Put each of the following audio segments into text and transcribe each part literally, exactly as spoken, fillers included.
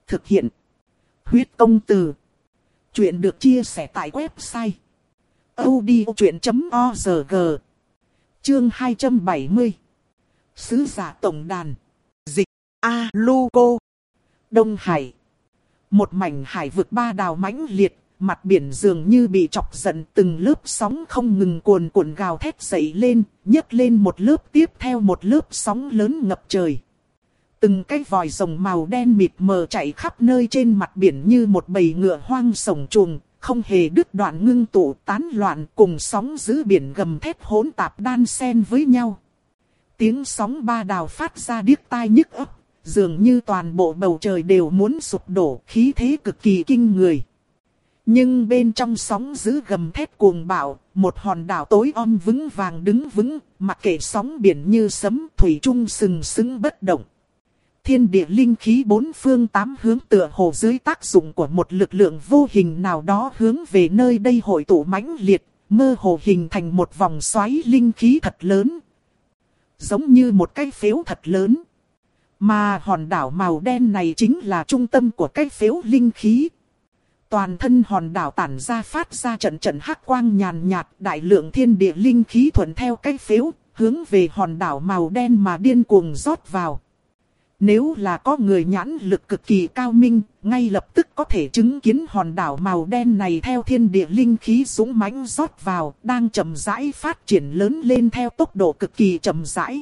Thực hiện. Huyết công từ. Chuyện được chia sẻ tại website audiochuyện chấm org. Chương hai trăm bảy mươi. Sứ giả tổng đàn. Dịch A-lu-cô. Đông Hải. Một mảnh hải vực ba đào mãnh liệt, mặt biển dường như bị chọc giận, từng lớp sóng không ngừng cuồn cuộn gào thét dậy lên, nhấc lên một lớp tiếp theo một lớp sóng lớn ngập trời. Từng cái vòi rồng màu đen mịt mờ chạy khắp nơi trên mặt biển như một bầy ngựa hoang sổng chuồng, không hề đứt đoạn ngưng tụ tán loạn, cùng sóng dữ biển gầm thét hỗn tạp đan xen với nhau. Tiếng sóng ba đào phát ra điếc tai nhức óc, dường như toàn bộ bầu trời đều muốn sụp đổ, khí thế cực kỳ kinh người. Nhưng bên trong sóng dữ gầm thét cuồng bạo, một hòn đảo tối om vững vàng đứng vững, mặc kệ sóng biển như sấm, thủy chung sừng sững bất động. Thiên địa linh khí bốn phương tám hướng tựa hồ dưới tác dụng của một lực lượng vô hình nào đó hướng về nơi đây hội tụ mãnh liệt, mơ hồ hình thành một vòng xoáy linh khí thật lớn. Giống như một cái phếu thật lớn. Mà hòn đảo màu đen này chính là trung tâm của cái phếu linh khí. Toàn thân hòn đảo tản ra phát ra trận trận hắc quang nhàn nhạt, đại lượng thiên địa linh khí thuận theo cái phếu, hướng về hòn đảo màu đen mà điên cuồng rót vào. Nếu là có người nhãn lực cực kỳ cao minh, ngay lập tức có thể chứng kiến hòn đảo màu đen này theo thiên địa linh khí dũng mãnh rót vào, đang chậm rãi phát triển lớn lên theo tốc độ cực kỳ chậm rãi.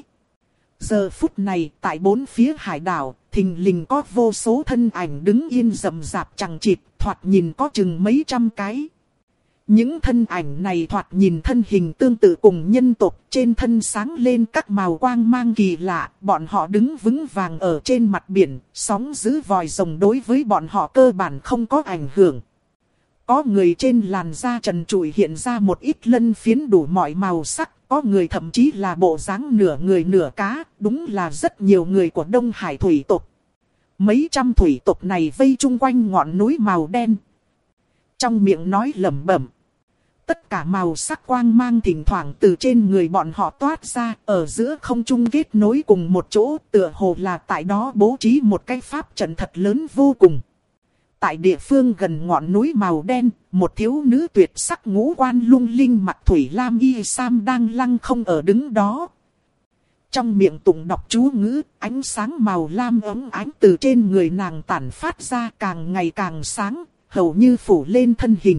Giờ phút này, tại bốn phía hải đảo, thình lình có vô số thân ảnh đứng yên rậm rạp chằng chịt, thoạt nhìn có chừng mấy trăm cái. Những thân ảnh này thoạt nhìn thân hình tương tự cùng nhân tộc, trên thân sáng lên các màu quang mang kỳ lạ, bọn họ đứng vững vàng ở trên mặt biển, sóng dữ vòi rồng đối với bọn họ cơ bản không có ảnh hưởng. Có người trên làn da trần trụi hiện ra một ít lân phiến đủ mọi màu sắc, có người thậm chí là bộ dáng nửa người nửa cá, đúng là rất nhiều người của Đông Hải thủy tộc. Mấy trăm thủy tộc này vây chung quanh ngọn núi màu đen. Trong miệng nói lẩm bẩm. Tất cả màu sắc quang mang thỉnh thoảng từ trên người bọn họ toát ra, ở giữa không trung kết nối cùng một chỗ, tựa hồ là tại đó bố trí một cái pháp trận thật lớn vô cùng. Tại địa phương gần ngọn núi màu đen, một thiếu nữ tuyệt sắc ngũ quan lung linh mặc thủy lam y sam đang lăng không ở đứng đó. Trong miệng tụng đọc chú ngữ, ánh sáng màu lam ấm ánh từ trên người nàng tản phát ra càng ngày càng sáng, hầu như phủ lên thân hình.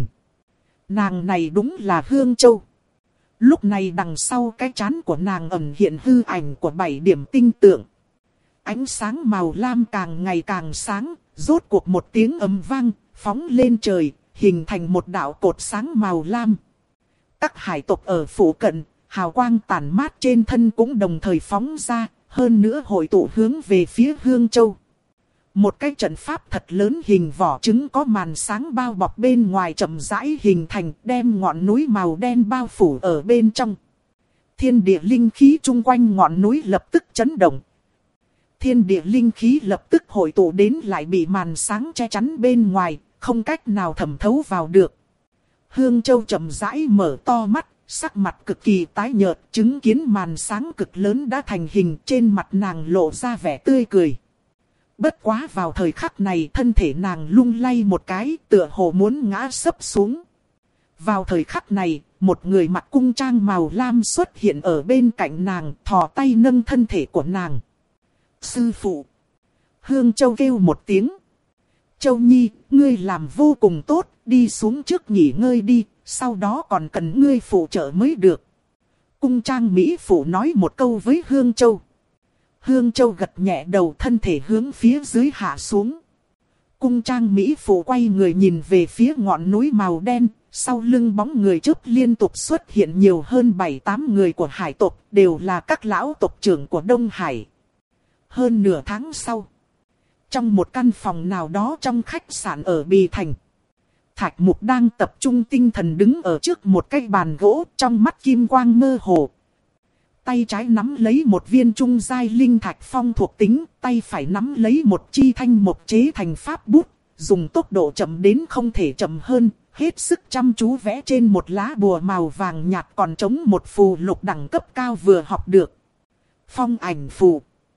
Nàng này đúng là Hương Châu. Lúc này đằng sau cái trán của nàng ẩn hiện hư ảnh của bảy điểm tinh tượng. Ánh sáng màu lam càng ngày càng sáng, rốt cuộc một tiếng ầm vang, phóng lên trời, hình thành một đạo cột sáng màu lam. Các hải tộc ở phủ cận, hào quang tản mát trên thân cũng đồng thời phóng ra, hơn nữa hội tụ hướng về phía Hương Châu. Một cái trận pháp thật lớn hình vỏ trứng có màn sáng bao bọc bên ngoài chậm rãi hình thành, đem ngọn núi màu đen bao phủ ở bên trong. Thiên địa linh khí chung quanh ngọn núi lập tức chấn động. Thiên địa linh khí lập tức hội tụ đến lại bị màn sáng che chắn bên ngoài, không cách nào thẩm thấu vào được. Hương Châu chậm rãi mở to mắt, sắc mặt cực kỳ tái nhợt, chứng kiến màn sáng cực lớn đã thành hình, trên mặt nàng lộ ra vẻ tươi cười. Bất quá vào thời khắc này thân thể nàng lung lay một cái, tựa hồ muốn ngã sấp xuống. Vào thời khắc này, một người mặc cung trang màu lam xuất hiện ở bên cạnh nàng, thò tay nâng thân thể của nàng. Sư phụ! Hương Châu kêu một tiếng. Châu Nhi, ngươi làm vô cùng tốt, đi xuống trước nghỉ ngơi đi, sau đó còn cần ngươi phụ trợ mới được. Cung trang Mỹ phụ nói một câu với Hương Châu. Hương Châu gật nhẹ đầu, thân thể hướng phía dưới hạ xuống. Cung trang Mỹ phụ quay người nhìn về phía ngọn núi màu đen, sau lưng bóng người chớp liên tục xuất hiện nhiều hơn bảy tám người của hải tộc, đều là các lão tộc trưởng của Đông Hải. Hơn nửa tháng sau, trong một căn phòng nào đó trong khách sạn ở Bì Thành, Thạch Mục đang tập trung tinh thần đứng ở trước một cái bàn gỗ, trong mắt kim quang mơ hồ. Tay trái nắm lấy một viên trung giai linh thạch phong thuộc tính, tay phải nắm lấy một chi thanh mộc chế thành pháp bút, dùng tốc độ chậm đến không thể chậm hơn, hết sức chăm chú vẽ trên một lá bùa màu vàng nhạt còn trống một phù lục đẳng cấp cao vừa học được. Phong ảnh phù.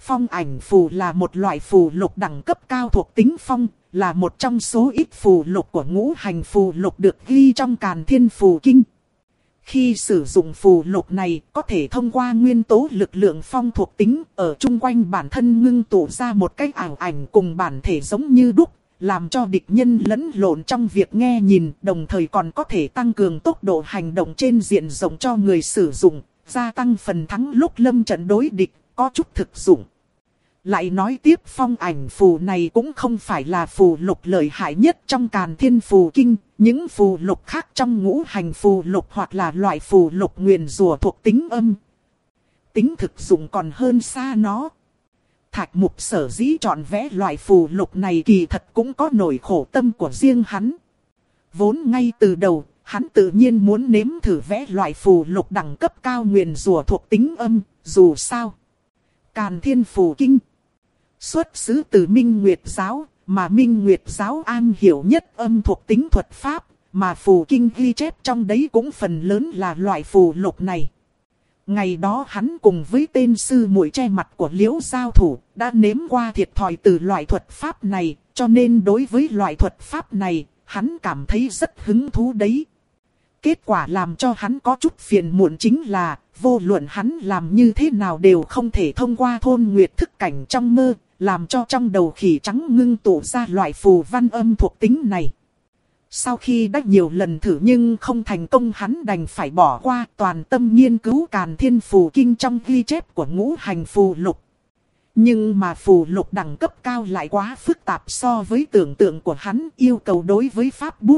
Phong ảnh phù là một loại phù lục đẳng cấp cao thuộc tính phong, là một trong số ít phù lục của ngũ hành phù lục được ghi trong Càn Thiên Phù Kinh. Khi sử dụng phù lục này, có thể thông qua nguyên tố lực lượng phong thuộc tính ở chung quanh bản thân ngưng tụ ra một cái ảo ảnh cùng bản thể giống như đúc, làm cho địch nhân lẫn lộn trong việc nghe nhìn, đồng thời còn có thể tăng cường tốc độ hành động trên diện rộng cho người sử dụng, gia tăng phần thắng lúc lâm trận đối địch, có chút thực dụng. Lại nói tiếp, phong ảnh phù này cũng không phải là phù lục lợi hại nhất trong Càn Thiên Phù Kinh. Những phù lục khác trong ngũ hành phù lục hoặc là loại phù lục nguyền rủa thuộc tính âm, tính thực dụng còn hơn xa nó. Thạch Mục sở dĩ chọn vẽ loại phù lục này kỳ thật cũng có nỗi khổ tâm của riêng hắn. Vốn ngay từ đầu, hắn tự nhiên muốn nếm thử vẽ loại phù lục đẳng cấp cao nguyền rủa thuộc tính âm, dù sao. Càn Thiên Phù Kinh xuất xứ từ Minh Nguyệt Giáo, mà Minh Nguyệt Giáo am hiểu nhất âm thuộc tính thuật pháp, mà phù kinh ghi chép trong đấy cũng phần lớn là loại phù lục này. Ngày đó hắn cùng với tên sư muội che mặt của Liễu giao thủ, đã nếm qua thiệt thòi từ loại thuật pháp này, cho nên đối với loại thuật pháp này, hắn cảm thấy rất hứng thú đấy. Kết quả làm cho hắn có chút phiền muộn chính là, vô luận hắn làm như thế nào đều không thể thông qua thôn nguyệt thức cảnh trong mơ, làm cho trong đầu khỉ trắng ngưng tụ ra loại phù văn âm thuộc tính này. Sau khi đã nhiều lần thử nhưng không thành công, hắn đành phải bỏ qua, toàn tâm nghiên cứu Càn Thiên Phù Kinh trong ghi chép của ngũ hành phù lục. Nhưng mà phù lục đẳng cấp cao lại quá phức tạp so với tưởng tượng của hắn, yêu cầu đối với pháp bút.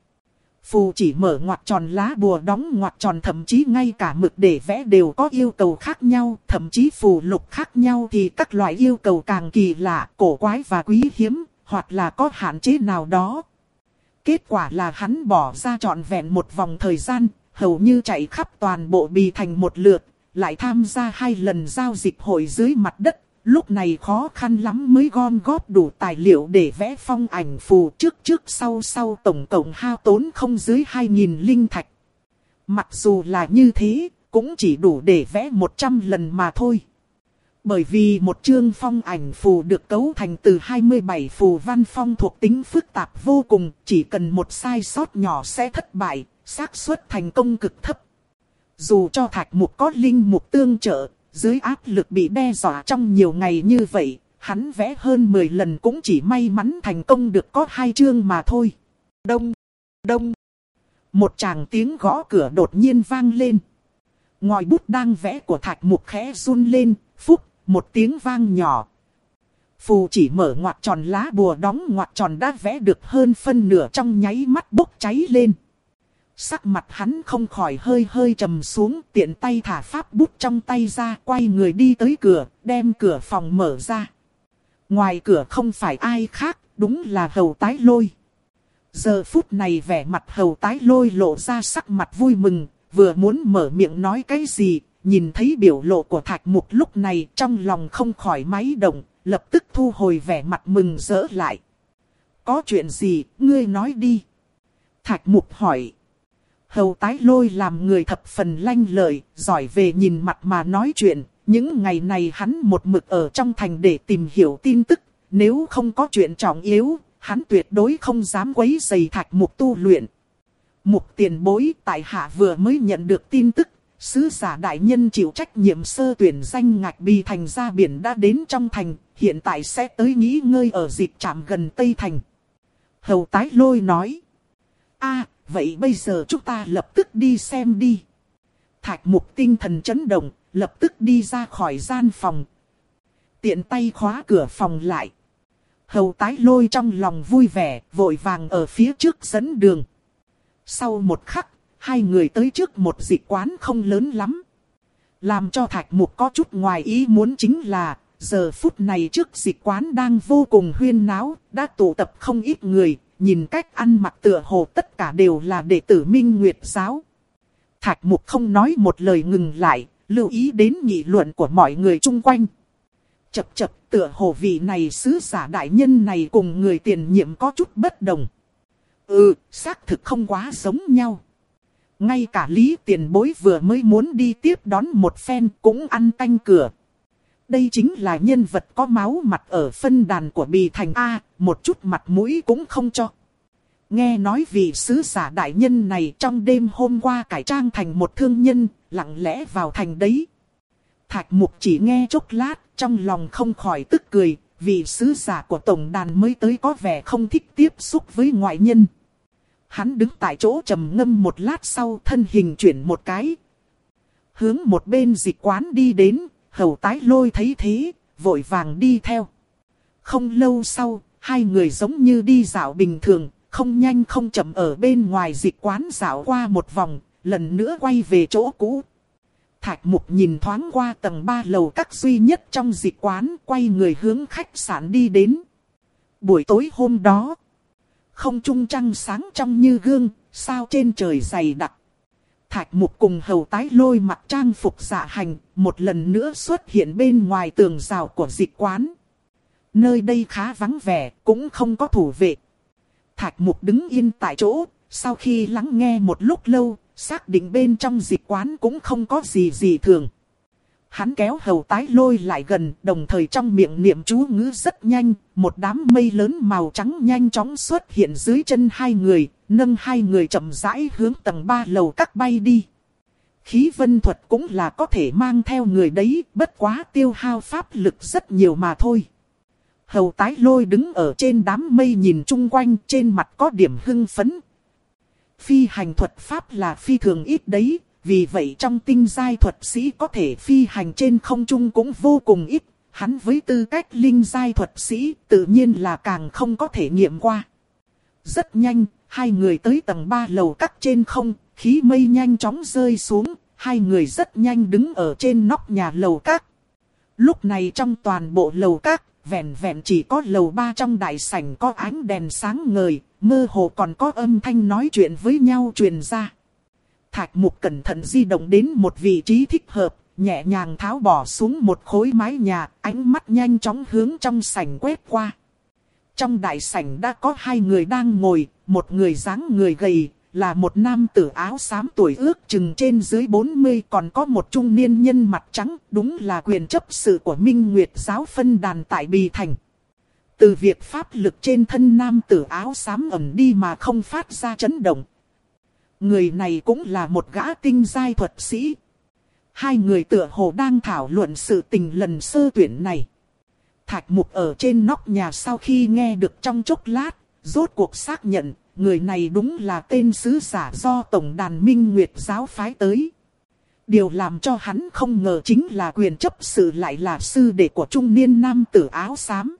Phù chỉ mở ngoặc tròn, lá bùa đóng ngoặc tròn, thậm chí ngay cả mực để vẽ đều có yêu cầu khác nhau. Thậm chí phù lục khác nhau thì các loại yêu cầu càng kỳ lạ, cổ quái và quý hiếm, hoặc là có hạn chế nào đó. Kết quả là hắn bỏ ra trọn vẹn một vòng thời gian, hầu như chạy khắp toàn bộ Bì Thành một lượt, lại tham gia hai lần giao dịch hội dưới mặt đất. Lúc này khó khăn lắm mới gom góp đủ tài liệu để vẽ phong ảnh phù, trước trước sau sau tổng cộng hao tốn không dưới hai nghìn linh thạch. Mặc dù là như thế, cũng chỉ đủ để vẽ một trăm lần mà thôi. Bởi vì một chương phong ảnh phù được cấu thành từ hai mươi bảy phù văn phong thuộc tính phức tạp vô cùng, chỉ cần một sai sót nhỏ sẽ thất bại, xác suất thành công cực thấp. Dù cho Thạch Mục có linh mục tương trợ, dưới áp lực bị đe dọa trong nhiều ngày như vậy, hắn vẽ hơn mười lần cũng chỉ may mắn thành công được có hai chương mà thôi. Đông, đông. Một tràng tiếng gõ cửa đột nhiên vang lên. Ngòi bút đang vẽ của Thạch Mục khẽ run lên, phúc, một tiếng vang nhỏ. Phù chỉ mở ngoặc tròn, lá bùa đóng ngoặc tròn đã vẽ được hơn phân nửa, trong nháy mắt bốc cháy lên. Sắc mặt hắn không khỏi hơi hơi trầm xuống, tiện tay thả pháp bút trong tay ra, quay người đi tới cửa, đem cửa phòng mở ra. Ngoài cửa không phải ai khác, đúng là Hầu Tái Lôi. Giờ phút này vẻ mặt Hầu Tái Lôi lộ ra sắc mặt vui mừng, vừa muốn mở miệng nói cái gì, nhìn thấy biểu lộ của Thạch Mục lúc này, trong lòng không khỏi máy động, lập tức thu hồi vẻ mặt mừng rỡ lại. Có chuyện gì, ngươi nói đi. Thạch Mục hỏi. Hầu Tái Lôi làm người thập phần lanh lợi, giỏi về nhìn mặt mà nói chuyện. Những ngày này hắn một mực ở trong thành để tìm hiểu tin tức. Nếu không có chuyện trọng yếu, hắn tuyệt đối không dám quấy rầy Thạch Mục tu luyện. Mục tiền bối, tại hạ vừa mới nhận được tin tức. Sứ giả đại nhân chịu trách nhiệm sơ tuyển danh ngạch Bì Thành ra biển đã đến trong thành. Hiện tại sẽ tới nghỉ ngơi ở dịch trạm gần Tây Thành. Hầu Tái Lôi nói. A, vậy bây giờ chúng ta lập tức đi xem đi. Thạch Mục tinh thần chấn động, lập tức đi ra khỏi gian phòng. Tiện tay khóa cửa phòng lại. Hầu Tái Lôi trong lòng vui vẻ, vội vàng ở phía trước dẫn đường. Sau một khắc, hai người tới trước một dịch quán không lớn lắm. Làm cho Thạch Mục có chút ngoài ý muốn chính là, giờ phút này trước dịch quán đang vô cùng huyên náo, đã tụ tập không ít người. Nhìn cách ăn mặc tựa hồ tất cả đều là đệ tử Minh Nguyệt Giáo. Thạch Mục không nói một lời ngừng lại, lưu ý đến nghị luận của mọi người chung quanh. Chập chập, tựa hồ vị này sứ giả đại nhân này cùng người tiền nhiệm có chút bất đồng. Ừ, xác thực không quá giống nhau. Ngay cả Lý Tiền Bối vừa mới muốn đi tiếp đón một phen cũng ăn canh cửa. Đây chính là nhân vật có máu mặt ở phân đàn của Bì Thành A, một chút mặt mũi cũng không cho. Nghe nói vị sứ giả đại nhân này trong đêm hôm qua cải trang thành một thương nhân, lặng lẽ vào thành đấy. Thạch Mục chỉ nghe chốc lát, trong lòng không khỏi tức cười, vị sứ giả của tổng đàn mới tới có vẻ không thích tiếp xúc với ngoại nhân. Hắn đứng tại chỗ trầm ngâm một lát sau, thân hình chuyển một cái, hướng một bên dịch quán đi đến. Hầu Tái Lôi thấy thế, vội vàng đi theo. Không lâu sau, hai người giống như đi dạo bình thường, không nhanh không chậm ở bên ngoài dịch quán dạo qua một vòng, lần nữa quay về chỗ cũ. Thạch Mục nhìn thoáng qua tầng ba lầu các duy nhất trong dịch quán, quay người hướng khách sạn đi đến. Buổi tối hôm đó, không trung trăng sáng trong như gương, sao trên trời dày đặc. Thạch Mục cùng Hầu Tái Lôi mặc trang phục dạ hành, một lần nữa xuất hiện bên ngoài tường rào của dịch quán. Nơi đây khá vắng vẻ, cũng không có thủ vệ. Thạch Mục đứng yên tại chỗ, sau khi lắng nghe một lúc lâu, xác định bên trong dịch quán cũng không có gì gì thường. Hắn kéo Hầu Tái Lôi lại gần, đồng thời trong miệng niệm chú ngữ rất nhanh, một đám mây lớn màu trắng nhanh chóng xuất hiện dưới chân hai người, nâng hai người chậm rãi hướng tầng ba lầu các bay đi. Khí vân thuật cũng là có thể mang theo người đấy, bất quá tiêu hao pháp lực rất nhiều mà thôi. Hầu Tái Lôi đứng ở trên đám mây nhìn chung quanh, trên mặt có điểm hưng phấn. Phi hành thuật pháp là phi thường ít đấy, vì vậy trong tinh giai thuật sĩ có thể phi hành trên không trung cũng vô cùng ít. Hắn với tư cách linh giai thuật sĩ tự nhiên là càng không có thể nghiệm qua. Rất nhanh, hai người tới tầng ba lầu các trên không, khí mây nhanh chóng rơi xuống, hai người rất nhanh đứng ở trên nóc nhà lầu các. Lúc này trong toàn bộ lầu các, vẹn vẹn chỉ có lầu ba trong đại sảnh có ánh đèn sáng ngời, mơ hồ còn có âm thanh nói chuyện với nhau truyền ra. Thạch Mục cẩn thận di động đến một vị trí thích hợp, nhẹ nhàng tháo bỏ xuống một khối mái nhà, ánh mắt nhanh chóng hướng trong sảnh quét qua. Trong đại sảnh đã có hai người đang ngồi, một người dáng người gầy, là một nam tử áo xám tuổi ước chừng trên dưới bốn mươi, còn có một trung niên nhân mặt trắng, đúng là quyền chấp sự của Minh Nguyệt giáo phân đàn tại Bì Thành. Từ việc pháp lực trên thân nam tử áo xám ẩn đi mà không phát ra chấn động. Người này cũng là một gã tinh giai thuật sĩ. Hai người tựa hồ đang thảo luận sự tình lần sơ tuyển này. Thạch Mục ở trên nóc nhà sau khi nghe được trong chốc lát, rốt cuộc xác nhận, người này đúng là tên sứ giả do tổng đàn Minh Nguyệt giáo phái tới. Điều làm cho hắn không ngờ chính là quyền chấp sự lại là sư đệ của trung niên nam tử áo xám.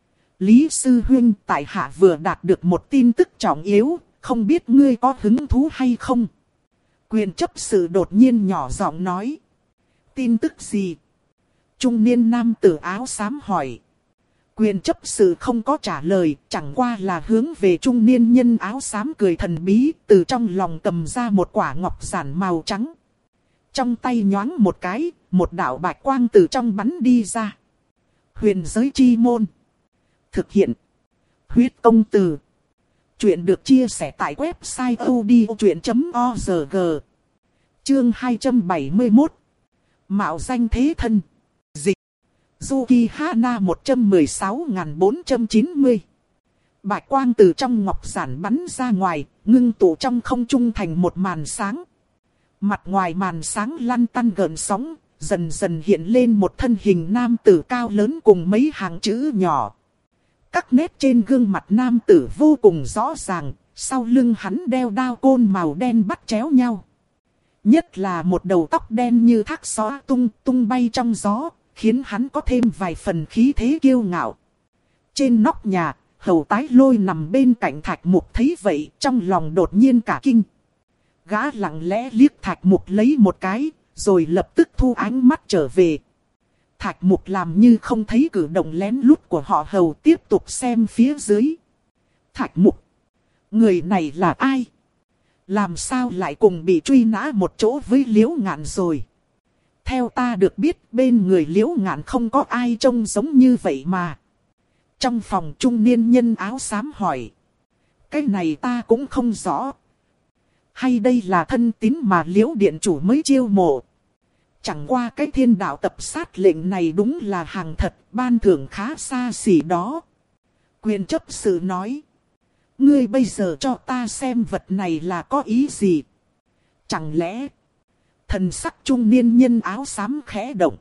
Lý sư huynh, tại hạ vừa đạt được một tin tức trọng yếu, không biết ngươi có hứng thú hay không? Quyền chấp sự đột nhiên nhỏ giọng nói. Tin tức gì? Trung niên nam tử áo xám hỏi. Quyền chấp sự không có trả lời, chẳng qua là hướng về trung niên nhân áo xám cười thần bí, từ trong lòng cầm ra một quả ngọc giản màu trắng. Trong tay nhoáng một cái, một đạo bạch quang từ trong bắn đi ra. Huyền giới chi môn. Thực hiện. Huyết công từ. Chuyện được chia sẻ tại website a u d i o chuyện chấm org. Chương hai trăm bảy mươi mốt. Mạo danh thế thân. Dịch. Zuki Hana một trăm mười sáu nghìn bốn trăm chín mươi. Bạch quang từ trong ngọc giản bắn ra ngoài, ngưng tụ trong không trung thành một màn sáng. Mặt ngoài màn sáng lăn tăn gợn sóng, dần dần hiện lên một thân hình nam tử cao lớn cùng mấy hàng chữ nhỏ. Các nét trên gương mặt nam tử vô cùng rõ ràng, sau lưng hắn đeo đao côn màu đen bắt chéo nhau. Nhất là một đầu tóc đen như thác xõa tung tung bay trong gió, khiến hắn có thêm vài phần khí thế kiêu ngạo. Trên nóc nhà, Hầu Tái Lôi nằm bên cạnh Thạch Mục thấy vậy, trong lòng đột nhiên cả kinh. Gã lặng lẽ liếc Thạch Mục lấy một cái, rồi lập tức thu ánh mắt trở về. Thạch Mục làm như không thấy cử động lén lút của họ Hầu, tiếp tục xem phía dưới. Thạch Mục, người này là ai? Làm sao lại cùng bị truy nã một chỗ với Liễu Ngạn rồi? Theo ta được biết, bên người Liễu Ngạn không có ai trông giống như vậy mà. Trong phòng trung niên nhân áo xám hỏi. Cái này ta cũng không rõ. Hay đây là thân tín mà Liễu điện chủ mới chiêu mộ? Chẳng qua cái thiên đạo tập sát lệnh này đúng là hàng thật, ban thưởng khá xa xỉ đó. Quyền chấp sự nói. Ngươi bây giờ cho ta xem vật này là có ý gì? Chẳng lẽ... Thần sắc trung niên nhân áo xám khẽ động.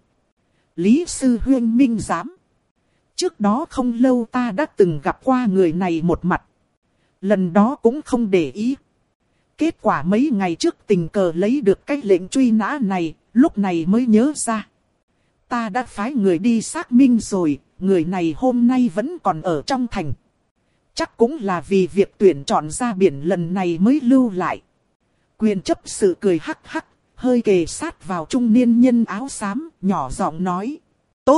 Lý sư huynh minh giám. Trước đó không lâu ta đã từng gặp qua người này một mặt. Lần đó cũng không để ý. Kết quả mấy ngày trước tình cờ lấy được cái lệnh truy nã này, lúc này mới nhớ ra. Ta đã phái người đi xác minh rồi, người này hôm nay vẫn còn ở trong thành. Chắc cũng là vì việc tuyển chọn ra biển lần này mới lưu lại. Quyền chấp sự cười hắc hắc, hơi kề sát vào trung niên nhân áo xám, nhỏ giọng nói. Tốt!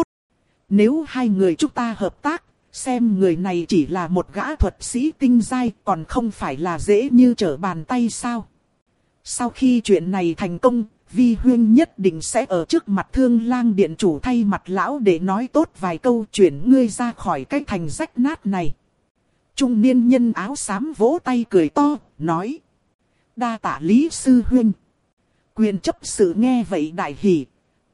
Nếu hai người chúng ta hợp tác, xem người này chỉ là một gã thuật sĩ tinh giai, còn không phải là dễ như trở bàn tay sao? Sau khi chuyện này thành công, Vi Huyên nhất định sẽ ở trước mặt Thương Lang điện chủ thay mặt lão để nói tốt vài câu chuyển ngươi ra khỏi cái thành rách nát này. Trung niên nhân áo xám vỗ tay cười to, nói. Đa tạ Lý sư huynh. Quyền chấp sự nghe vậy đại hỉ.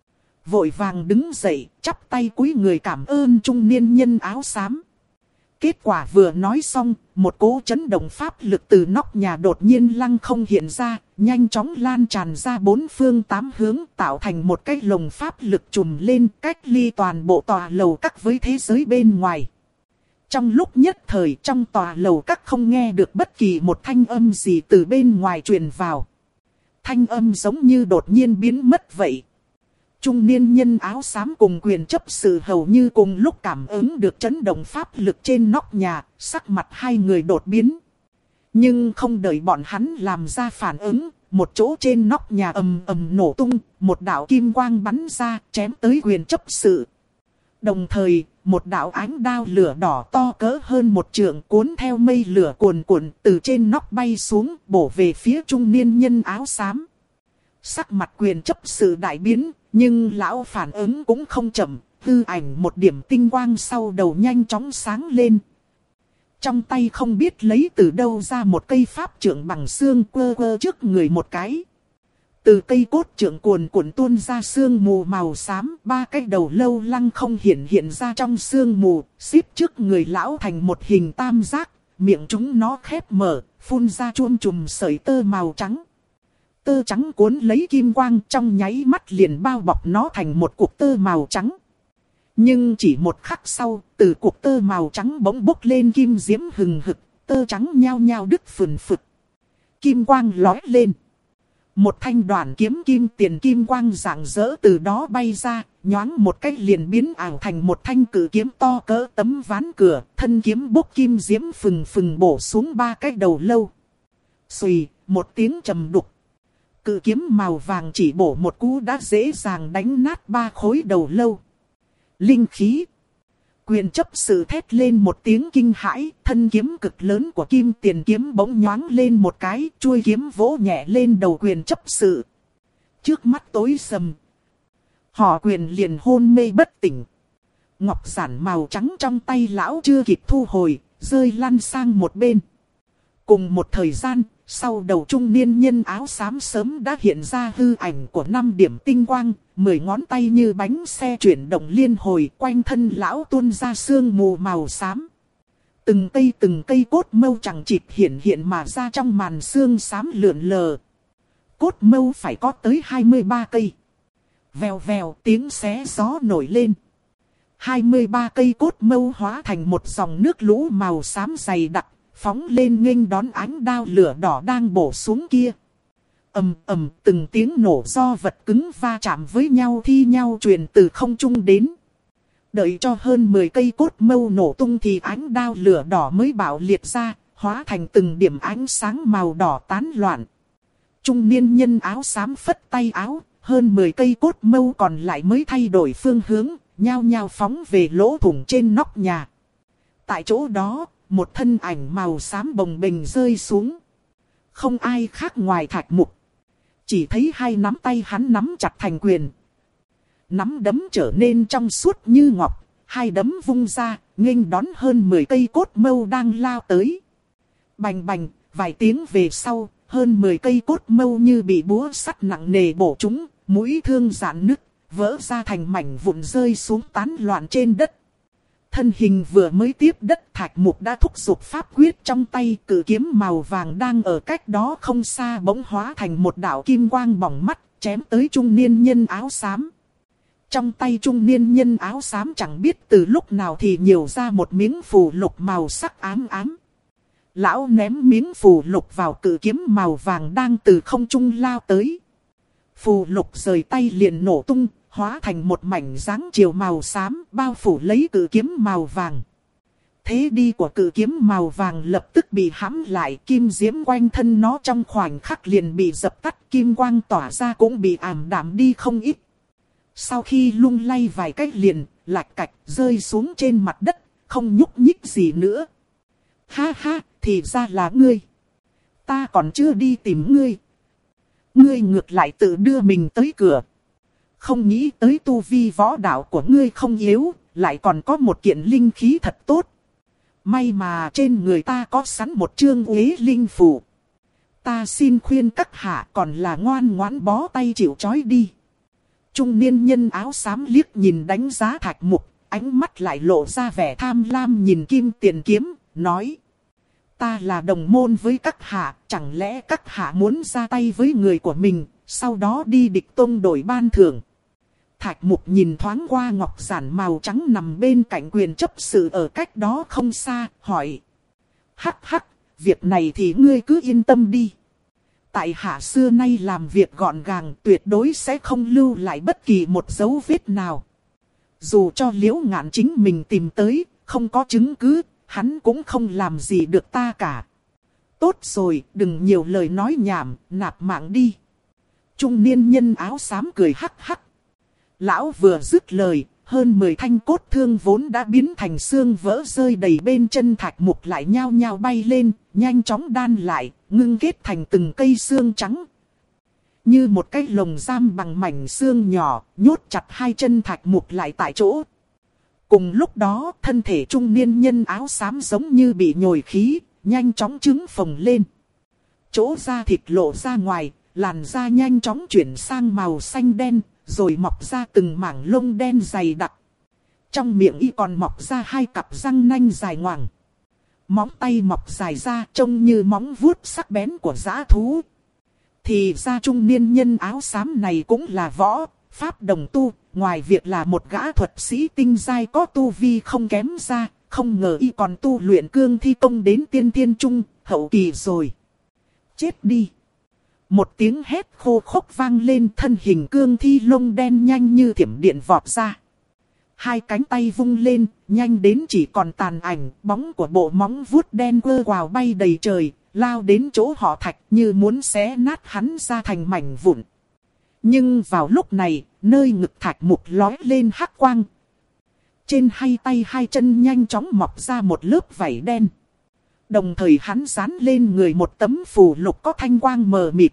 Vội vàng đứng dậy, chắp tay cúi người cảm ơn trung niên nhân áo xám. Kết quả vừa nói xong, một cỗ chấn động pháp lực từ nóc nhà đột nhiên lăng không hiện ra, nhanh chóng lan tràn ra bốn phương tám hướng, tạo thành một cái lồng pháp lực trùm lên, cách ly toàn bộ tòa lầu các với thế giới bên ngoài. Trong lúc nhất thời trong tòa lầu các không nghe được bất kỳ một thanh âm gì từ bên ngoài truyền vào. Thanh âm giống như đột nhiên biến mất vậy. Trung niên nhân áo xám cùng quyền chấp sự hầu như cùng lúc cảm ứng được chấn động pháp lực trên nóc nhà, sắc mặt hai người đột biến. Nhưng không đợi bọn hắn làm ra phản ứng, một chỗ trên nóc nhà ầm ầm nổ tung, một đạo kim quang bắn ra, chém tới quyền chấp sự. Đồng thời, một đạo ánh đao lửa đỏ to cỡ hơn một trượng cuốn theo mây lửa cuồn cuộn từ trên nóc bay xuống, bổ về phía trung niên nhân áo xám. Sắc mặt quyền chấp sự đại biến, nhưng lão phản ứng cũng không chậm, hư ảnh một điểm tinh quang sau đầu nhanh chóng sáng lên. Trong tay không biết lấy từ đâu ra một cây pháp trượng bằng xương quơ quơ trước người một cái. Từ cây cốt trượng cuồn cuộn tuôn ra sương mù màu xám, ba cái đầu lâu lăng không hiện hiện ra trong sương mù, xếp trước người lão thành một hình tam giác, miệng chúng nó khép mở, phun ra chuông chùm sợi tơ màu trắng. Tơ trắng cuốn lấy kim quang trong nháy mắt liền bao bọc nó thành một cục tơ màu trắng. Nhưng chỉ một khắc sau, từ cục tơ màu trắng bỗng bốc lên kim diễm hừng hực, tơ trắng nhao nhao đứt phừng phực. Kim quang lói lên. Một thanh đoàn kiếm kim tiền kim quang rạng rỡ từ đó bay ra, nhoáng một cách liền biến ảo thành một thanh cử kiếm to cỡ tấm ván cửa, thân kiếm bốc kim diễm phừng phừng bổ xuống ba cái đầu lâu. Xùy, một tiếng trầm đục. Cự kiếm màu vàng chỉ bổ một cú đã dễ dàng đánh nát ba khối đầu lâu. Linh khí. Quyền chấp sự thét lên một tiếng kinh hãi, thân kiếm cực lớn của kim tiền kiếm bỗng nhoáng lên một cái, chuôi kiếm vỗ nhẹ lên đầu quyền chấp sự. Trước mắt tối sầm. Họ quyền liền hôn mê bất tỉnh. Ngọc giản màu trắng trong tay lão chưa kịp thu hồi, rơi lăn sang một bên. Cùng một thời gian, sau đầu trung niên nhân áo xám sớm đã hiện ra hư ảnh của năm điểm tinh quang, mười ngón tay như bánh xe chuyển động liên hồi, quanh thân lão tuôn ra sương mù màu xám. Từng cây từng cây cốt mâu chẳng chịt hiện hiện mà ra trong màn sương xám lượn lờ. Cốt mâu phải có tới hai mươi ba cây. Vèo vèo tiếng xé gió nổi lên. hai mươi ba cây cốt mâu hóa thành một dòng nước lũ màu xám dày đặc, phóng lên nghênh đón ánh đao lửa đỏ đang bổ xuống kia. Ầm ầm từng tiếng nổ do vật cứng va chạm với nhau thi nhau truyền từ không trung đến. Đợi cho hơn mười cây cốt mâu nổ tung thì ánh đao lửa đỏ mới bạo liệt ra, hóa thành từng điểm ánh sáng màu đỏ tán loạn. Trung niên nhân áo xám phất tay áo, hơn mười cây cốt mâu còn lại mới thay đổi phương hướng, nhao nhao phóng về lỗ thủng trên nóc nhà. Tại chỗ đó, một thân ảnh màu xám bồng bềnh rơi xuống. Không ai khác ngoài Thạch Mục. Chỉ thấy hai nắm tay hắn nắm chặt thành quyền. Nắm đấm trở nên trong suốt như ngọc. Hai đấm vung ra, nghênh đón hơn mười cây cốt mâu đang lao tới. Bành bành, vài tiếng về sau, hơn mười cây cốt mâu như bị búa sắt nặng nề bổ trúng. mũi thương rạn nứt, vỡ ra thành mảnh vụn rơi xuống tán loạn trên đất. Thân hình vừa mới tiếp đất, Thạch Mục đã thúc giục pháp quyết trong tay, cự kiếm màu vàng đang ở cách đó không xa bỗng hóa thành một đạo kim quang bỏng mắt, chém tới trung niên nhân áo xám. Trong tay trung niên nhân áo xám chẳng biết từ lúc nào thì nhiều ra một miếng phù lục màu sắc ám ám. Lão ném miếng phù lục vào cự kiếm màu vàng đang từ không trung lao tới. Phù lục rời tay liền nổ tung, hóa thành một mảnh dáng chiều màu xám, bao phủ lấy cự kiếm màu vàng. Thế đi của cự kiếm màu vàng lập tức bị hãm lại, kim diễm quanh thân nó trong khoảnh khắc liền bị dập tắt, kim quang tỏa ra cũng bị ảm đạm đi không ít. Sau khi lung lay vài cách liền, lạch cạch rơi xuống trên mặt đất, không nhúc nhích gì nữa. Ha ha, thì ra là ngươi. Ta còn chưa đi tìm ngươi. Ngươi ngược lại tự đưa mình tới cửa. Không nghĩ tới tu vi võ đạo của ngươi không yếu, lại còn có một kiện linh khí thật tốt. May mà trên người ta có sẵn một chương uế linh phù. Ta xin khuyên các hạ còn là ngoan ngoãn bó tay chịu trói đi. Trung niên nhân áo xám liếc nhìn đánh giá Thạch Mục, ánh mắt lại lộ ra vẻ tham lam nhìn kim tiền kiếm, nói. Ta là đồng môn với các hạ, chẳng lẽ các hạ muốn ra tay với người của mình, sau đó đi địch tông đổi ban thưởng. Thạch Mục nhìn thoáng qua ngọc giản màu trắng nằm bên cạnh quyền chấp sự ở cách đó không xa, hỏi. Hắc hắc, việc này thì ngươi cứ yên tâm đi. Tại hạ xưa nay làm việc gọn gàng, tuyệt đối sẽ không lưu lại bất kỳ một dấu vết nào. Dù cho Liễu Ngạn chính mình tìm tới, không có chứng cứ, hắn cũng không làm gì được ta cả. Tốt rồi, đừng nhiều lời nói nhảm, nạp mạng đi. Trung niên nhân áo xám cười hắc hắc. Lão vừa dứt lời, hơn mười thanh cốt thương vốn đã biến thành xương vỡ rơi đầy bên chân Thạch Mục lại nhao nhao bay lên, nhanh chóng đan lại, ngưng kết thành từng cây xương trắng. Như một cái lồng giam bằng mảnh xương nhỏ, nhốt chặt hai chân Thạch Mục lại tại chỗ. Cùng lúc đó, thân thể trung niên nhân áo xám giống như bị nhồi khí, nhanh chóng trứng phồng lên. Chỗ da thịt lộ ra ngoài, làn da nhanh chóng chuyển sang màu xanh đen, rồi mọc ra từng mảng lông đen dày đặc. Trong miệng y còn mọc ra hai cặp răng nanh dài ngoằng. Móng tay mọc dài ra trông như móng vuốt sắc bén của dã thú. Thì ra trung niên nhân áo xám này cũng là võ, pháp đồng tu, ngoài việc là một gã thuật sĩ tinh giai có tu vi không kém ra, không ngờ y còn tu luyện cương thi công đến tiên thiên trung, hậu kỳ rồi. Chết đi! Một tiếng hét khô khốc vang lên, thân hình cương thi lông đen nhanh như thiểm điện vọt ra. Hai cánh tay vung lên, nhanh đến chỉ còn tàn ảnh, bóng của bộ móng vuốt đen quơ quào bay đầy trời, lao đến chỗ họ Thạch như muốn xé nát hắn ra thành mảnh vụn. Nhưng vào lúc này, nơi ngực Thạch Mục lói lên hắc quang. Trên hai tay hai chân nhanh chóng mọc ra một lớp vảy đen. Đồng thời hắn dán lên người một tấm phù lục có thanh quang mờ mịt.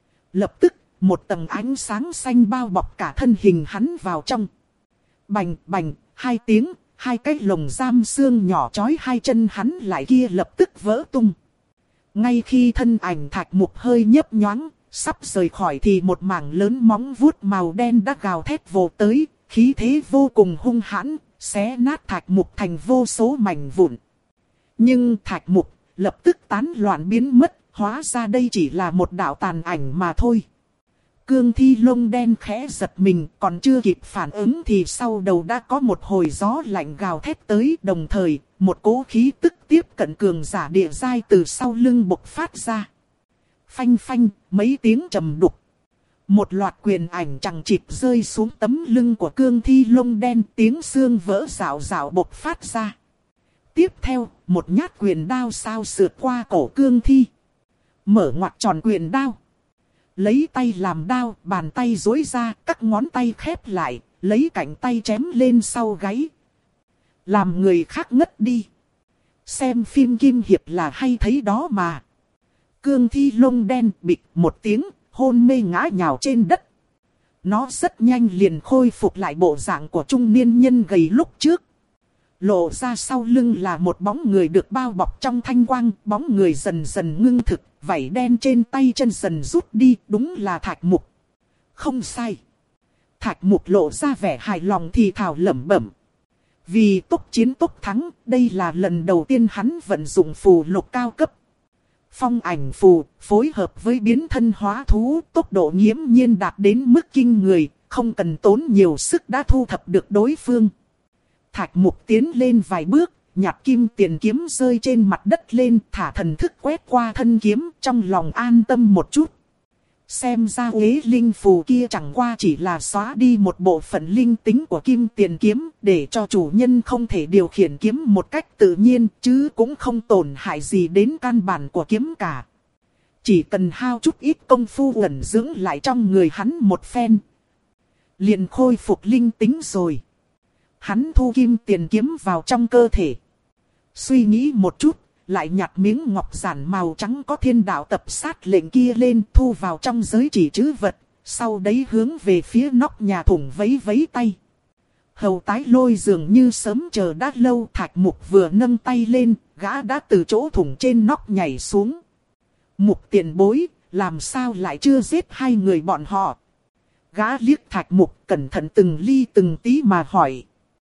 Lập tức, một tầng ánh sáng xanh bao bọc cả thân hình hắn vào trong. Bành bành, hai tiếng, hai cái lồng giam xương nhỏ trói hai chân hắn lại kia lập tức vỡ tung. Ngay khi thân ảnh Thạch Mục hơi nhấp nhoáng, sắp rời khỏi thì một mảng lớn móng vuốt màu đen đã gào thét vồ tới, khí thế vô cùng hung hãn, xé nát Thạch Mục thành vô số mảnh vụn. Nhưng Thạch Mục lập tức tán loạn biến mất, hóa ra đây chỉ là một đạo tàn ảnh mà thôi. Cương thi lông đen khẽ giật mình, còn chưa kịp phản ứng thì sau đầu đã có một hồi gió lạnh gào thét tới, đồng thời, một cỗ khí tức tiếp cận cường giả địa giai từ sau lưng bộc phát ra. Phanh phanh, mấy tiếng trầm đục. Một loạt quyền ảnh chằng chịt rơi xuống tấm lưng của cương thi lông đen, tiếng xương vỡ rạo rạo bộc phát ra. Tiếp theo, một nhát quyền đao sao sượt qua cổ cương thi. Mở ngoặt tròn quyền đao. Lấy tay làm đao, bàn tay duỗi ra, các ngón tay khép lại, lấy cạnh tay chém lên sau gáy. Làm người khác ngất đi. Xem phim Kim Hiệp là hay thấy đó mà. Cương thi lông đen bịch một tiếng, hôn mê ngã nhào trên đất. Nó rất nhanh liền khôi phục lại bộ dạng của trung niên nhân gầy lúc trước. Lộ ra sau lưng là một bóng người được bao bọc trong thanh quang, bóng người dần dần ngưng thực, vảy đen trên tay chân dần rút đi, đúng là Thạch Mục. Không sai. Thạch Mục lộ ra vẻ hài lòng thì thào lẩm bẩm. Vì tốc chiến tốc thắng, đây là lần đầu tiên hắn vận dụng phù lục cao cấp. Phong ảnh phù, phối hợp với biến thân hóa thú, tốc độ nghiễm nhiên đạt đến mức kinh người, không cần tốn nhiều sức đã thu thập được đối phương. Thạch Mục tiến lên vài bước, nhặt kim tiền kiếm rơi trên mặt đất lên, thả thần thức quét qua thân kiếm, trong lòng an tâm một chút. Xem ra uế linh phù kia chẳng qua chỉ là xóa đi một bộ phận linh tính của kim tiền kiếm, để cho chủ nhân không thể điều khiển kiếm một cách tự nhiên, chứ cũng không tổn hại gì đến căn bản của kiếm cả. Chỉ cần hao chút ít công phu ẩn dưỡng lại trong người hắn một phen, liền khôi phục linh tính rồi. Hắn thu kim tiền kiếm vào trong cơ thể. Suy nghĩ một chút, lại nhặt miếng ngọc giản màu trắng có thiên đạo tập sát lệnh kia lên, thu vào trong giới chỉ trữ vật. Sau đấy hướng về phía nóc nhà thủng vấy vấy tay. Hầu Tái Lôi dường như sớm chờ đã lâu. Thạch Mục vừa nâng tay lên, gã đã từ chỗ thủng trên nóc nhảy xuống. Mục tiền bối, làm sao lại chưa giết hai người bọn họ? Gã liếc Thạch Mục cẩn thận từng ly từng tí mà hỏi.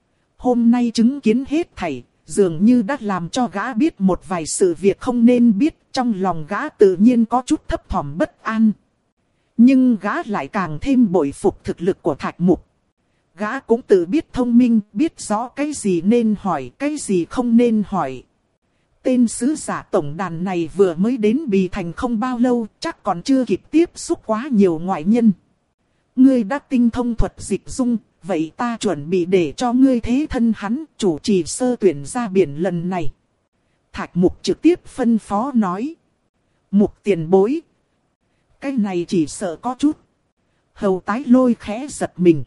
Hôm nay chứng kiến hết thảy, dường như đã làm cho gã biết một vài sự việc không nên biết, trong lòng gã tự nhiên có chút thấp thỏm bất an. Nhưng gã lại càng thêm bội phục thực lực của Thạch Mục. Gã cũng tự biết thông minh, biết rõ cái gì nên hỏi, cái gì không nên hỏi. Tên sứ giả tổng đàn này vừa mới đến Bì Thành không bao lâu, chắc còn chưa kịp tiếp xúc quá nhiều ngoại nhân. Ngươi đã tinh thông thuật dịch dung, vậy ta chuẩn bị để cho ngươi thế thân hắn chủ trì sơ tuyển ra biển lần này. Thạch Mục trực tiếp phân phó nói. Mục tiền bối. Cái này chỉ sợ có chút. Hầu Tái Lôi khẽ giật mình.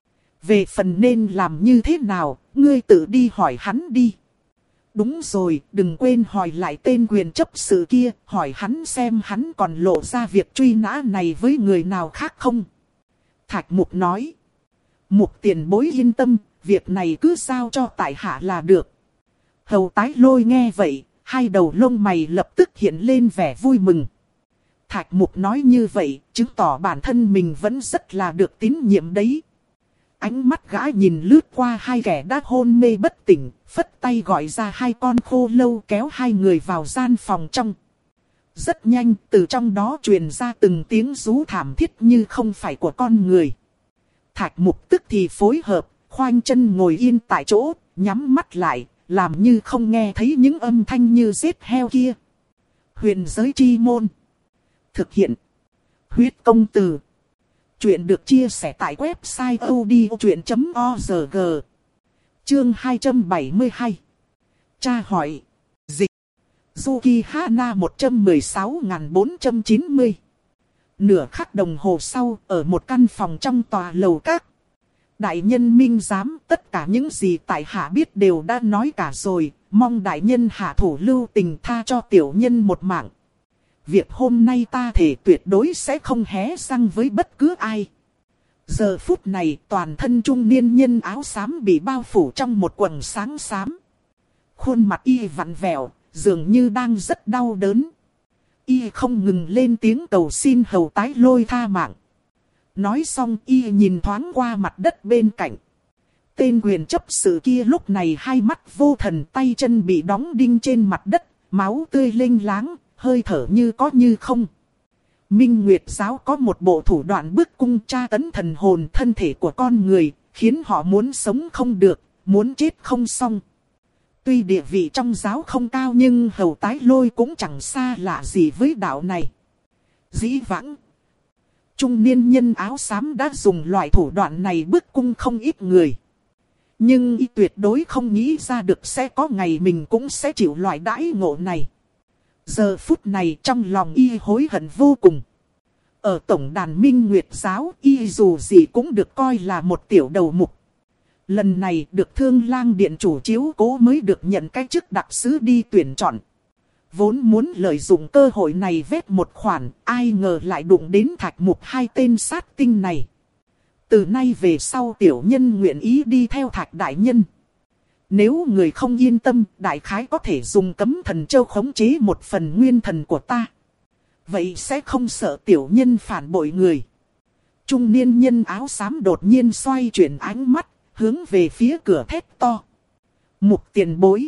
Về phần nên làm như thế nào, ngươi tự đi hỏi hắn đi. Đúng rồi, đừng quên hỏi lại tên quyền chấp sự kia, hỏi hắn xem hắn còn lộ ra việc truy nã này với người nào khác không. Thạch Mục nói. Mục tiền bối yên tâm, việc này cứ giao cho tại hạ là được. Hầu Tái Lôi nghe vậy, hai đầu lông mày lập tức hiện lên vẻ vui mừng. Thạch Mục nói như vậy, chứng tỏ bản thân mình vẫn rất là được tín nhiệm đấy. Ánh mắt gã nhìn lướt qua hai kẻ đã hôn mê bất tỉnh, phất tay gọi ra hai con khô lâu kéo hai người vào gian phòng trong. Rất nhanh, từ trong đó truyền ra từng tiếng rú thảm thiết như không phải của con người. Thạch Mục tức thì phối hợp, khoanh chân ngồi yên tại chỗ, nhắm mắt lại, làm như không nghe thấy những âm thanh như giết heo kia. Huyền giới chi môn. Thực hiện. Huyết công từ. Chuyện được chia sẻ tại website odchuyện chấm org. Chương hai trăm bảy mươi hai. Tra hỏi. Dịch. Yukihana một trăm mười sáu nghìn bốn trăm chín mươi. Nửa khắc đồng hồ sau, ở một căn phòng trong tòa lầu các. Đại nhân minh giám, tất cả những gì tại hạ biết đều đã nói cả rồi, mong đại nhân hạ thủ lưu tình tha cho tiểu nhân một mạng. Việc hôm nay ta thể tuyệt đối sẽ không hé răng với bất cứ ai. Giờ phút này toàn thân trung niên nhân áo xám bị bao phủ trong một quần sáng xám. Khuôn mặt y vặn vẹo, dường như đang rất đau đớn. Y không ngừng lên tiếng cầu xin Hầu Tái Lôi tha mạng. Nói xong y nhìn thoáng qua mặt đất bên cạnh. Tên quyền chấp sự kia lúc này hai mắt vô thần, tay chân bị đóng đinh trên mặt đất, máu tươi lênh láng, hơi thở như có như không. Minh Nguyệt giáo có một bộ thủ đoạn bức cung tra tấn thần hồn thân thể của con người, khiến họ muốn sống không được, muốn chết không xong. Tuy địa vị trong giáo không cao nhưng Hầu Tái Lôi cũng chẳng xa lạ gì với đạo này. Dĩ vãng, trung niên nhân áo xám đã dùng loại thủ đoạn này bức cung không ít người. Nhưng y tuyệt đối không nghĩ ra được sẽ có ngày mình cũng sẽ chịu loại đãi ngộ này. Giờ phút này trong lòng y hối hận vô cùng. Ở tổng đàn Minh Nguyệt giáo, y dù gì cũng được coi là một tiểu đầu mục. Lần này được Thương Lang Điện chủ chiếu cố mới được nhận cái chức đặc sứ đi tuyển chọn. Vốn muốn lợi dụng cơ hội này vét một khoản, ai ngờ lại đụng đến Thạch Mục hai tên sát tinh này. Từ nay về sau tiểu nhân nguyện ý đi theo Thạch đại nhân. Nếu người không yên tâm, đại khái có thể dùng cấm thần châu khống chế một phần nguyên thần của ta. Vậy sẽ không sợ tiểu nhân phản bội người. Trung niên nhân áo xám đột nhiên xoay chuyển ánh mắt, hướng về phía cửa thét to. Mục tiền bối.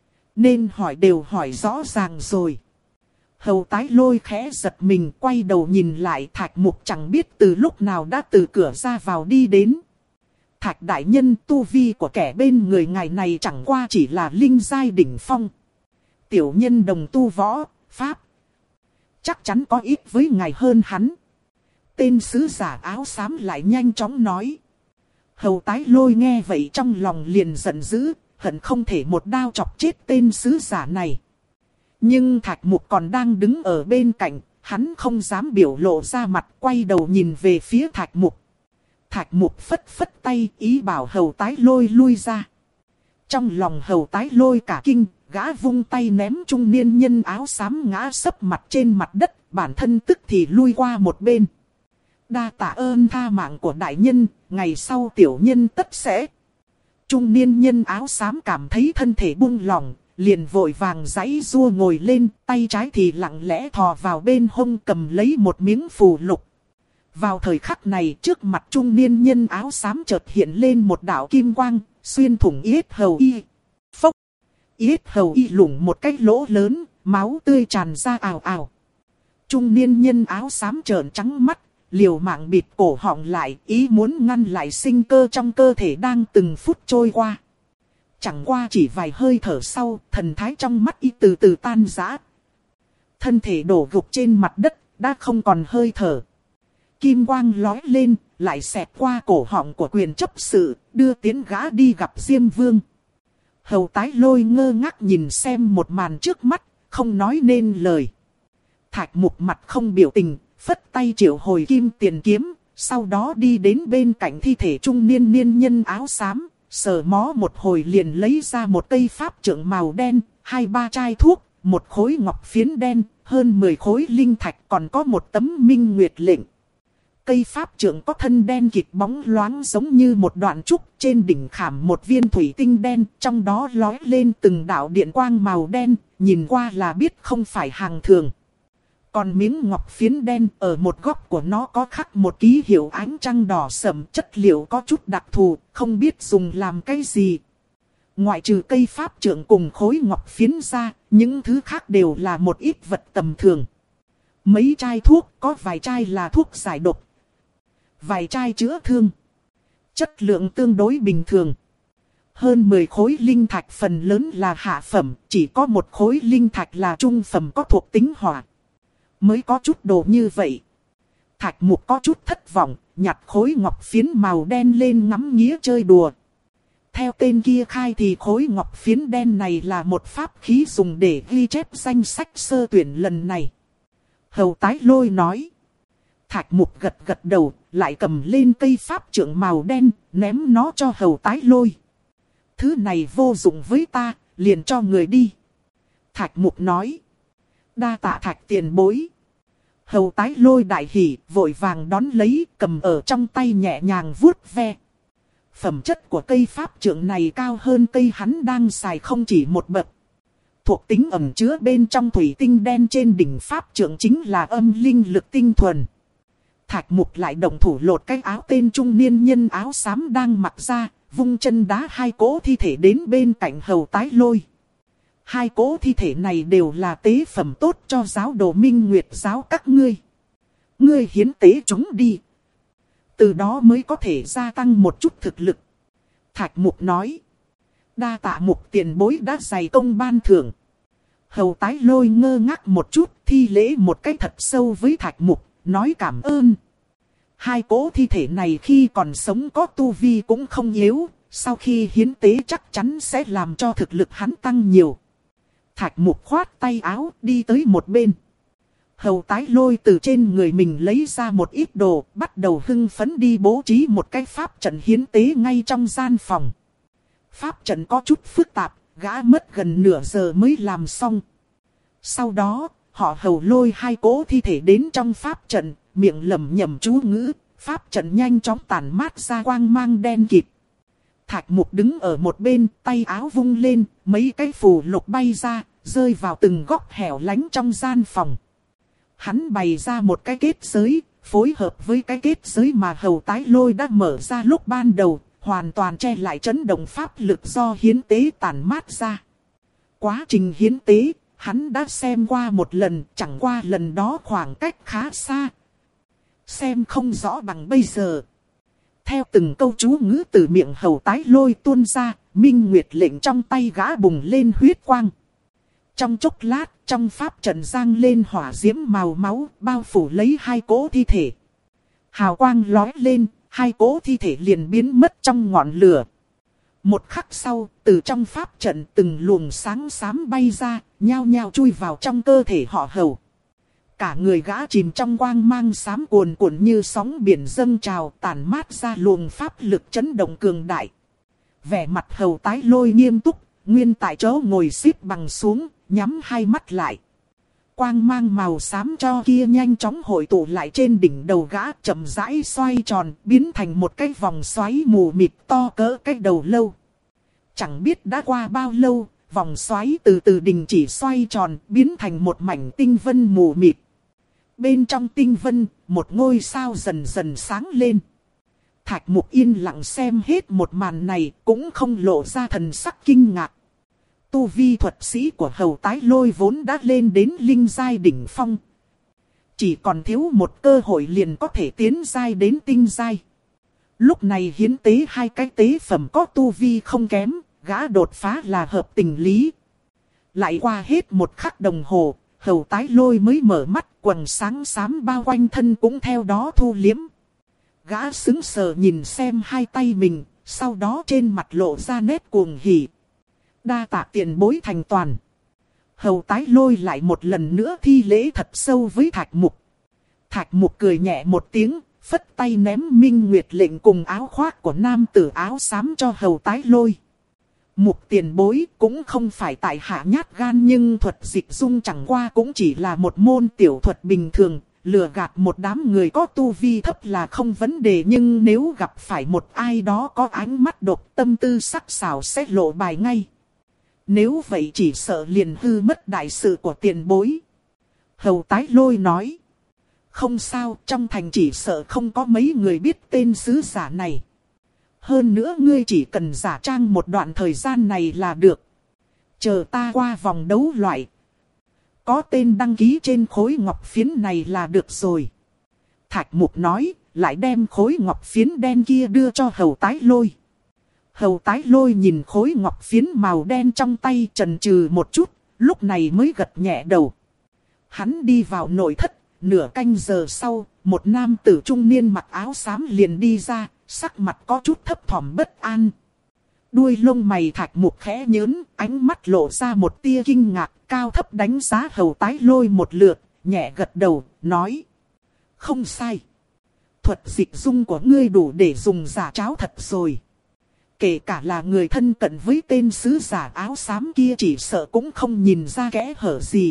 Nên hỏi đều hỏi rõ ràng rồi. Hầu Tái Lôi khẽ giật mình, quay đầu nhìn lại. Thạch Mục chẳng biết từ lúc nào đã từ cửa ra vào đi đến. Thạch đại nhân, tu vi của kẻ bên người ngài này chẳng qua chỉ là linh giai đỉnh phong. Tiểu nhân đồng tu võ, pháp. Chắc chắn có ít với ngài hơn hắn. Tên sứ giả áo xám lại nhanh chóng nói. Hầu Tái Lôi nghe vậy trong lòng liền giận dữ, hận không thể một đao chọc chết tên sứ giả này. Nhưng Thạch Mục còn đang đứng ở bên cạnh, hắn không dám biểu lộ ra mặt, quay đầu nhìn về phía Thạch Mục. Thạch Mục phất phất tay, ý bảo Hầu Tái Lôi lui ra. Trong lòng Hầu Tái Lôi cả kinh, gã vung tay ném trung niên nhân áo xám ngã sấp mặt trên mặt đất, bản thân tức thì lui qua một bên. Đa tạ ơn tha mạng của đại nhân, ngày sau tiểu nhân tất sẽ. Trung niên nhân áo xám cảm thấy thân thể buông lỏng, liền vội vàng giãy giụa ngồi lên, tay trái thì lặng lẽ thò vào bên hông cầm lấy một miếng phù lục. Vào thời khắc này, trước mặt trung niên nhân áo xám chợt hiện lên một đạo kim quang, xuyên thủng yết hầu y. Phốc! Yết hầu y lủng một cái lỗ lớn, máu tươi tràn ra ào ào. Trung niên nhân áo xám trợn trắng mắt, liều mạng bịt cổ họng lại, ý muốn ngăn lại sinh cơ trong cơ thể đang từng phút trôi qua. Chẳng qua chỉ vài hơi thở sau, thần thái trong mắt y từ từ tan rã. Thân thể đổ gục trên mặt đất, đã không còn hơi thở. Kim quang lói lên, lại xẹt qua cổ họng của quyền chấp sự, đưa tiến gã đi gặp Diêm Vương. Hầu Tái Lôi ngơ ngác nhìn xem một màn trước mắt, không nói nên lời. Thạch Mục mặt không biểu tình, phất tay triệu hồi kim tiền kiếm, sau đó đi đến bên cạnh thi thể trung niên niên nhân áo xám, sờ mó một hồi liền lấy ra một cây pháp trượng màu đen, hai ba chai thuốc, một khối ngọc phiến đen, hơn mười khối linh thạch, còn có một tấm minh nguyệt lệnh. Cây pháp trượng có thân đen kịt bóng loáng giống như một đoạn trúc, trên đỉnh khảm một viên thủy tinh đen, trong đó lói lên từng đạo điện quang màu đen, nhìn qua là biết không phải hàng thường. Còn miếng ngọc phiến đen ở một góc của nó có khắc một ký hiệu ánh trăng đỏ sẫm, chất liệu có chút đặc thù, không biết dùng làm cái gì. Ngoại trừ cây pháp trượng cùng khối ngọc phiến ra, những thứ khác đều là một ít vật tầm thường. Mấy chai thuốc, có vài chai là thuốc giải độc, vài chai chữa thương. Chất lượng tương đối bình thường. Hơn mười khối linh thạch phần lớn là hạ phẩm, chỉ có một khối linh thạch là trung phẩm có thuộc tính hỏa. Mới có chút đồ như vậy. Thạch Mục có chút thất vọng, nhặt khối ngọc phiến màu đen lên ngắm nghía chơi đùa. Theo tên kia khai thì khối ngọc phiến đen này là một pháp khí dùng để ghi chép danh sách sơ tuyển lần này. Hầu Tái Lôi nói. Thạch Mục gật gật đầu, lại cầm lên cây pháp trượng màu đen, ném nó cho Hầu Tái Lôi. Thứ này vô dụng với ta, liền cho người đi. Thạch Mục nói. Đa tạ Thạch tiền bối. Hầu Tái Lôi đại hỉ, vội vàng đón lấy, cầm ở trong tay nhẹ nhàng vuốt ve. Phẩm chất của cây pháp trượng này cao hơn cây hắn đang xài không chỉ một bậc. Thuộc tính ẩn chứa bên trong thủy tinh đen trên đỉnh pháp trượng chính là âm linh lực tinh thuần. Thạch Mục lại động thủ lột cái áo tên trung niên nhân áo xám đang mặc ra, vung chân đá hai cỗ thi thể đến bên cạnh Hầu Tái Lôi. Hai cỗ thi thể này đều là tế phẩm tốt cho giáo đồ Minh Nguyệt giáo các ngươi. Ngươi hiến tế chúng đi. Từ đó mới có thể gia tăng một chút thực lực. Thạch Mục nói. Đa tạ Mục tiền bối đã dày công ban thưởng. Hầu Tái Lôi ngơ ngác một chút, thi lễ một cái thật sâu với Thạch Mục, nói cảm ơn. Hai cỗ thi thể này khi còn sống có tu vi cũng không yếu, sau khi hiến tế chắc chắn sẽ làm cho thực lực hắn tăng nhiều. Thạch Mục khoát tay áo đi tới một bên. Hầu Tái Lôi từ trên người mình lấy ra một ít đồ, bắt đầu hưng phấn đi bố trí một cái pháp trận hiến tế ngay trong gian phòng. Pháp trận có chút phức tạp, gã mất gần nửa giờ mới làm xong. Sau đó, họ hầu lôi hai cỗ thi thể đến trong pháp trận, miệng lẩm nhẩm chú ngữ, pháp trận nhanh chóng tản mát ra quang mang đen kịt. Thạch Mục đứng ở một bên, tay áo vung lên, mấy cái phù lục bay ra, rơi vào từng góc hẻo lánh trong gian phòng. Hắn bày ra một cái kết giới, phối hợp với cái kết giới mà Hầu Tái Lôi đã mở ra lúc ban đầu, hoàn toàn che lại chấn động pháp lực do hiến tế tản mát ra. Quá trình hiến tế, hắn đã xem qua một lần, chẳng qua lần đó khoảng cách khá xa. Xem không rõ bằng bây giờ. Theo từng câu chú ngữ từ miệng Hầu Tái Lôi tuôn ra, Minh Nguyệt lệnh trong tay gã bùng lên huyết quang. Trong chốc lát, trong pháp trận giang lên hỏa diễm màu máu, bao phủ lấy hai cỗ thi thể. Hào quang lóe lên, hai cỗ thi thể liền biến mất trong ngọn lửa. Một khắc sau, từ trong pháp trận từng luồng sáng xám bay ra, nhao nhao chui vào trong cơ thể họ Hầu. Cả người gã chìm trong quang mang xám cuồn cuộn như sóng biển dâng trào, tản mát ra luồng pháp lực chấn động cường đại. Vẻ mặt Hầu Tái Lôi nghiêm túc, nguyên tại chỗ ngồi xếp bằng xuống, nhắm hai mắt lại. Quang mang màu xám cho kia nhanh chóng hội tụ lại trên đỉnh đầu gã, chậm rãi xoay tròn, biến thành một cái vòng xoáy mù mịt to cỡ cái đầu lâu. Chẳng biết đã qua bao lâu, vòng xoáy từ từ đình chỉ xoay tròn, biến thành một mảnh tinh vân mù mịt. Bên trong tinh vân, một ngôi sao dần dần sáng lên. Thạch Mục yên lặng xem hết một màn này, cũng không lộ ra thần sắc kinh ngạc. Tu vi thuật sĩ của Hầu Tái Lôi vốn đã lên đến linh giai đỉnh phong. Chỉ còn thiếu một cơ hội liền có thể tiến giai đến tinh giai. Lúc này hiến tế hai cái tế phẩm có tu vi không kém, gã đột phá là hợp tình lý. Lại qua hết một khắc đồng hồ, Hầu Tái Lôi mới mở mắt, quầng sáng xám bao quanh thân cũng theo đó thu liếm. Gã sững sờ nhìn xem hai tay mình, sau đó trên mặt lộ ra nét cuồng hỉ. Đa tạ tiền bối thành toàn. Hầu Tái Lôi lại một lần nữa thi lễ thật sâu với Thạch Mục. Thạch Mục cười nhẹ một tiếng, phất tay ném Minh Nguyệt lệnh cùng áo khoác của nam tử áo xám cho Hầu Tái Lôi. Mục tiền bối cũng không phải tại hạ nhát gan, nhưng thuật dịch dung chẳng qua cũng chỉ là một môn tiểu thuật bình thường. Lừa gạt một đám người có tu vi thấp là không vấn đề, nhưng nếu gặp phải một ai đó có ánh mắt độc, tâm tư sắc sảo sẽ lộ bài ngay. Nếu vậy chỉ sợ liền hư mất đại sự của tiền bối. Hầu Tái Lôi nói. Không sao, trong thành chỉ sợ không có mấy người biết tên sứ giả này. Hơn nữa ngươi chỉ cần giả trang một đoạn thời gian này là được. Chờ ta qua vòng đấu loại. Có tên đăng ký trên khối ngọc phiến này là được rồi. Thạch Mục nói, lại đem khối ngọc phiến đen kia đưa cho Hầu Tái Lôi. Hầu Tái Lôi nhìn khối ngọc phiến màu đen trong tay chần chừ một chút, lúc này mới gật nhẹ đầu. Hắn đi vào nội thất, nửa canh giờ sau, một nam tử trung niên mặc áo xám liền đi ra, sắc mặt có chút thấp thỏm bất an. Đuôi lông mày Thạch Mục khẽ nhớn, ánh mắt lộ ra một tia kinh ngạc, cao thấp đánh giá Hầu Tái Lôi một lượt, nhẹ gật đầu, nói. Không sai. Thuật dịch dung của ngươi đủ để dùng giả tráo thật rồi. Kể cả là người thân cận với tên sứ giả áo xám kia chỉ sợ cũng không nhìn ra kẽ hở gì.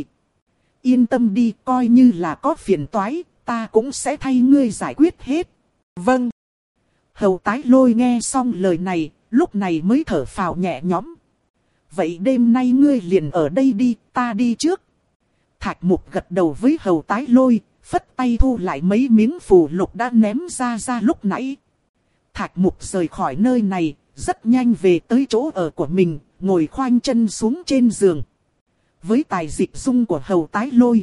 Yên tâm đi, coi như là có phiền toái, ta cũng sẽ thay ngươi giải quyết hết. Vâng. Hầu Tái Lôi nghe xong lời này, lúc này mới thở phào nhẹ nhõm. Vậy đêm nay ngươi liền ở đây đi, ta đi trước. Thạch Mục gật đầu với Hầu Tái Lôi, phất tay thu lại mấy miếng phù lục đã ném ra ra lúc nãy. Thạch Mục rời khỏi nơi này, rất nhanh về tới chỗ ở của mình, ngồi khoanh chân xuống trên giường. Với tài dịch dung của Hầu Tái Lôi,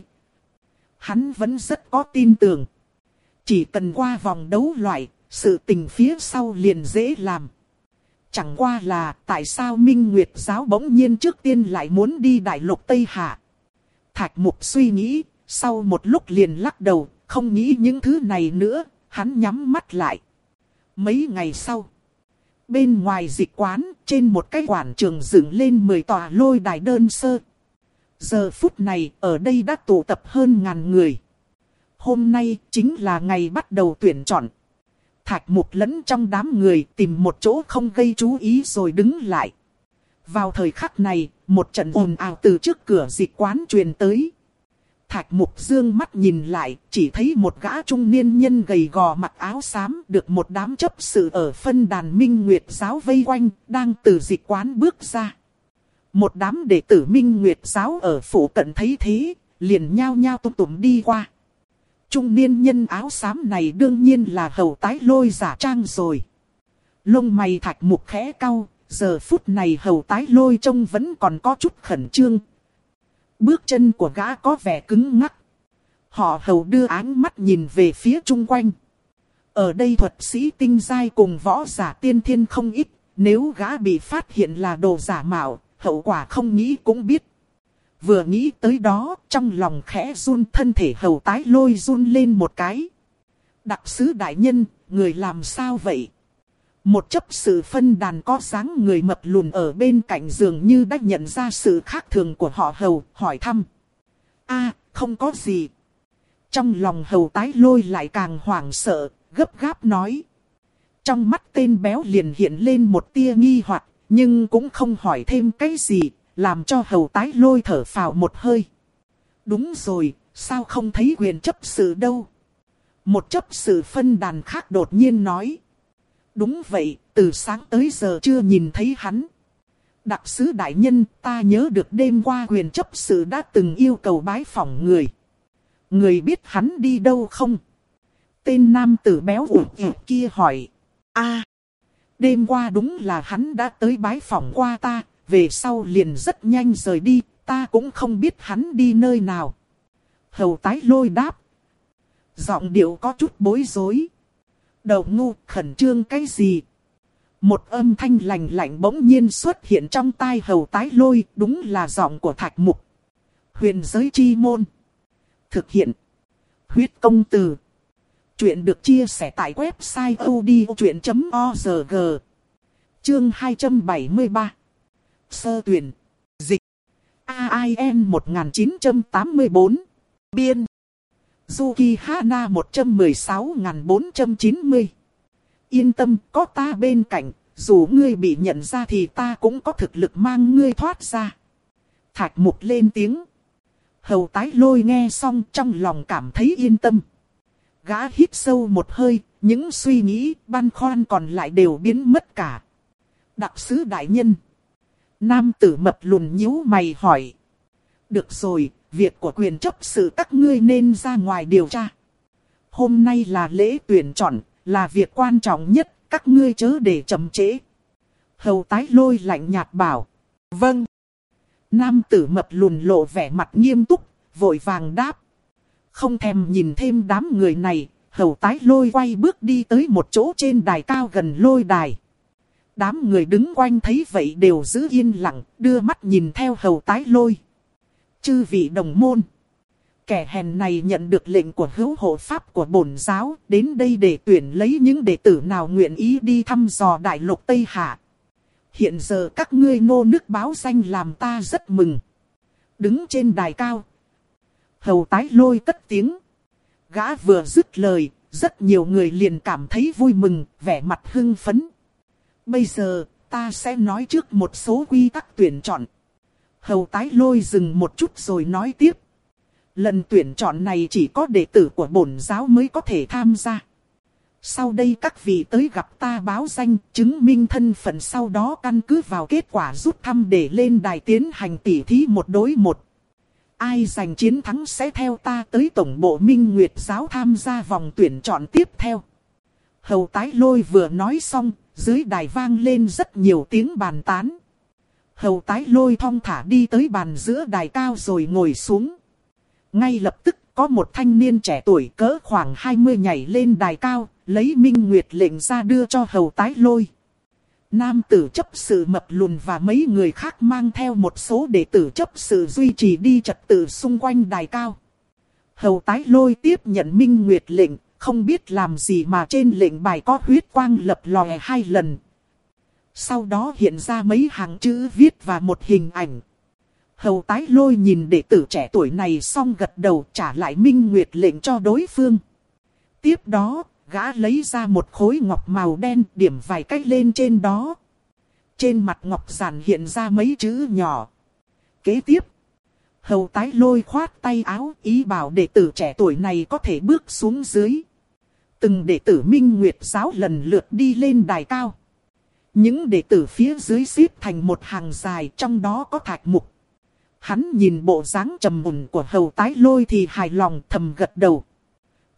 hắn vẫn rất có tin tưởng. Chỉ cần qua vòng đấu loại, sự tình phía sau liền dễ làm. Chẳng qua là tại sao Minh Nguyệt giáo bỗng nhiên trước tiên lại muốn đi đại lục Tây Hạ. Thạch Mục suy nghĩ, sau một lúc liền lắc đầu, không nghĩ những thứ này nữa, hắn nhắm mắt lại. Mấy ngày sau, bên ngoài dịch quán, trên một cái quảng trường dựng lên mười tòa lôi đài đơn sơ. Giờ phút này, ở đây đã tụ tập hơn ngàn người. Hôm nay chính là ngày bắt đầu tuyển chọn. Thạch Mục lẫn trong đám người tìm một chỗ không gây chú ý rồi đứng lại. Vào thời khắc này, một trận ồn ào từ trước cửa dịch quán truyền tới. Thạch Mục dương mắt nhìn lại, chỉ thấy một gã trung niên nhân gầy gò mặc áo xám được một đám chấp sự ở phân đàn Minh Nguyệt giáo vây quanh, đang từ dịch quán bước ra. Một đám đệ tử Minh Nguyệt giáo ở phủ cận thấy thế, liền nhao nhao tụm tụm đi qua. Trung niên nhân áo xám này đương nhiên là Hầu Tái Lôi giả trang rồi. Lông mày Thạch Mục khẽ cau, giờ phút này Hầu Tái Lôi trông vẫn còn có chút khẩn trương. Bước chân của gã có vẻ cứng ngắc. Họ Hầu đưa áng mắt nhìn về phía chung quanh. Ở đây thuật sĩ tinh giai cùng võ giả tiên thiên không ít, nếu gã bị phát hiện là đồ giả mạo, hậu quả không nghĩ cũng biết. Vừa nghĩ tới đó, trong lòng khẽ run, thân thể Hầu Tái Lôi run lên một cái. Đặc sứ đại nhân, người làm sao vậy? Một chấp sự phân đàn có dáng người mập lùn ở bên cạnh dường như đã nhận ra sự khác thường của họ Hầu, hỏi thăm. A, không có gì. Trong lòng Hầu Tái Lôi lại càng hoảng sợ, gấp gáp nói. Trong mắt tên béo liền hiện lên một tia nghi hoặc, nhưng cũng không hỏi thêm cái gì, làm cho Hầu Tái Lôi thở phào một hơi. Đúng rồi, sao không thấy quyền chấp sự đâu? Một chấp sự phân đàn khác đột nhiên nói. Đúng vậy, từ sáng tới giờ chưa nhìn thấy hắn. Đặc sứ đại nhân, ta nhớ được đêm qua quyền chấp sự đã từng yêu cầu bái phỏng người. Người biết hắn đi đâu không? Tên nam tử béo ủ ủ kia hỏi. A, đêm qua đúng là hắn đã tới bái phỏng qua ta, về sau liền rất nhanh rời đi, ta cũng không biết hắn đi nơi nào. Hầu Tái Lôi đáp. Giọng điệu có chút bối rối. Đầu ngu, khẩn trương cái gì? Một âm thanh lạnh lạnh bỗng nhiên xuất hiện trong tai Hầu Tái Lôi, đúng là giọng của Thạch Mục. Huyền giới chi môn. Thực hiện. Huyết công từ. Chuyện được chia sẻ tại website odchuyện chấm org. Chương hai trăm bảy mươi ba. Sơ tuyển. Dịch. a i en một nghìn chín trăm tám mươi tư. Biên. Yuki Hana một trăm mười sáu nghìn bốn trăm chín mươi. Yên tâm, có ta bên cạnh, dù ngươi bị nhận ra thì ta cũng có thực lực mang ngươi thoát ra. Thạch Mục lên tiếng. Hầu Tái Lôi nghe xong trong lòng cảm thấy yên tâm. Gã hít sâu một hơi, những suy nghĩ, băn khoăn còn lại đều biến mất cả. Đặc sứ đại nhân. Nam tử mập lùn nhíu mày hỏi. Được rồi, việc của quyền chấp sự các ngươi nên ra ngoài điều tra. Hôm nay là lễ tuyển chọn, là việc quan trọng nhất, các ngươi chớ để chậm trễ. Hầu Tái Lôi lạnh nhạt bảo. Vâng. Nam tử mập lùn lộ vẻ mặt nghiêm túc, vội vàng đáp. Không thèm nhìn thêm đám người này, Hầu Tái Lôi quay bước đi tới một chỗ trên đài cao gần lôi đài. Đám người đứng quanh thấy vậy đều giữ yên lặng, đưa mắt nhìn theo Hầu Tái Lôi. Chư vị đồng môn. Kẻ hèn này nhận được lệnh của hữu hộ pháp của bổn giáo, đến đây để tuyển lấy những đệ tử nào nguyện ý đi thăm dò đại lục Tây Hạ. Hiện giờ các ngươi nô nước báo danh làm ta rất mừng. Đứng trên đài cao. Hầu Tái Lôi cất tiếng. Gã vừa dứt lời, rất nhiều người liền cảm thấy vui mừng, vẻ mặt hưng phấn. Bây giờ, ta sẽ nói trước một số quy tắc tuyển chọn. Hầu Tái Lôi dừng một chút rồi nói tiếp. Lần tuyển chọn này chỉ có đệ tử của bổn giáo mới có thể tham gia. Sau đây các vị tới gặp ta báo danh, chứng minh thân phận, sau đó căn cứ vào kết quả rút thăm để lên đài tiến hành tỉ thí một đối một. Ai giành chiến thắng sẽ theo ta tới tổng bộ Minh Nguyệt giáo tham gia vòng tuyển chọn tiếp theo. Hầu Tái Lôi vừa nói xong, dưới đài vang lên rất nhiều tiếng bàn tán. Hầu Tái Lôi thong thả đi tới bàn giữa đài cao rồi ngồi xuống. Ngay lập tức có một thanh niên trẻ tuổi cỡ khoảng hai mươi nhảy lên đài cao, lấy Minh Nguyệt lệnh ra đưa cho Hầu Tái Lôi. Nam tử chấp sự mập lùn và mấy người khác mang theo một số đệ tử chấp sự duy trì đi trật tự xung quanh đài cao. Hầu Tái Lôi tiếp nhận Minh Nguyệt lệnh, không biết làm gì mà trên lệnh bài có huyết quang lập lòe hai lần. Sau đó hiện ra mấy hàng chữ viết và một hình ảnh. Hầu Tái Lôi nhìn đệ tử trẻ tuổi này xong gật đầu trả lại Minh Nguyệt lệnh cho đối phương. Tiếp đó, gã lấy ra một khối ngọc màu đen điểm vài cách lên trên đó. Trên mặt ngọc giản hiện ra mấy chữ nhỏ. Kế tiếp, Hầu Tái Lôi khoát tay áo ý bảo đệ tử trẻ tuổi này có thể bước xuống dưới. Từng đệ tử Minh Nguyệt giáo lần lượt đi lên đài cao. Những đệ tử phía dưới xếp thành một hàng dài, trong đó có Thạch Mục. Hắn nhìn bộ dáng trầm mùn của Hầu Tái Lôi thì hài lòng thầm gật đầu.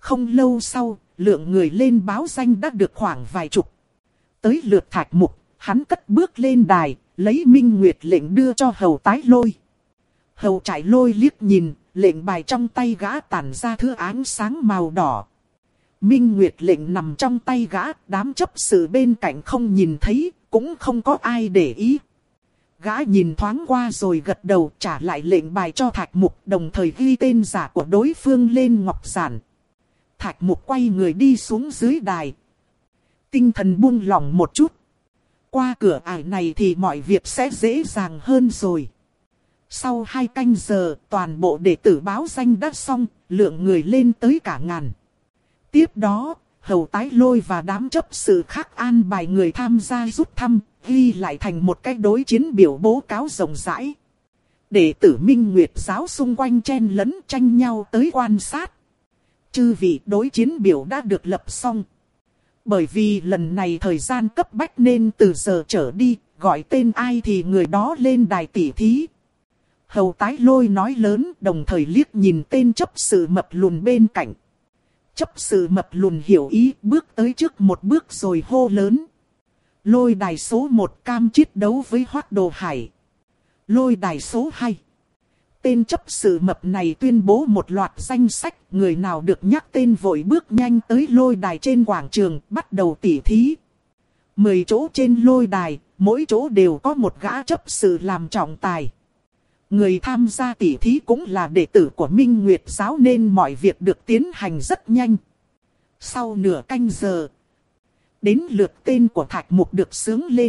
Không lâu sau, lượng người lên báo danh đã được khoảng vài chục. Tới lượt Thạch Mục, hắn cất bước lên đài, lấy Minh Nguyệt lệnh đưa cho Hầu Tái Lôi. Hầu Trải Lôi liếc nhìn, lệnh bài trong tay gã tản ra thứ ánh sáng màu đỏ. Minh Nguyệt lệnh nằm trong tay gã, đám chấp sự bên cạnh không nhìn thấy, cũng không có ai để ý. Gã nhìn thoáng qua rồi gật đầu trả lại lệnh bài cho Thạch Mục, đồng thời ghi tên giả của đối phương lên ngọc giản. Thạch Mục quay người đi xuống dưới đài. Tinh thần buông lỏng một chút. Qua cửa ải này thì mọi việc sẽ dễ dàng hơn rồi. Sau hai canh giờ, toàn bộ đệ tử báo danh đã xong, lượng người lên tới cả ngàn. Tiếp đó, Hầu Tái Lôi và đám chấp sự khác an bài người tham gia rút thăm, ghi lại thành một cái đối chiến biểu bố cáo rộng rãi. Đệ tử Minh Nguyệt giáo xung quanh chen lấn tranh nhau tới quan sát. Chư vị, đối chiến biểu đã được lập xong. Bởi vì lần này thời gian cấp bách nên từ giờ trở đi, gọi tên ai thì người đó lên đài tỉ thí. Hầu Tái Lôi nói lớn, đồng thời liếc nhìn tên chấp sự mập lùn bên cạnh. Chấp sự mập lùn hiểu ý, bước tới trước một bước rồi hô lớn. Lôi đài số một cam chiến đấu với Hoắc Đồ Hải. Lôi đài số hai. Tên chấp sự mập này tuyên bố một loạt danh sách, người nào được nhắc tên vội bước nhanh tới lôi đài trên quảng trường, bắt đầu tỉ thí. Mười chỗ trên lôi đài, mỗi chỗ đều có một gã chấp sự làm trọng tài. Người tham gia tỉ thí cũng là đệ tử của Minh Nguyệt giáo nên mọi việc được tiến hành rất nhanh. Sau nửa canh giờ, đến lượt tên của Thạch Mục được xướng lên.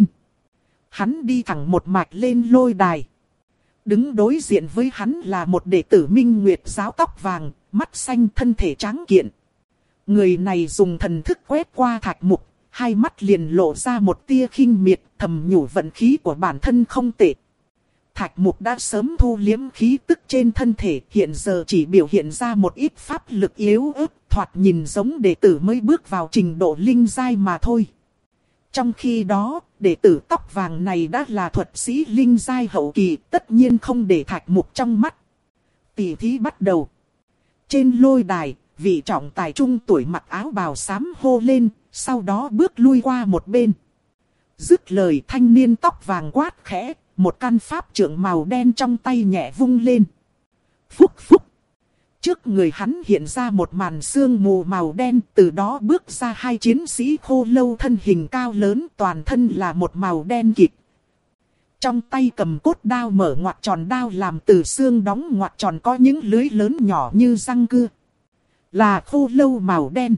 Hắn đi thẳng một mạch lên lôi đài. Đứng đối diện với hắn là một đệ tử Minh Nguyệt giáo tóc vàng, mắt xanh, thân thể tráng kiện. Người này dùng thần thức quét qua Thạch Mục, hai mắt liền lộ ra một tia khinh miệt, thầm nhủ vận khí của bản thân không tệ. Thạch Mục đã sớm thu liếm khí tức trên thân thể, hiện giờ chỉ biểu hiện ra một ít pháp lực yếu ớt, thoạt nhìn giống đệ tử mới bước vào trình độ linh giai mà thôi. Trong khi đó, đệ tử tóc vàng này đã là thuật sĩ linh giai hậu kỳ, tất nhiên không để Thạch Mục trong mắt. Tỷ thí bắt đầu. Trên lôi đài, vị trọng tài trung tuổi mặc áo bào xám hô lên, sau đó bước lui qua một bên. Dứt lời, thanh niên tóc vàng quát khẽ, một căn pháp trượng màu đen trong tay nhẹ vung lên. Phúc phúc. Trước người hắn hiện ra một màn sương mù màu đen, từ đó bước ra hai chiến sĩ khô lâu thân hình cao lớn, toàn thân là một màu đen kịt. Trong tay cầm cốt đao mở ngoặt tròn, đao làm từ xương đóng ngoặt tròn có những lưới lớn nhỏ như răng cưa. Là khô lâu màu đen.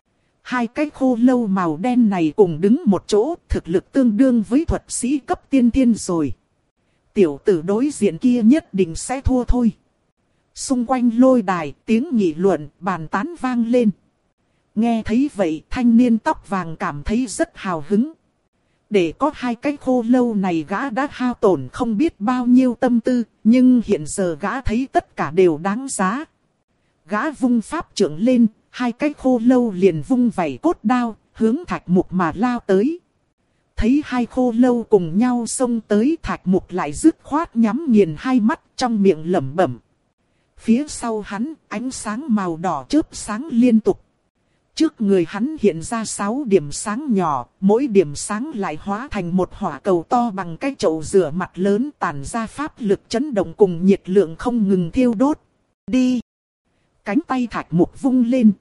Hai cái khô lâu màu đen này cùng đứng một chỗ, thực lực tương đương với thuật sĩ cấp tiên thiên rồi. Tiểu tử đối diện kia nhất định sẽ thua thôi. Xung quanh lôi đài, tiếng nghị luận, bàn tán vang lên. Nghe thấy vậy, thanh niên tóc vàng cảm thấy rất hào hứng. Để có hai cái khô lâu này gã đã hao tổn không biết bao nhiêu tâm tư, nhưng hiện giờ gã thấy tất cả đều đáng giá. Gã vung pháp trượng lên, hai cái khô lâu liền vung vẩy cốt đao, hướng Thạch Mục mà lao tới. Thấy hai khô lâu cùng nhau xông tới, Thạch Mục lại dứt khoát nhắm nghiền hai mắt, trong miệng lẩm bẩm. Phía sau hắn, ánh sáng màu đỏ chớp sáng liên tục. Trước người hắn hiện ra sáu điểm sáng nhỏ, mỗi điểm sáng lại hóa thành một hỏa cầu to bằng cái chậu rửa mặt lớn, tản ra pháp lực chấn động cùng nhiệt lượng không ngừng thiêu đốt. Đi! Cánh tay Thạch Mục vung lên.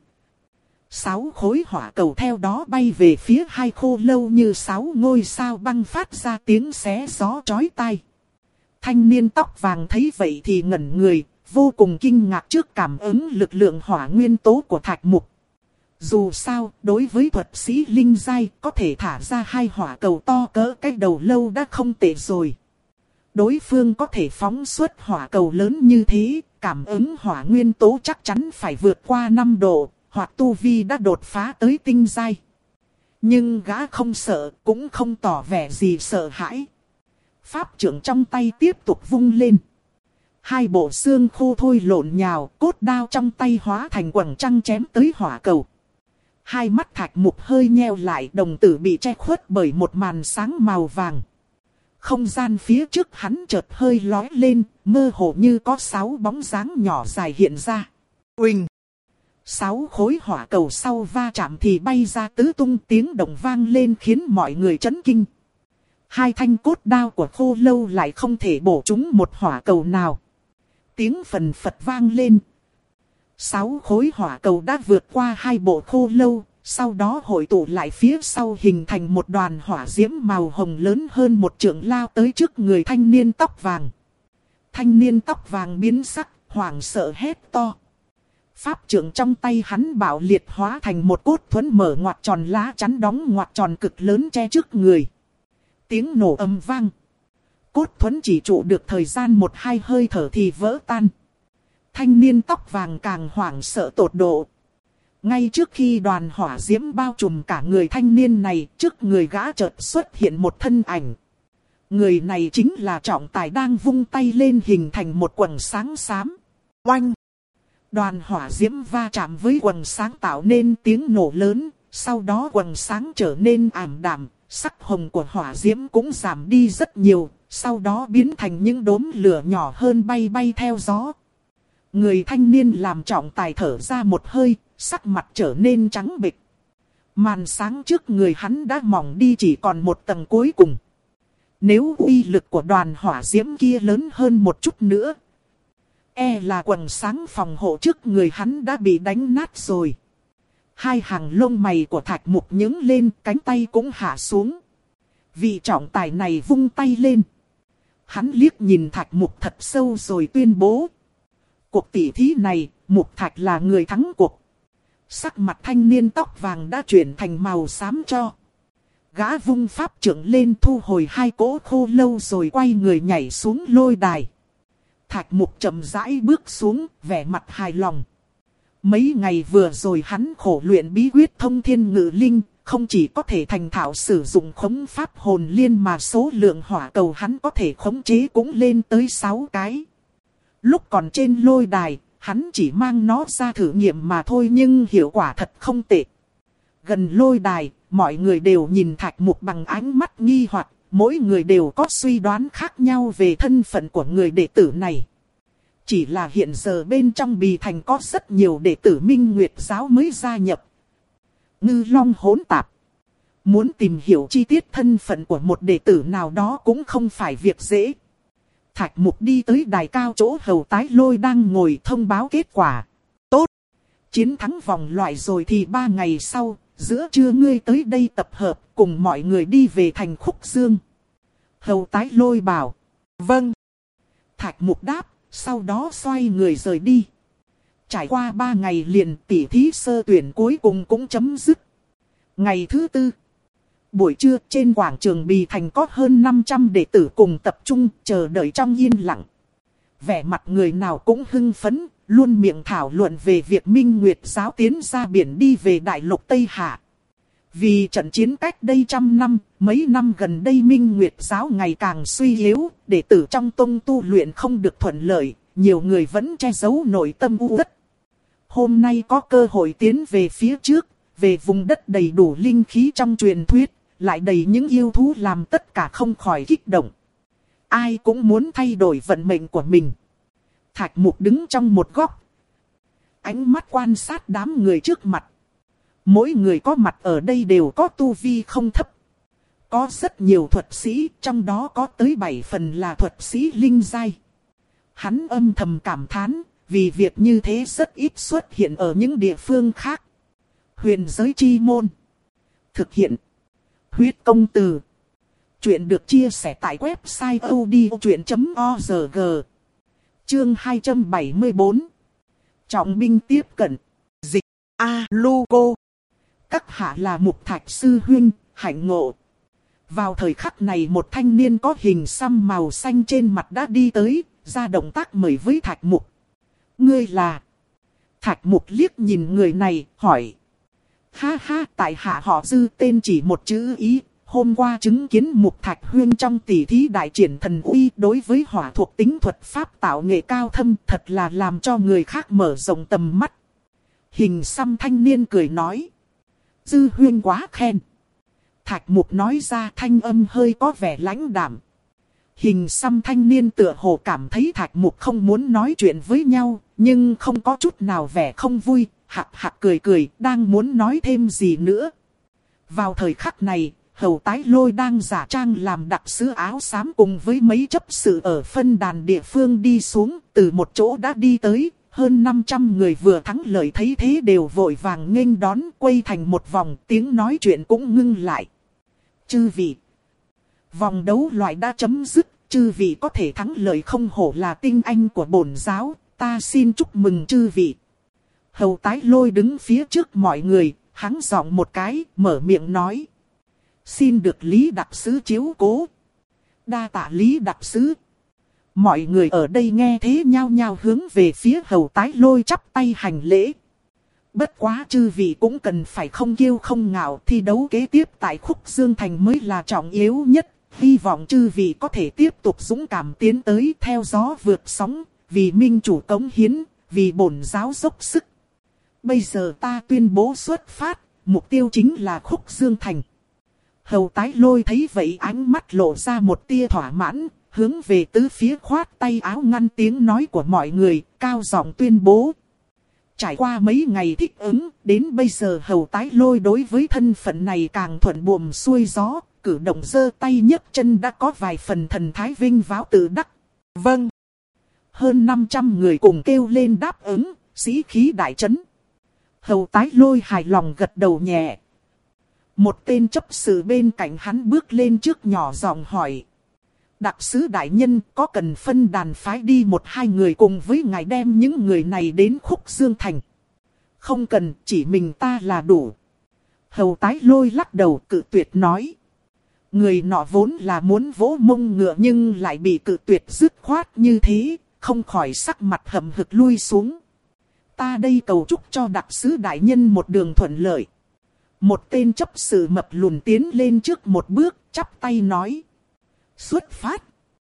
Sáu khối hỏa cầu theo đó bay về phía hai khô lâu như sáu ngôi sao băng, phát ra tiếng xé gió chói tai. Thanh niên tóc vàng thấy vậy thì ngẩn người, vô cùng kinh ngạc trước cảm ứng lực lượng hỏa nguyên tố của Thạch Mục. Dù sao, đối với thuật sĩ linh giai, có thể thả ra hai hỏa cầu to cỡ cái đầu lâu đã không tệ rồi. Đối phương có thể phóng xuất hỏa cầu lớn như thế, cảm ứng hỏa nguyên tố chắc chắn phải vượt qua năm độ, hoặc tu vi đã đột phá tới tinh giai. Nhưng gã không sợ, cũng không tỏ vẻ gì sợ hãi. Pháp trượng trong tay tiếp tục vung lên. Hai bộ xương khô thôi lộn nhào, cốt đao trong tay hóa thành quầng trăng chém tới hỏa cầu. Hai mắt Thạch Mục hơi nheo lại, đồng tử bị che khuất bởi một màn sáng màu vàng. Không gian phía trước hắn chợt hơi lói lên, mơ hồ như có sáu bóng dáng nhỏ dài hiện ra. Uỳnh! Sáu khối hỏa cầu sau va chạm thì bay ra tứ tung, tiếng động vang lên khiến mọi người chấn kinh. Hai thanh cốt đao của Khô Lâu lại không thể bổ trúng một hỏa cầu nào. Tiếng phần phật vang lên. Sáu khối hỏa cầu đã vượt qua hai bộ Khô Lâu, sau đó hội tụ lại phía sau hình thành một đoàn hỏa diễm màu hồng lớn hơn một trượng lao tới trước người thanh niên tóc vàng. Thanh niên tóc vàng biến sắc, hoảng sợ hét to. Pháp trượng trong tay hắn bạo liệt hóa thành một cốt thuẫn mở ngoặt tròn lá chắn đóng ngoặt tròn cực lớn che trước người. Tiếng nổ ầm vang. Cốt thuẫn chỉ trụ được thời gian một hai hơi thở thì vỡ tan. Thanh niên tóc vàng càng hoảng sợ tột độ. Ngay trước khi đoàn hỏa diễm bao trùm cả người thanh niên này, trước người gã chợt xuất hiện một thân ảnh. Người này chính là Trọng Tài đang vung tay lên hình thành một quầng sáng xám. Oanh! Đoàn hỏa diễm va chạm với quầng sáng tạo nên tiếng nổ lớn, sau đó quầng sáng trở nên ảm đạm, sắc hồng của hỏa diễm cũng giảm đi rất nhiều, sau đó biến thành những đốm lửa nhỏ hơn bay bay theo gió. Người thanh niên làm Trọng Tài thở ra một hơi, sắc mặt trở nên trắng bệch. Màn sáng trước người hắn đã mỏng đi chỉ còn một tầng cuối cùng. Nếu uy lực của đoàn hỏa diễm kia lớn hơn một chút nữa, e là quầng sáng phòng hộ trước người hắn đã bị đánh nát rồi. Hai hàng lông mày của Thạch Mục nhướng lên, cánh tay cũng hạ xuống. Vị Trọng Tài này vung tay lên. Hắn liếc nhìn Thạch Mục thật sâu rồi tuyên bố. Cuộc tỷ thí này, Mục Thạch là người thắng cuộc. Sắc mặt thanh niên tóc vàng đã chuyển thành màu xám cho. Gã vung pháp trượng lên thu hồi hai cỗ Khô Lâu rồi quay người nhảy xuống lôi đài. Thạch Mục chậm rãi bước xuống, vẻ mặt hài lòng. Mấy ngày vừa rồi hắn khổ luyện bí quyết thông thiên ngự linh, không chỉ có thể thành thạo sử dụng khống pháp hồn liên mà số lượng hỏa cầu hắn có thể khống chế cũng lên tới sáu cái. Lúc còn trên lôi đài, hắn chỉ mang nó ra thử nghiệm mà thôi nhưng hiệu quả thật không tệ. Gần lôi đài, mọi người đều nhìn Thạch Mục bằng ánh mắt nghi hoặc, mỗi người đều có suy đoán khác nhau về thân phận của người đệ tử này. Chỉ là hiện giờ bên trong Bì Thành có rất nhiều đệ tử Minh Nguyệt giáo mới gia nhập. Ngư long hỗn tạp. Muốn tìm hiểu chi tiết thân phận của một đệ tử nào đó cũng không phải việc dễ. Thạch Mục đi tới đài cao chỗ Hầu Tái Lôi đang ngồi thông báo kết quả. Tốt! Chiến thắng vòng loại rồi thì ba ngày sau, giữa trưa ngươi tới đây tập hợp cùng mọi người đi về thành Khúc Dương. Hầu Tái Lôi bảo. Vâng! Thạch Mục đáp, sau đó xoay người rời đi. Trải qua ba ngày liền, tỷ thí sơ tuyển cuối cùng cũng chấm dứt. Ngày thứ tư. Buổi trưa trên quảng trường Bì Thành có hơn năm trăm đệ tử cùng tập trung chờ đợi trong yên lặng. Vẻ mặt người nào cũng hưng phấn, luôn miệng thảo luận về việc Minh Nguyệt giáo tiến ra biển đi về đại lục Tây Hạ. Vì trận chiến cách đây trăm năm, mấy năm gần đây Minh Nguyệt giáo ngày càng suy yếu, đệ tử trong tông tu luyện không được thuận lợi, nhiều người vẫn che giấu nội tâm u uất. Hôm nay có cơ hội tiến về phía trước, về vùng đất đầy đủ linh khí trong truyền thuyết, lại đầy những yêu thú làm tất cả không khỏi kích động. Ai cũng muốn thay đổi vận mệnh của mình. Thạch Mục đứng trong một góc, ánh mắt quan sát đám người trước mặt. Mỗi người có mặt ở đây đều có tu vi không thấp. Có rất nhiều thuật sĩ, trong đó có tới bảy phần là thuật sĩ linh giai. Hắn âm thầm cảm thán, vì việc như thế rất ít xuất hiện ở những địa phương khác. Huyền giới chi môn. Thực hiện. Huyết công từ. Chuyện được chia sẻ tại website odchuyện chấm org. Chương hai trăm bảy mươi bốn. Trọng binh tiếp cận. Dịch A-lu-cô. Các hạ là Mục Thạch sư huynh, hạnh ngộ. Vào thời khắc này một thanh niên có hình xăm màu xanh trên mặt đã đi tới, ra động tác mời với Thạch Mục. Ngươi là? Thạch Mục liếc nhìn người này, hỏi. Ha ha, tại hạ họ Dư, tên chỉ một chữ ý. Hôm qua chứng kiến Mục Thạch huynh trong tỷ thí đại triển thần uy, đối với hỏa thuộc tính thuật pháp tạo nghệ cao thâm, thật là làm cho người khác mở rộng tầm mắt. Hình xăm thanh niên cười nói. Dư huynh quá khen. Thạch Mục nói ra thanh âm hơi có vẻ lãnh đạm. Hình xăm thanh niên tựa hồ cảm thấy Thạch Mục không muốn nói chuyện với nhau, nhưng không có chút nào vẻ không vui, hạc hạc cười cười, đang muốn nói thêm gì nữa. Vào thời khắc này, Hầu Tái Lôi đang giả trang làm đặc sứ áo xám cùng với mấy chấp sự ở phân đàn địa phương đi xuống, từ một chỗ đã đi tới. Hơn năm trăm người vừa thắng lợi thấy thế đều vội vàng nghênh đón, quay thành một vòng, tiếng nói chuyện cũng ngưng lại. Chư vị, vòng đấu loại đã chấm dứt, chư vị có thể thắng lợi không hổ là tinh anh của bổn giáo, ta xin chúc mừng chư vị. Hầu Tái Lôi đứng phía trước mọi người, hắng giọng một cái, mở miệng nói. Xin được Lý đặc sứ chiếu cố. Đa tạ Lý đặc sứ. Mọi người ở đây nghe thế nhao nhao hướng về phía Hầu Tái Lôi chắp tay hành lễ. Bất quá chư vị cũng cần phải không kiêu không ngạo, thi đấu kế tiếp tại Khúc Dương Thành mới là trọng yếu nhất. Hy vọng chư vị có thể tiếp tục dũng cảm tiến tới theo gió vượt sóng, vì minh chủ cống hiến, vì bổn giáo dốc sức. Bây giờ ta tuyên bố xuất phát, mục tiêu chính là Khúc Dương Thành. Hầu Tái Lôi thấy vậy ánh mắt lộ ra một tia thỏa mãn, hướng về tứ phía khoát tay áo ngăn tiếng nói của mọi người, cao giọng tuyên bố. Trải qua mấy ngày thích ứng, đến bây giờ Hầu Tái Lôi đối với thân phận này càng thuận buồm xuôi gió, cử động giơ tay nhấc chân đã có vài phần thần thái vinh váo tự đắc. Vâng. Hơn năm trăm người cùng kêu lên đáp ứng, sĩ khí đại trấn. Hầu Tái Lôi hài lòng gật đầu nhẹ. Một tên chấp sự bên cạnh hắn bước lên trước nhỏ giọng hỏi. Đặc sứ đại nhân có cần phân đàn phái đi một hai người cùng với ngài đem những người này đến Khúc Dương Thành? Không cần, chỉ mình ta là đủ. Hầu Tái Lôi lắc đầu cự tuyệt nói. Người nọ vốn là muốn vỗ mông ngựa nhưng lại bị cự tuyệt dứt khoát như thế, không khỏi sắc mặt hậm hực lui xuống. Ta đây cầu chúc cho đặc sứ đại nhân một đường thuận lợi. Một tên chấp sự mập lùn tiến lên trước một bước, chắp tay nói. Xuất phát.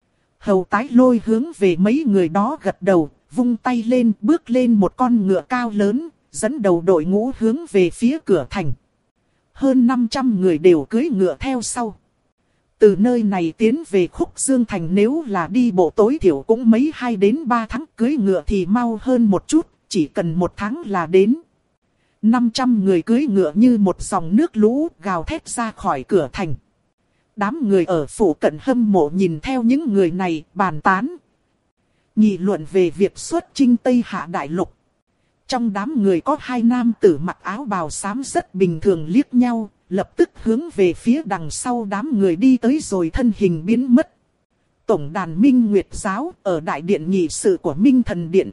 Hầu Tái Lôi hướng về mấy người đó gật đầu, vung tay lên, bước lên một con ngựa cao lớn, dẫn đầu đội ngũ hướng về phía cửa thành. Hơn năm trăm người đều cưỡi ngựa theo sau. Từ nơi này tiến về Khúc Dương Thành nếu là đi bộ tối thiểu cũng mấy hai đến ba tháng, cưỡi ngựa thì mau hơn một chút, chỉ cần một tháng là đến. năm trăm người cưỡi ngựa như một dòng nước lũ gào thét ra khỏi cửa thành. Đám người ở phủ cận hâm mộ nhìn theo những người này bàn tán. Nghị luận về việc xuất chinh Tây Hạ Đại Lục. Trong đám người có hai nam tử mặc áo bào xám rất bình thường liếc nhau, lập tức hướng về phía đằng sau đám người đi tới rồi thân hình biến mất. Tổng đàn Minh Nguyệt Giáo ở đại điện nghị sự của Minh Thần Điện.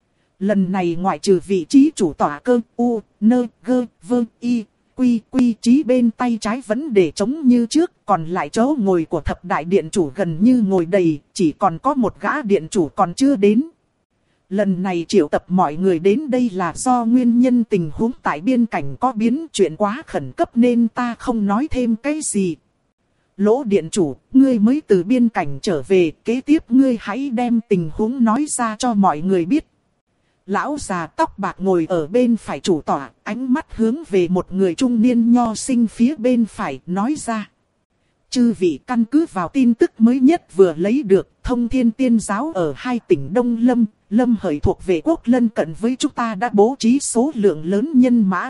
Lần này ngoại trừ vị trí chủ tọa cơ U, Nơ, Gơ, Vơ, Y, Quy, Quy trí bên tay trái vẫn để trống như trước, còn lại chỗ ngồi của thập đại điện chủ gần như ngồi đầy, chỉ còn có một gã điện chủ còn chưa đến. Lần này triệu tập mọi người đến đây là do nguyên nhân tình huống tại biên cảnh có biến chuyện quá khẩn cấp nên ta không nói thêm cái gì. Lỗ điện chủ, ngươi mới từ biên cảnh trở về, kế tiếp ngươi hãy đem tình huống nói ra cho mọi người biết. Lão già tóc bạc ngồi ở bên phải chủ tọa, ánh mắt hướng về một người trung niên nho sinh phía bên phải, nói ra. Chư vị căn cứ vào tin tức mới nhất vừa lấy được, Thông Thiên Tiên Giáo ở hai tỉnh Đông Lâm, Lâm Hởi thuộc về quốc lân cận với chúng ta đã bố trí số lượng lớn nhân mã.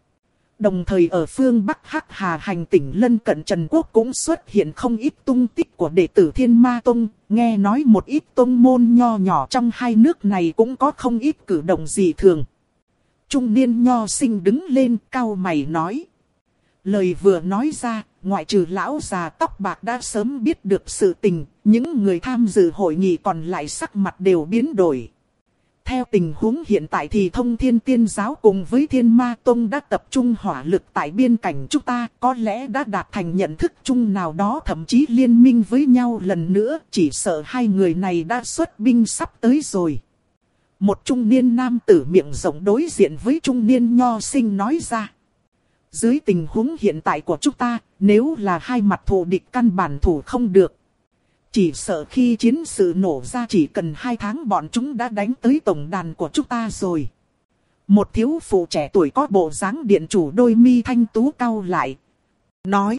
Đồng thời ở phương Bắc Hắc Hà hành tỉnh lân cận Trần Quốc cũng xuất hiện không ít tung tích của đệ tử Thiên Ma Tông. Nghe nói một ít tông môn nho nhỏ trong hai nước này cũng có không ít cử động dị thường. Trung niên nho sinh đứng lên cau mày nói. Lời vừa nói ra, ngoại trừ lão già tóc bạc đã sớm biết được sự tình, những người tham dự hội nghị còn lại sắc mặt đều biến đổi. Theo tình huống hiện tại thì Thông Thiên Tiên Giáo cùng với Thiên Ma Tông đã tập trung hỏa lực tại biên cảnh chúng ta, có lẽ đã đạt thành nhận thức chung nào đó, thậm chí liên minh với nhau lần nữa, chỉ sợ hai người này đã xuất binh sắp tới rồi. Một trung niên nam tử miệng rộng đối diện với trung niên nho sinh nói ra. Dưới tình huống hiện tại của chúng ta, nếu là hai mặt thù địch căn bản thủ không được. Chỉ sợ khi chiến sự nổ ra chỉ cần hai tháng bọn chúng đã đánh tới tổng đàn của chúng ta rồi. Một thiếu phụ trẻ tuổi có bộ dáng điện chủ đôi mi thanh tú cau lại. Nói.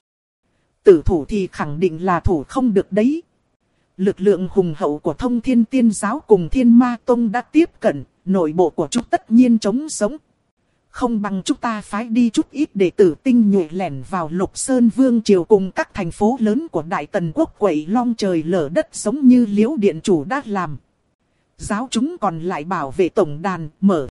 Tử thủ thì khẳng định là thủ không được đấy. Lực lượng hùng hậu của Thông Thiên Tiên Giáo cùng Thiên Ma Tông đã tiếp cận. Nội bộ của chúng tất nhiên trống sống. Không bằng chúng ta phái đi chút ít đệ tử tinh nhuệ lẻn vào Lục Sơn Vương triều cùng các thành phố lớn của Đại Tần quốc quậy long trời lở đất giống như Liễu điện chủ đã làm. Giáo chúng còn lại bảo vệ tổng đàn, mở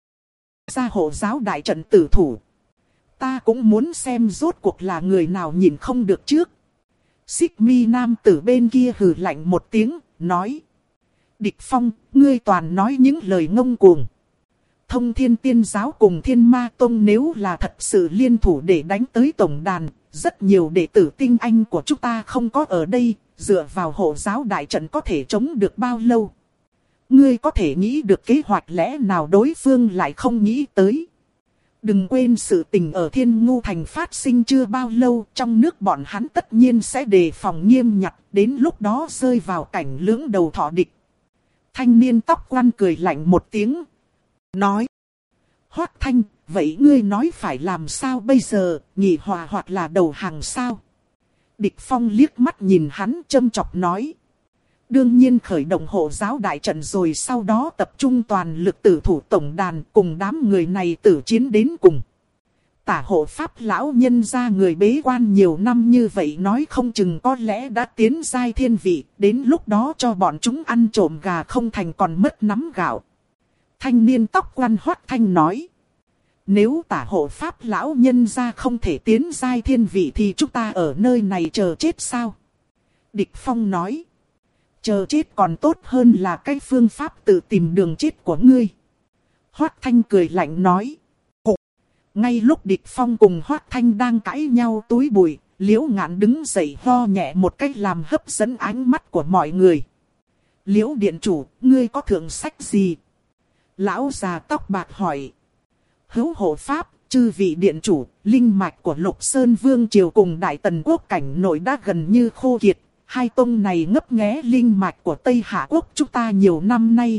ra hộ giáo đại trận tử thủ. Ta cũng muốn xem rốt cuộc là người nào nhìn không được trước. Xích mi nam tử bên kia hừ lạnh một tiếng, nói. Địch Phong, ngươi toàn nói những lời ngông cuồng. Thông Thiên Tiên Giáo cùng Thiên Ma Tông nếu là thật sự liên thủ để đánh tới tổng đàn, rất nhiều đệ tử tinh anh của chúng ta không có ở đây, dựa vào hộ giáo đại trận có thể chống được bao lâu. Ngươi có thể nghĩ được kế hoạch lẽ nào đối phương lại không nghĩ tới. Đừng quên sự tình ở Thiên Ngu Thành phát sinh chưa bao lâu, trong nước bọn hắn tất nhiên sẽ đề phòng nghiêm ngặt, đến lúc đó rơi vào cảnh lưỡng đầu thọ địch. Thanh niên tóc quan cười lạnh một tiếng, nói. Hoắc Thanh, vậy ngươi nói phải làm sao bây giờ, nhị hòa hoặc là đầu hàng sao? Địch Phong liếc mắt nhìn hắn châm chọc nói. Đương nhiên khởi động hộ giáo đại trận rồi sau đó tập trung toàn lực tử thủ tổng đàn cùng đám người này tử chiến đến cùng. Tả hộ pháp lão nhân ra người bế quan nhiều năm như vậy nói không chừng có lẽ đã tiến giai thiên vị, đến lúc đó cho bọn chúng ăn trộm gà không thành còn mất nắm gạo. Thanh niên tóc quan Hoắc Thanh nói. Nếu tả hộ pháp lão nhân ra không thể tiến giai thiên vị thì chúng ta ở nơi này chờ chết sao? Địch Phong nói. Chờ chết còn tốt hơn là cái phương pháp tự tìm đường chết của ngươi. Hoắc Thanh cười lạnh nói. Hục. Ngay lúc Địch Phong cùng Hoắc Thanh đang cãi nhau túi bụi, Liễu Ngạn đứng dậy ho nhẹ một cách làm hấp dẫn ánh mắt của mọi người. Liễu điện chủ, ngươi có thượng sách gì? Lão già tóc bạc hỏi. Hữu hộ pháp, chư vị điện chủ, linh mạch của Lục Sơn Vương triều cùng Đại Tần quốc cảnh nội đã gần như khô kiệt. Hai tông này ngấp nghé linh mạch của Tây Hạ quốc chúng ta nhiều năm nay.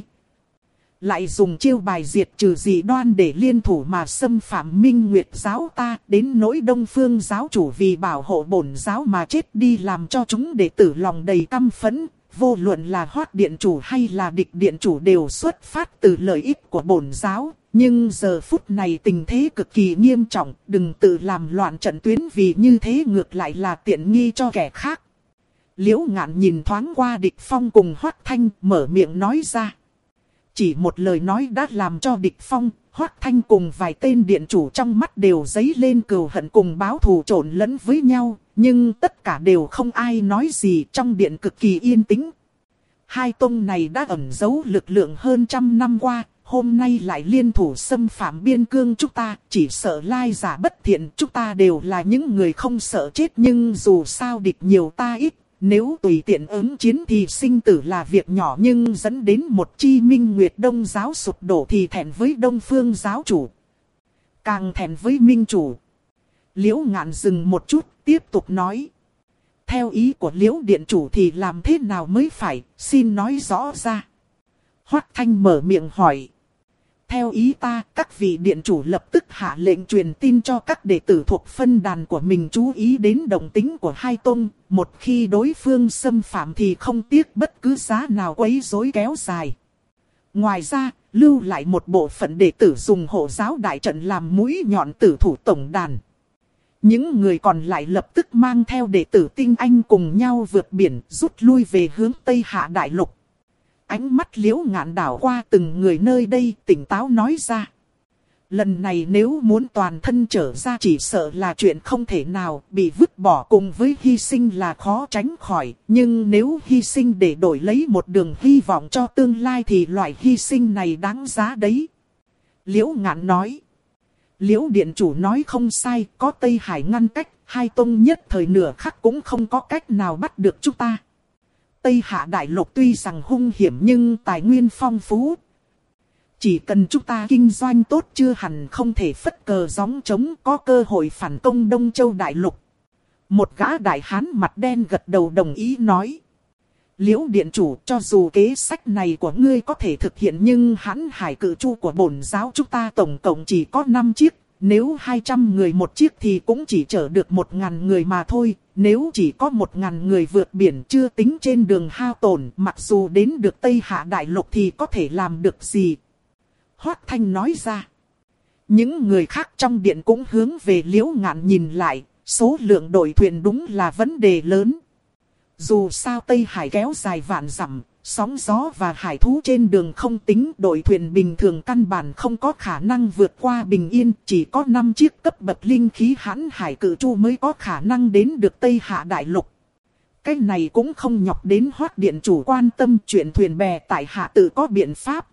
Lại dùng chiêu bài diệt trừ dị đoan để liên thủ mà xâm phạm Minh Nguyệt giáo ta, đến nỗi Đông Phương giáo chủ vì bảo hộ bổn giáo mà chết đi làm cho chúng đệ tử lòng đầy căm phẫn. Vô luận là Hoắc điện chủ hay là Địch điện chủ đều xuất phát từ lợi ích của bổn giáo. Nhưng giờ phút này tình thế cực kỳ nghiêm trọng, đừng tự làm loạn trận tuyến vì như thế ngược lại là tiện nghi cho kẻ khác. Liễu Ngạn nhìn thoáng qua Địch Phong cùng Hoắc Thanh, mở miệng nói ra. Chỉ một lời nói đã làm cho Địch Phong, Hoắc Thanh cùng vài tên điện chủ trong mắt đều dấy lên cừu hận cùng báo thù trộn lẫn với nhau, nhưng tất cả đều không ai nói gì, trong điện cực kỳ yên tĩnh. Hai tông này đã ẩn giấu lực lượng hơn trăm năm qua, hôm nay lại liên thủ xâm phạm biên cương chúng ta, chỉ sợ lai giả bất thiện, chúng ta đều là những người không sợ chết nhưng dù sao địch nhiều ta ít. Nếu tùy tiện ứng chiến thì sinh tử là việc nhỏ nhưng dẫn đến một chi Minh Nguyệt Đông giáo sụp đổ thì thẹn với Đông Phương giáo chủ. Càng thẹn với Minh chủ. Liễu Ngạn dừng một chút, tiếp tục nói. Theo ý của Liễu điện chủ thì làm thế nào mới phải, xin nói rõ ra. Hoắc Thanh mở miệng hỏi. Theo ý ta, các vị điện chủ lập tức hạ lệnh truyền tin cho các đệ tử thuộc phân đàn của mình chú ý đến động tính của hai tông. Một khi đối phương xâm phạm thì không tiếc bất cứ giá nào quấy rối kéo dài. Ngoài ra, lưu lại một bộ phận đệ tử dùng hộ giáo đại trận làm mũi nhọn tử thủ tổng đàn. Những người còn lại lập tức mang theo đệ tử tinh anh cùng nhau vượt biển rút lui về hướng Tây Hạ Đại Lục. Ánh mắt Liễu Ngạn đảo qua từng người nơi đây tỉnh táo nói ra. Lần này nếu muốn toàn thân trở ra chỉ sợ là chuyện không thể nào, bị vứt bỏ cùng với hy sinh là khó tránh khỏi. Nhưng nếu hy sinh để đổi lấy một đường hy vọng cho tương lai thì loại hy sinh này đáng giá đấy. Liễu Ngạn nói. Liễu điện chủ nói không sai, có Tây Hải ngăn cách, hai tông nhất thời nửa khắc cũng không có cách nào bắt được chúng ta. Tây Hạ Đại Lục tuy rằng hung hiểm nhưng tài nguyên phong phú. Chỉ cần chúng ta kinh doanh tốt chưa hẳn không thể phất cờ gióng trống có cơ hội phản công Đông Châu Đại Lục. Một gã đại hán mặt đen gật đầu đồng ý nói. Liễu điện chủ cho dù kế sách này của ngươi có thể thực hiện nhưng hãn hải cự chu của bổn giáo chúng ta tổng cộng chỉ có năm chiếc. Nếu hai trăm người một chiếc thì cũng chỉ chở được một nghìn người mà thôi. Nếu chỉ có một nghìn người vượt biển chưa tính trên đường hao tổn, mặc dù đến được Tây Hạ Đại Lục thì có thể làm được gì? Hoắc Thanh nói ra. Những người khác trong điện cũng hướng về Liễu Ngạn nhìn lại, số lượng đội thuyền đúng là vấn đề lớn. Dù sao Tây Hải kéo dài vạn dặm, sóng gió và hải thú trên đường không tính, đội thuyền bình thường căn bản không có khả năng vượt qua bình yên, chỉ có năm chiếc cấp bậc linh khí hãn hải cự chu mới có khả năng đến được Tây Hạ Đại Lục. Cái này cũng không nhọc đến Hoắc điện chủ quan tâm, chuyện thuyền bè tại hạ tự có biện pháp.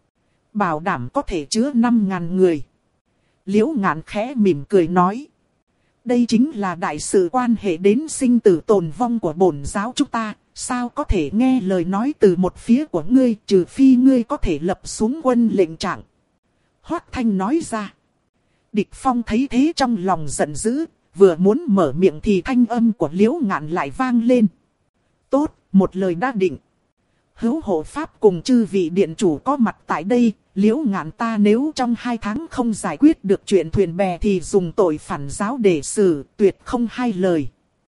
Bảo đảm có thể chứa năm ngàn người. Liễu Ngạn khẽ mỉm cười nói. Đây chính là đại sự quan hệ đến sinh tử tồn vong của bổn giáo chúng ta, sao có thể nghe lời nói từ một phía của ngươi, trừ phi ngươi có thể lập xuống quân lệnh trạng. Hoắc Thanh nói ra. Địch Phong thấy thế trong lòng giận dữ, vừa muốn mở miệng thì thanh âm của Liễu Ngạn lại vang lên. Tốt, một lời đã định. Hữu hộ pháp cùng chư vị điện chủ có mặt tại đây, Liễu Ngạn ta nếu trong hai tháng không giải quyết được chuyện thuyền bè thì dùng tội phản giáo để xử, tuyệt không hai lời.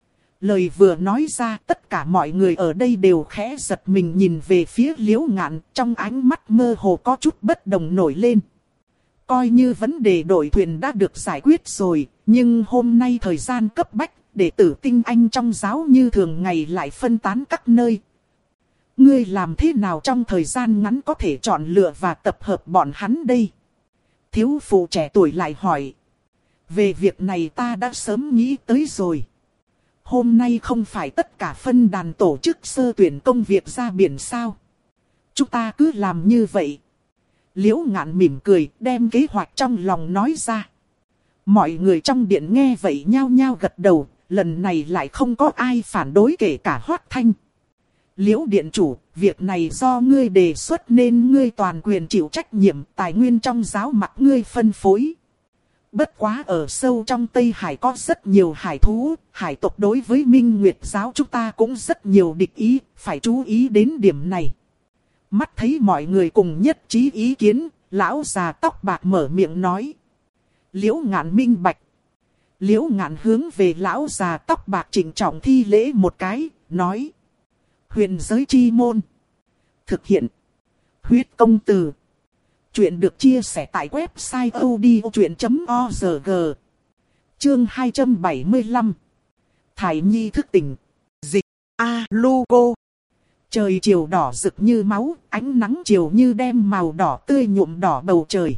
Lời vừa nói ra, tất cả mọi người ở đây đều khẽ giật mình nhìn về phía Liễu Ngạn, trong ánh mắt mơ hồ có chút bất đồng nổi lên. Coi như vấn đề đội thuyền đã được giải quyết rồi, nhưng hôm nay thời gian cấp bách, đệ tử tinh anh trong giáo như thường ngày lại phân tán các nơi. Ngươi làm thế nào trong thời gian ngắn có thể chọn lựa và tập hợp bọn hắn đây? Thiếu phụ trẻ tuổi lại hỏi. Về việc này ta đã sớm nghĩ tới rồi. Hôm nay không phải tất cả phân đàn tổ chức sơ tuyển công việc ra biển sao? Chúng ta cứ làm như vậy. Liễu Ngạn mỉm cười, đem kế hoạch trong lòng nói ra. Mọi người trong điện nghe vậy nhao nhao gật đầu, lần này lại không có ai phản đối kể cả Hoắc Thanh. Liễu điện chủ, việc này do ngươi đề xuất nên ngươi toàn quyền chịu trách nhiệm, tài nguyên trong giáo mặc ngươi phân phối. Bất quá ở sâu trong Tây Hải có rất nhiều hải thú, hải tộc đối với Minh Nguyệt giáo chúng ta cũng rất nhiều địch ý, phải chú ý đến điểm này. Mắt thấy mọi người cùng nhất trí ý kiến, lão già tóc bạc mở miệng nói. Liễu Ngạn minh bạch. Liễu Ngạn hướng về lão già tóc bạc trịnh trọng thi lễ một cái, nói. Huyền giới chi môn. Thực hiện. Huyết công từ. Chuyện được chia sẻ tại website odchuyện chấm org. Chương hai trăm bảy mươi lăm. Thải Nhi thức tỉnh. Dịch. A-lu-cô. Trời chiều đỏ rực như máu, ánh nắng chiều như đem màu đỏ tươi nhuộm đỏ bầu trời.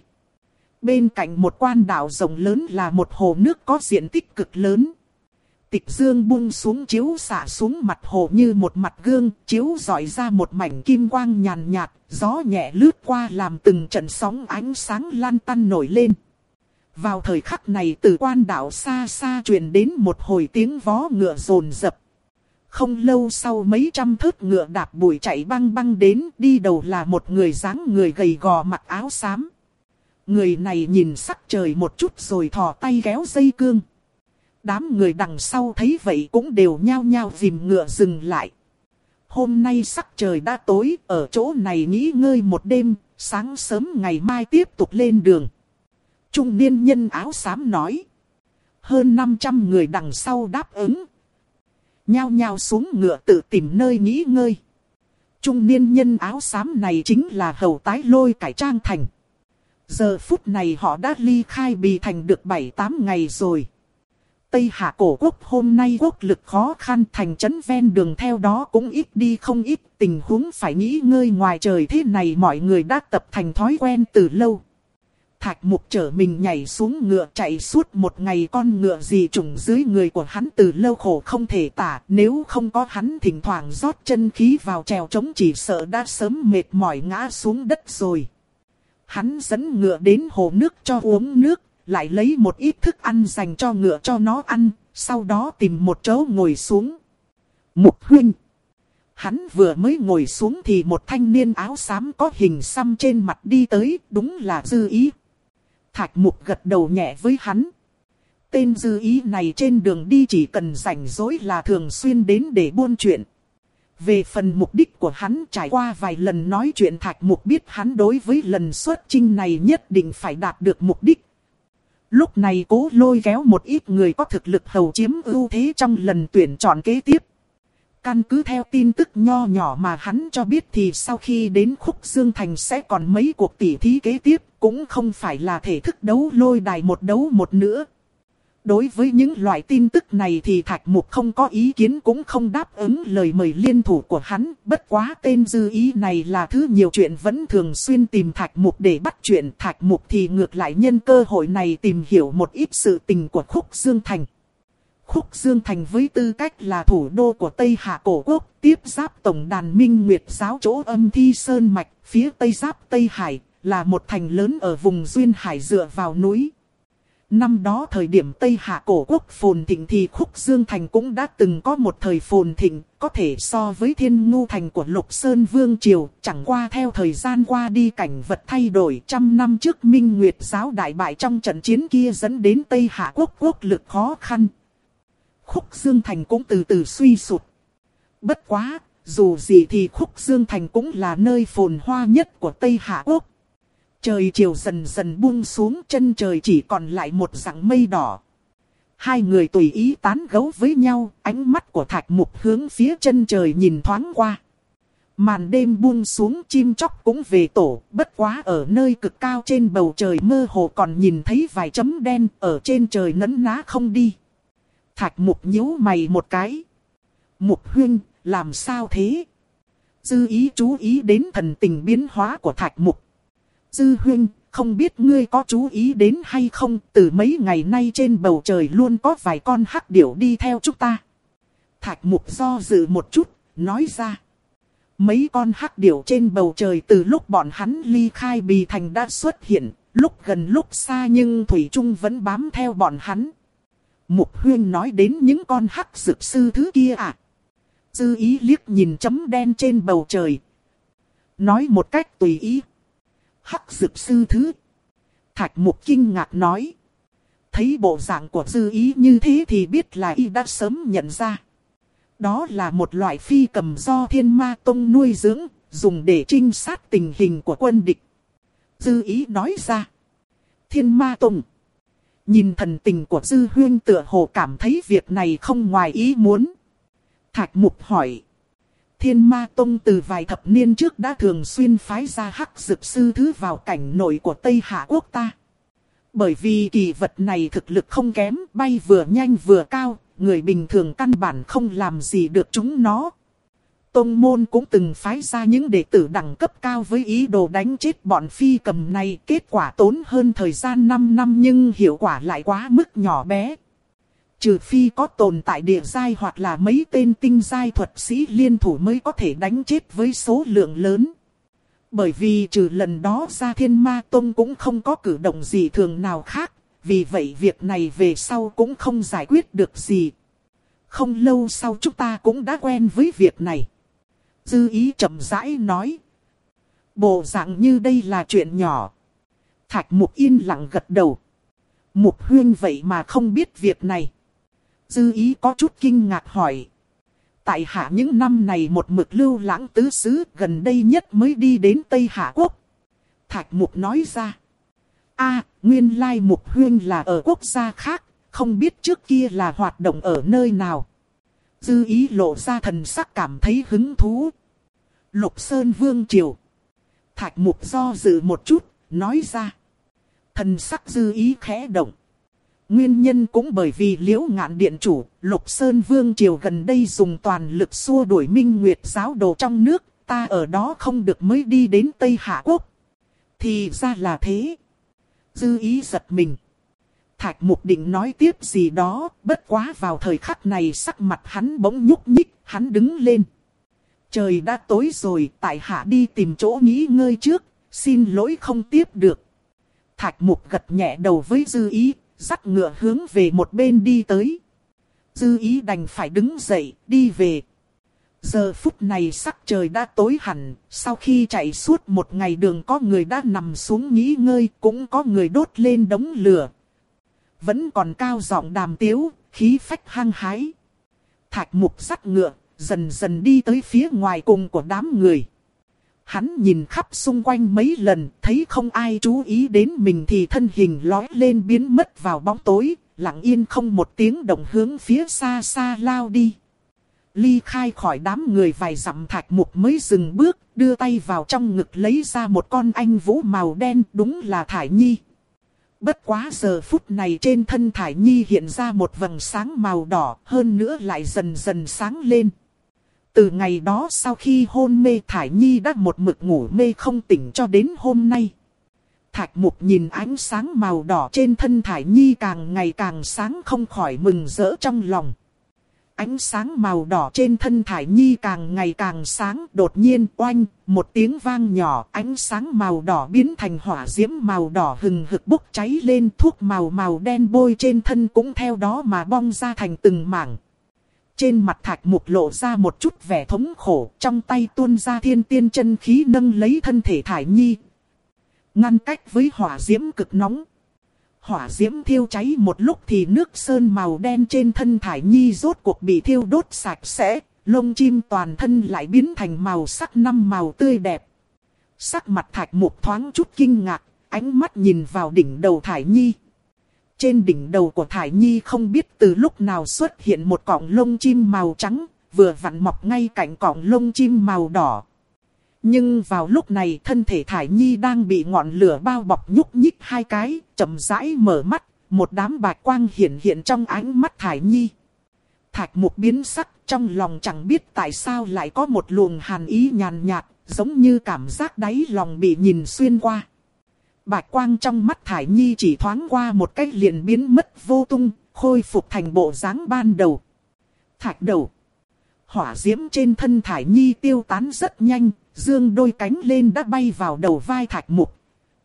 Bên cạnh một quan đảo rộng lớn là một hồ nước có diện tích cực lớn. Tịch dương buông xuống chiếu xạ xuống mặt hồ như một mặt gương, chiếu rọi ra một mảnh kim quang nhàn nhạt, gió nhẹ lướt qua làm từng trận sóng ánh sáng lan tăn nổi lên. Vào thời khắc này từ quan đảo xa xa truyền đến một hồi tiếng vó ngựa rồn rập. Không lâu sau mấy trăm thớt ngựa đạp bụi chạy băng băng đến, đi đầu là một người dáng người gầy gò mặc áo xám. Người này nhìn sắc trời một chút rồi thò tay kéo dây cương. Đám người đằng sau thấy vậy cũng đều nhao nhao dìm ngựa dừng lại. Hôm nay sắc trời đã tối, ở chỗ này nghỉ ngơi một đêm, sáng sớm ngày mai tiếp tục lên đường. Trung niên nhân áo xám nói. Hơn năm trăm người đằng sau đáp ứng. Nhao nhao xuống ngựa tự tìm nơi nghỉ ngơi. Trung niên nhân áo xám này chính là Hầu Tái Lôi cải trang thành. Giờ phút này họ đã ly khai Bì Thành được bảy tám ngày rồi. Tây Hạ cổ quốc hôm nay quốc lực khó khăn, thành trấn ven đường theo đó cũng ít đi không ít, tình huống phải nghỉ ngơi ngoài trời thế này mọi người đã tập thành thói quen từ lâu. Thạch Mục chở mình nhảy xuống ngựa chạy suốt một ngày, con ngựa dị chủng dưới người của hắn từ lâu khổ không thể tả, nếu không có hắn thỉnh thoảng rót chân khí vào trèo trống chỉ sợ đã sớm mệt mỏi ngã xuống đất rồi. Hắn dẫn ngựa đến hồ nước cho uống nước, lại lấy một ít thức ăn dành cho ngựa cho nó ăn, sau đó tìm một chỗ ngồi xuống. Mục huynh. Hắn vừa mới ngồi xuống thì một thanh niên áo xám có hình xăm trên mặt đi tới, đúng là Dư Ý. Thạch Mục gật đầu nhẹ với hắn. Tên Dư Ý này trên đường đi chỉ cần rảnh rỗi là thường xuyên đến để buôn chuyện. Về phần mục đích của hắn, trải qua vài lần nói chuyện Thạch Mục biết hắn đối với lần xuất chinh này nhất định phải đạt được mục đích. Lúc này cố lôi kéo một ít người có thực lực hầu chiếm ưu thế trong lần tuyển chọn kế tiếp. Căn cứ theo tin tức nho nhỏ mà hắn cho biết thì sau khi đến Khúc Dương Thành sẽ còn mấy cuộc tỉ thí kế tiếp, cũng không phải là thể thức đấu lôi đài một đấu một nữa. Đối với những loại tin tức này thì Thạch Mục không có ý kiến cũng không đáp ứng lời mời liên thủ của hắn. Bất quá tên Dư Ý này là thứ nhiều chuyện vẫn thường xuyên tìm Thạch Mục để bắt chuyện. Thạch Mục thì ngược lại nhân cơ hội này tìm hiểu một ít sự tình của Khúc Dương Thành. Khúc Dương Thành với tư cách là thủ đô của Tây Hạ Cổ Quốc, tiếp giáp tổng đàn Minh Nguyệt giáo chỗ Âm Thi Sơn Mạch, phía Tây giáp Tây Hải, là một thành lớn ở vùng Duyên Hải dựa vào núi. Năm đó thời điểm Tây Hạ Cổ Quốc phồn thịnh thì Khúc Dương Thành cũng đã từng có một thời phồn thịnh, có thể so với Thiên Ngu Thành của Lục Sơn Vương Triều. Chẳng qua theo thời gian qua đi cảnh vật thay đổi, trăm năm trước Minh Nguyệt giáo đại bại trong trận chiến kia dẫn đến Tây Hạ Quốc quốc lực khó khăn. Khúc Dương Thành cũng từ từ suy sụt. Bất quá, dù gì thì Khúc Dương Thành cũng là nơi phồn hoa nhất của Tây Hạ Quốc. Trời chiều dần dần buông xuống, chân trời chỉ còn lại một dặng mây đỏ. Hai người tùy ý tán gẫu với nhau, ánh mắt của Thạch Mục hướng phía chân trời nhìn thoáng qua. Màn đêm buông xuống, chim chóc cũng về tổ, bất quá ở nơi cực cao trên bầu trời mơ hồ còn nhìn thấy vài chấm đen ở trên trời nấn ná không đi. Thạch Mục nhíu mày một cái. Mục huynh, làm sao thế? Dư Ý chú ý đến thần tình biến hóa của Thạch Mục. Dư huynh, không biết ngươi có chú ý đến hay không, từ mấy ngày nay trên bầu trời luôn có vài con hắc điểu đi theo chúng ta. Thạch Mục do dự một chút, nói ra. Mấy con hắc điểu trên bầu trời từ lúc bọn hắn ly khai Bì Thành đã xuất hiện, lúc gần lúc xa nhưng thủy chung vẫn bám theo bọn hắn. Mục huynh nói đến những con hắc dược sư thứ kia à? Dư Ý liếc nhìn chấm đen trên bầu trời. Nói một cách tùy ý. Hắc dược sư thứ. Thạch Mục kinh ngạc nói. Thấy bộ dạng của Dư Ý như thế thì biết là y đã sớm nhận ra. Đó là một loại phi cầm do Thiên Ma Tông nuôi dưỡng, dùng để trinh sát tình hình của quân địch. Dư Ý nói ra. Thiên Ma Tông. Nhìn thần tình của Dư huynh tựa hồ cảm thấy việc này không ngoài ý muốn. Thạch Mục hỏi. Thiên Ma Tông từ vài thập niên trước đã thường xuyên phái ra hắc dược sư thứ vào cảnh nội của Tây Hạ Quốc ta. Bởi vì kỳ vật này thực lực không kém, bay vừa nhanh vừa cao, người bình thường căn bản không làm gì được chúng nó. Tông môn cũng từng phái ra những đệ tử đẳng cấp cao với ý đồ đánh chết bọn phi cầm này. Kết quả tốn hơn thời gian năm năm nhưng hiệu quả lại quá mức nhỏ bé. Trừ phi có tồn tại địa giai hoặc là mấy tên tinh giai thuật sĩ liên thủ mới có thể đánh chết với số lượng lớn. Bởi vì trừ lần đó ra Thiên Ma Tông cũng không có cử động gì thường nào khác. Vì vậy việc này về sau cũng không giải quyết được gì. Không lâu sau chúng ta cũng đã quen với việc này. Dư Ý chậm rãi nói. Bộ dạng như đây là chuyện nhỏ. Thạch Mục yên lặng gật đầu. Mục huynh vậy mà không biết việc này. Dư Ý có chút kinh ngạc hỏi. Tại hạ những năm này một mực lưu lãng tứ xứ, gần đây nhất mới đi đến Tây Hạ Quốc. Thạch Mục nói ra. A, nguyên lai Mục huynh là ở quốc gia khác, không biết trước kia là hoạt động ở nơi nào. Dư Ý lộ ra thần sắc cảm thấy hứng thú. Lục Sơn Vương Triều. Thạch Mục do dự một chút, nói ra. Thần sắc Dư Ý khẽ động. Nguyên nhân cũng bởi vì Liễu Ngạn Điện Chủ, Lục Sơn Vương Triều gần đây dùng toàn lực xua đuổi Minh Nguyệt giáo đồ trong nước, ta ở đó không được mới đi đến Tây Hạ Quốc. Thì ra là thế. Dư Ý giật mình. Thạch Mục định nói tiếp gì đó, bất quá vào thời khắc này sắc mặt hắn bỗng nhúc nhích, hắn đứng lên. Trời đã tối rồi, tại hạ đi tìm chỗ nghỉ ngơi trước, xin lỗi không tiếp được. Thạch Mục gật nhẹ đầu với Dư Ý, dắt ngựa hướng về một bên đi tới. Dư Ý đành phải đứng dậy, đi về. Giờ phút này sắc trời đã tối hẳn, sau khi chạy suốt một ngày đường có người đã nằm xuống nghỉ ngơi, cũng có người đốt lên đống lửa. Vẫn còn cao giọng đàm tiếu, khí phách hăng hái. Thạch Mục dắt ngựa, dần dần đi tới phía ngoài cùng của đám người. Hắn nhìn khắp xung quanh mấy lần, thấy không ai chú ý đến mình thì thân hình lói lên biến mất vào bóng tối, lặng yên không một tiếng động hướng phía xa xa lao đi. Ly khai khỏi đám người vài dặm Thạch Mục mới dừng bước, đưa tay vào trong ngực lấy ra một con anh vũ màu đen, đúng là Thải Nhi. Bất quá giờ phút này trên thân Thải Nhi hiện ra một vầng sáng màu đỏ, hơn nữa lại dần dần sáng lên. Từ ngày đó sau khi hôn mê Thải Nhi đã một mực ngủ mê không tỉnh cho đến hôm nay. Thạch Mục nhìn ánh sáng màu đỏ trên thân Thải Nhi càng ngày càng sáng không khỏi mừng rỡ trong lòng. Ánh sáng màu đỏ trên thân Thải Nhi càng ngày càng sáng, đột nhiên oanh, một tiếng vang nhỏ, ánh sáng màu đỏ biến thành hỏa diễm màu đỏ hừng hực bốc cháy lên, thuốc màu màu đen bôi trên thân cũng theo đó mà bong ra thành từng mảng. Trên mặt Thạch Mục lộ ra một chút vẻ thống khổ, trong tay tuôn ra thiên tiên chân khí nâng lấy thân thể Thải Nhi, ngăn cách với hỏa diễm cực nóng. Hỏa diễm thiêu cháy một lúc thì nước sơn màu đen trên thân Thải Nhi rốt cuộc bị thiêu đốt sạch sẽ, lông chim toàn thân lại biến thành màu sắc năm màu tươi đẹp. Sắc mặt Thạch Mục thoáng chút kinh ngạc, ánh mắt nhìn vào đỉnh đầu Thải Nhi. Trên đỉnh đầu của Thải Nhi không biết từ lúc nào xuất hiện một cọng lông chim màu trắng, vừa vặn mọc ngay cạnh cọng lông chim màu đỏ. Nhưng vào lúc này thân thể Thải Nhi đang bị ngọn lửa bao bọc nhúc nhích hai cái, chậm rãi mở mắt, một đám bạch quang hiện hiện trong ánh mắt Thải Nhi. Thạch Mục biến sắc, trong lòng chẳng biết tại sao lại có một luồng hàn ý nhàn nhạt, giống như cảm giác đáy lòng bị nhìn xuyên qua. Bạch quang trong mắt Thải Nhi chỉ thoáng qua một cách liền biến mất vô tung, khôi phục thành bộ dáng ban đầu. Thạch đầu. Hỏa diễm trên thân Thải Nhi tiêu tán rất nhanh, dương đôi cánh lên đã bay vào đầu vai Thạch Mục.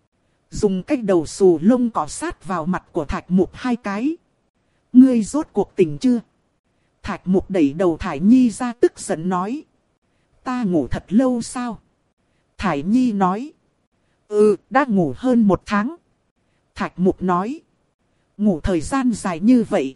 Dùng cái đầu xù lông cọ sát vào mặt của Thạch Mục hai cái. Ngươi rốt cuộc tỉnh chưa? Thạch Mục đẩy đầu Thải Nhi ra tức giận nói. Ta ngủ thật lâu sao? Thải Nhi nói. Ừ, đã ngủ hơn một tháng. Thạch Mục nói. Ngủ thời gian dài như vậy.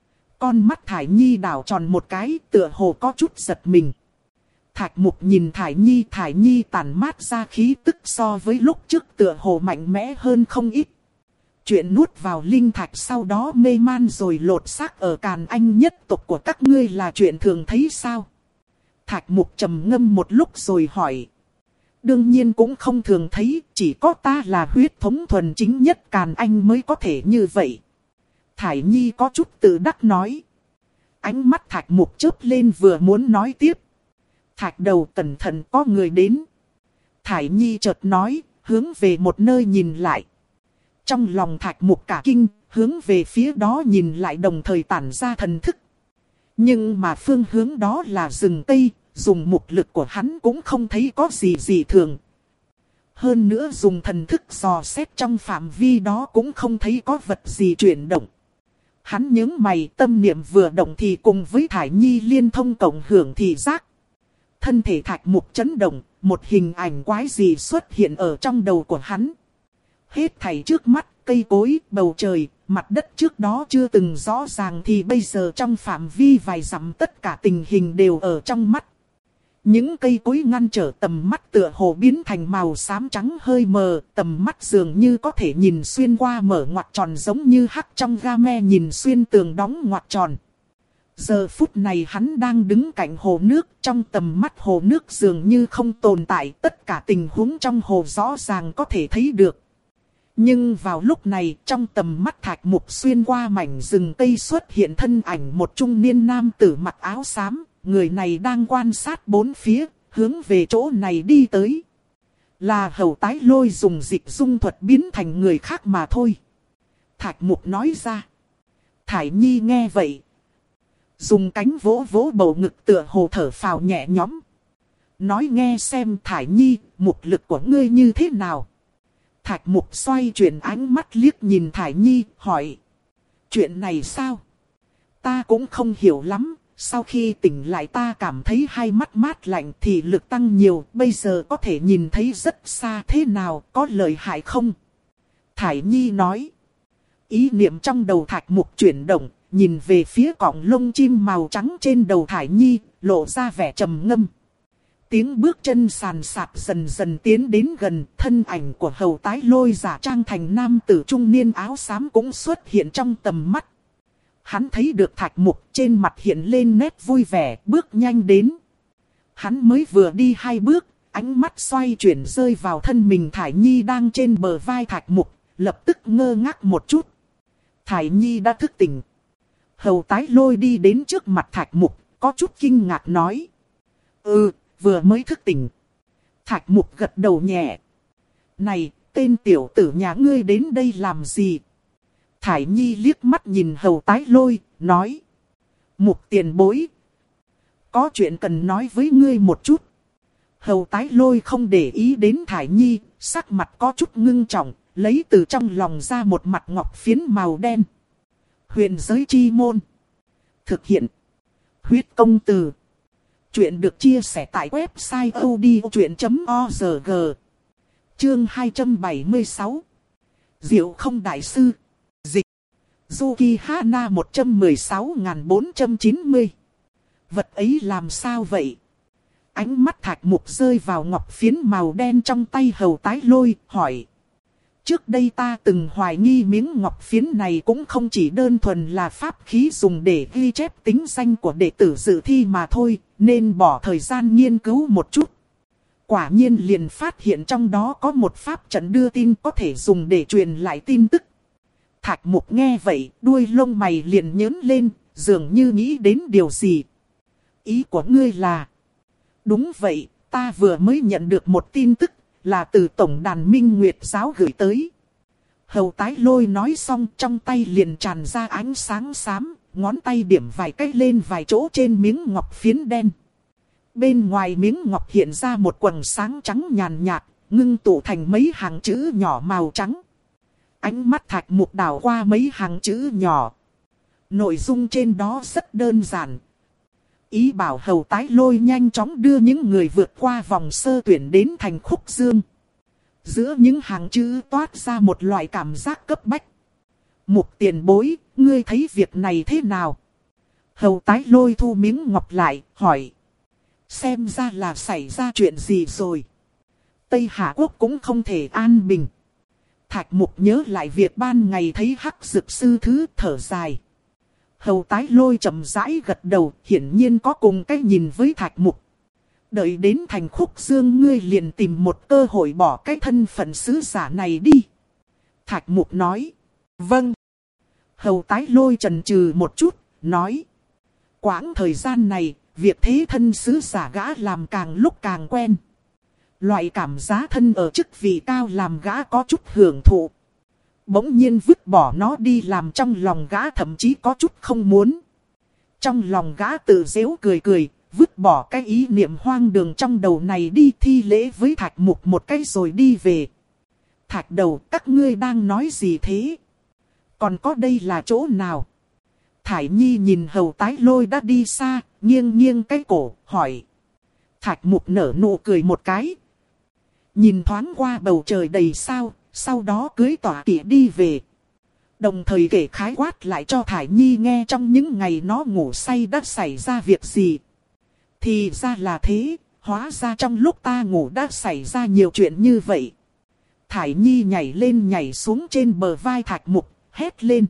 Con mắt Thải Nhi đảo tròn một cái, tựa hồ có chút giật mình. Thạch Mục nhìn Thải Nhi, Thải Nhi tản mát ra khí tức so với lúc trước tựa hồ mạnh mẽ hơn không ít. Chuyện nuốt vào linh thạch sau đó mê man rồi lột xác ở Càn Anh nhất tộc của các ngươi là chuyện thường thấy sao? Thạch Mục trầm ngâm một lúc rồi hỏi. Đương nhiên cũng không thường thấy, chỉ có ta là huyết thống thuần chính nhất Càn Anh mới có thể như vậy. Thải Nhi có chút tự đắc nói. Ánh mắt Thạch Mục chớp lên vừa muốn nói tiếp. Thạch đầu cẩn thận có người đến. Thải Nhi chợt nói, hướng về một nơi nhìn lại. Trong lòng Thạch Mục cả kinh, hướng về phía đó nhìn lại đồng thời tản ra thần thức. Nhưng mà phương hướng đó là rừng cây, dùng mục lực của hắn cũng không thấy có gì gì thường. Hơn nữa dùng thần thức dò xét trong phạm vi đó cũng không thấy có vật gì chuyển động. Hắn nhướng mày, tâm niệm vừa động thì cùng với Thải Nhi liên thông cộng hưởng thị giác. Thân thể Thạch Mục chấn động, một hình ảnh quái dị xuất hiện ở trong đầu của hắn. Hết thảy trước mắt, cây cối, bầu trời, mặt đất trước đó chưa từng rõ ràng thì bây giờ trong phạm vi vài dặm tất cả tình hình đều ở trong mắt. Những cây cối ngăn trở tầm mắt tựa hồ biến thành màu xám trắng hơi mờ, tầm mắt dường như có thể nhìn xuyên qua mở ngoặc tròn giống như hắc trong game nhìn xuyên tường đóng ngoặc tròn. Giờ phút này hắn đang đứng cạnh hồ nước, trong tầm mắt hồ nước dường như không tồn tại, tất cả tình huống trong hồ rõ ràng có thể thấy được. Nhưng vào lúc này, trong tầm mắt Thạch Mục xuyên qua mảnh rừng cây xuất hiện thân ảnh một trung niên nam tử mặc áo xám, người này đang quan sát bốn phía, hướng về chỗ này đi tới. Là Hầu Tái Lôi dùng dịch dung thuật biến thành người khác mà thôi. Thạch Mục nói ra. Thải Nhi nghe vậy. Dùng cánh vỗ vỗ bầu ngực tựa hồ thở phào nhẹ nhõm. Nói nghe xem Thải Nhi, mục lực của ngươi như thế nào? Thạch Mục xoay chuyển ánh mắt liếc nhìn Thải Nhi, hỏi. Chuyện này sao? Ta cũng không hiểu lắm, sau khi tỉnh lại ta cảm thấy hai mắt mát lạnh thì lực tăng nhiều, bây giờ có thể nhìn thấy rất xa thế nào, có lợi hại không? Thải Nhi nói. Ý niệm trong đầu Thạch Mục chuyển động, nhìn về phía cọng lông chim màu trắng trên đầu Thải Nhi, lộ ra vẻ trầm ngâm. Tiếng bước chân sàn sạt dần dần tiến đến gần, thân ảnh của Hầu Tái Lôi giả trang thành nam tử trung niên áo xám cũng xuất hiện trong tầm mắt. Hắn thấy được Thạch Mục, trên mặt hiện lên nét vui vẻ, bước nhanh đến. Hắn mới vừa đi hai bước, ánh mắt xoay chuyển rơi vào thân mình Thải Nhi đang trên bờ vai Thạch Mục, lập tức ngơ ngác một chút. Thải Nhi đã thức tỉnh. Hầu Tái Lôi đi đến trước mặt Thạch Mục, có chút kinh ngạc nói. Ừ, vừa mới thức tỉnh. Thạch Mục gật đầu nhẹ. Này, tên tiểu tử nhà ngươi đến đây làm gì? Thải Nhi liếc mắt nhìn Hầu Tái Lôi, nói. Mục tiền bối. Có chuyện cần nói với ngươi một chút. Hầu Tái Lôi không để ý đến Thải Nhi, sắc mặt có chút ngưng trọng, lấy từ trong lòng ra một mặt ngọc phiến màu đen. Huyền giới chi môn. Thực hiện. Huyết công từ. Chuyện được chia sẻ tại website odchuyện chấm org. Chương hai trăm bảy mươi sáu. Diệu không đại sư. Dịch. Yuki Hana một trăm mười sáu nghìn bốn trăm chín mươi. Vật ấy làm sao vậy? Ánh mắt Thạch Mục rơi vào ngọc phiến màu đen trong tay Hầu Tái Lôi, hỏi. Trước đây ta từng hoài nghi miếng ngọc phiến này cũng không chỉ đơn thuần là pháp khí dùng để ghi chép tính danh của đệ tử dự thi mà thôi, nên bỏ thời gian nghiên cứu một chút. Quả nhiên liền phát hiện trong đó có một pháp trận đưa tin có thể dùng để truyền lại tin tức. Thạch Mục nghe vậy, đuôi lông mày liền nhớn lên, dường như nghĩ đến điều gì. Ý của ngươi là... Đúng vậy, ta vừa mới nhận được một tin tức, là từ Tổng đàn Minh Nguyệt Giáo gửi tới. Hầu Tái Lôi nói xong, trong tay liền tràn ra ánh sáng xám, ngón tay điểm vài cách lên vài chỗ trên miếng ngọc phiến đen. Bên ngoài miếng ngọc hiện ra một quầng sáng trắng nhàn nhạt, ngưng tụ thành mấy hàng chữ nhỏ màu trắng. Ánh mắt Thạch Mục đảo qua mấy hàng chữ nhỏ. Nội dung trên đó rất đơn giản. Ý bảo Hầu Tái Lôi nhanh chóng đưa những người vượt qua vòng sơ tuyển đến thành Khúc Dương. Giữa những hàng chữ toát ra một loại cảm giác cấp bách. Mục tiền bối, ngươi thấy việc này thế nào? Hầu Tái Lôi thu miếng ngọc lại, hỏi. Xem ra là xảy ra chuyện gì rồi. Tây Hạ Quốc cũng không thể an bình. Thạch Mục nhớ lại việc ban ngày thấy Hắc Dực Sư Thứ, thở dài. Hầu Tái Lôi chậm rãi gật đầu, hiển nhiên có cùng cách nhìn với Thạch Mục. Đợi đến thành Khúc Dương ngươi liền tìm một cơ hội bỏ cái thân phận sứ giả này đi. Thạch Mục nói. Vâng. Hầu Tái Lôi chần chừ một chút, nói. Quãng thời gian này, việc thế thân sứ giả gã làm càng lúc càng quen. Loại cảm giá thân ở chức vị cao làm gã có chút hưởng thụ. Bỗng nhiên vứt bỏ nó đi làm trong lòng gã thậm chí có chút không muốn. Trong lòng gã tự giễu cười cười, vứt bỏ cái ý niệm hoang đường trong đầu này đi, thi lễ với Thạch Mục một cái rồi đi về. Thạch đầu, các ngươi đang nói gì thế? Còn có đây là chỗ nào? Thải Nhi nhìn Hầu Tái Lôi đã đi xa, nghiêng nghiêng cái cổ, hỏi. Thạch Mục nở nụ cười một cái. Nhìn thoáng qua bầu trời đầy sao, sau đó cưỡi tọa kỵ đi về. Đồng thời kể khái quát lại cho Thải Nhi nghe trong những ngày nó ngủ say đã xảy ra việc gì. Thì ra là thế, hóa ra trong lúc ta ngủ đã xảy ra nhiều chuyện như vậy. Thải Nhi nhảy lên nhảy xuống trên bờ vai Thạch Mục, hét lên.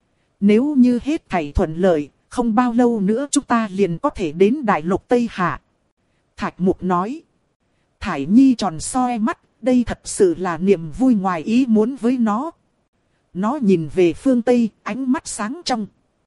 Nếu như hết thảy thuận lợi, không bao lâu nữa chúng ta liền có thể đến Đại Lục Tây Hạ. Thạch Mục nói. Thải Nhi tròn soi mắt, đây thật sự là niềm vui ngoài ý muốn với nó. Nó nhìn về phương Tây, ánh mắt sáng trong.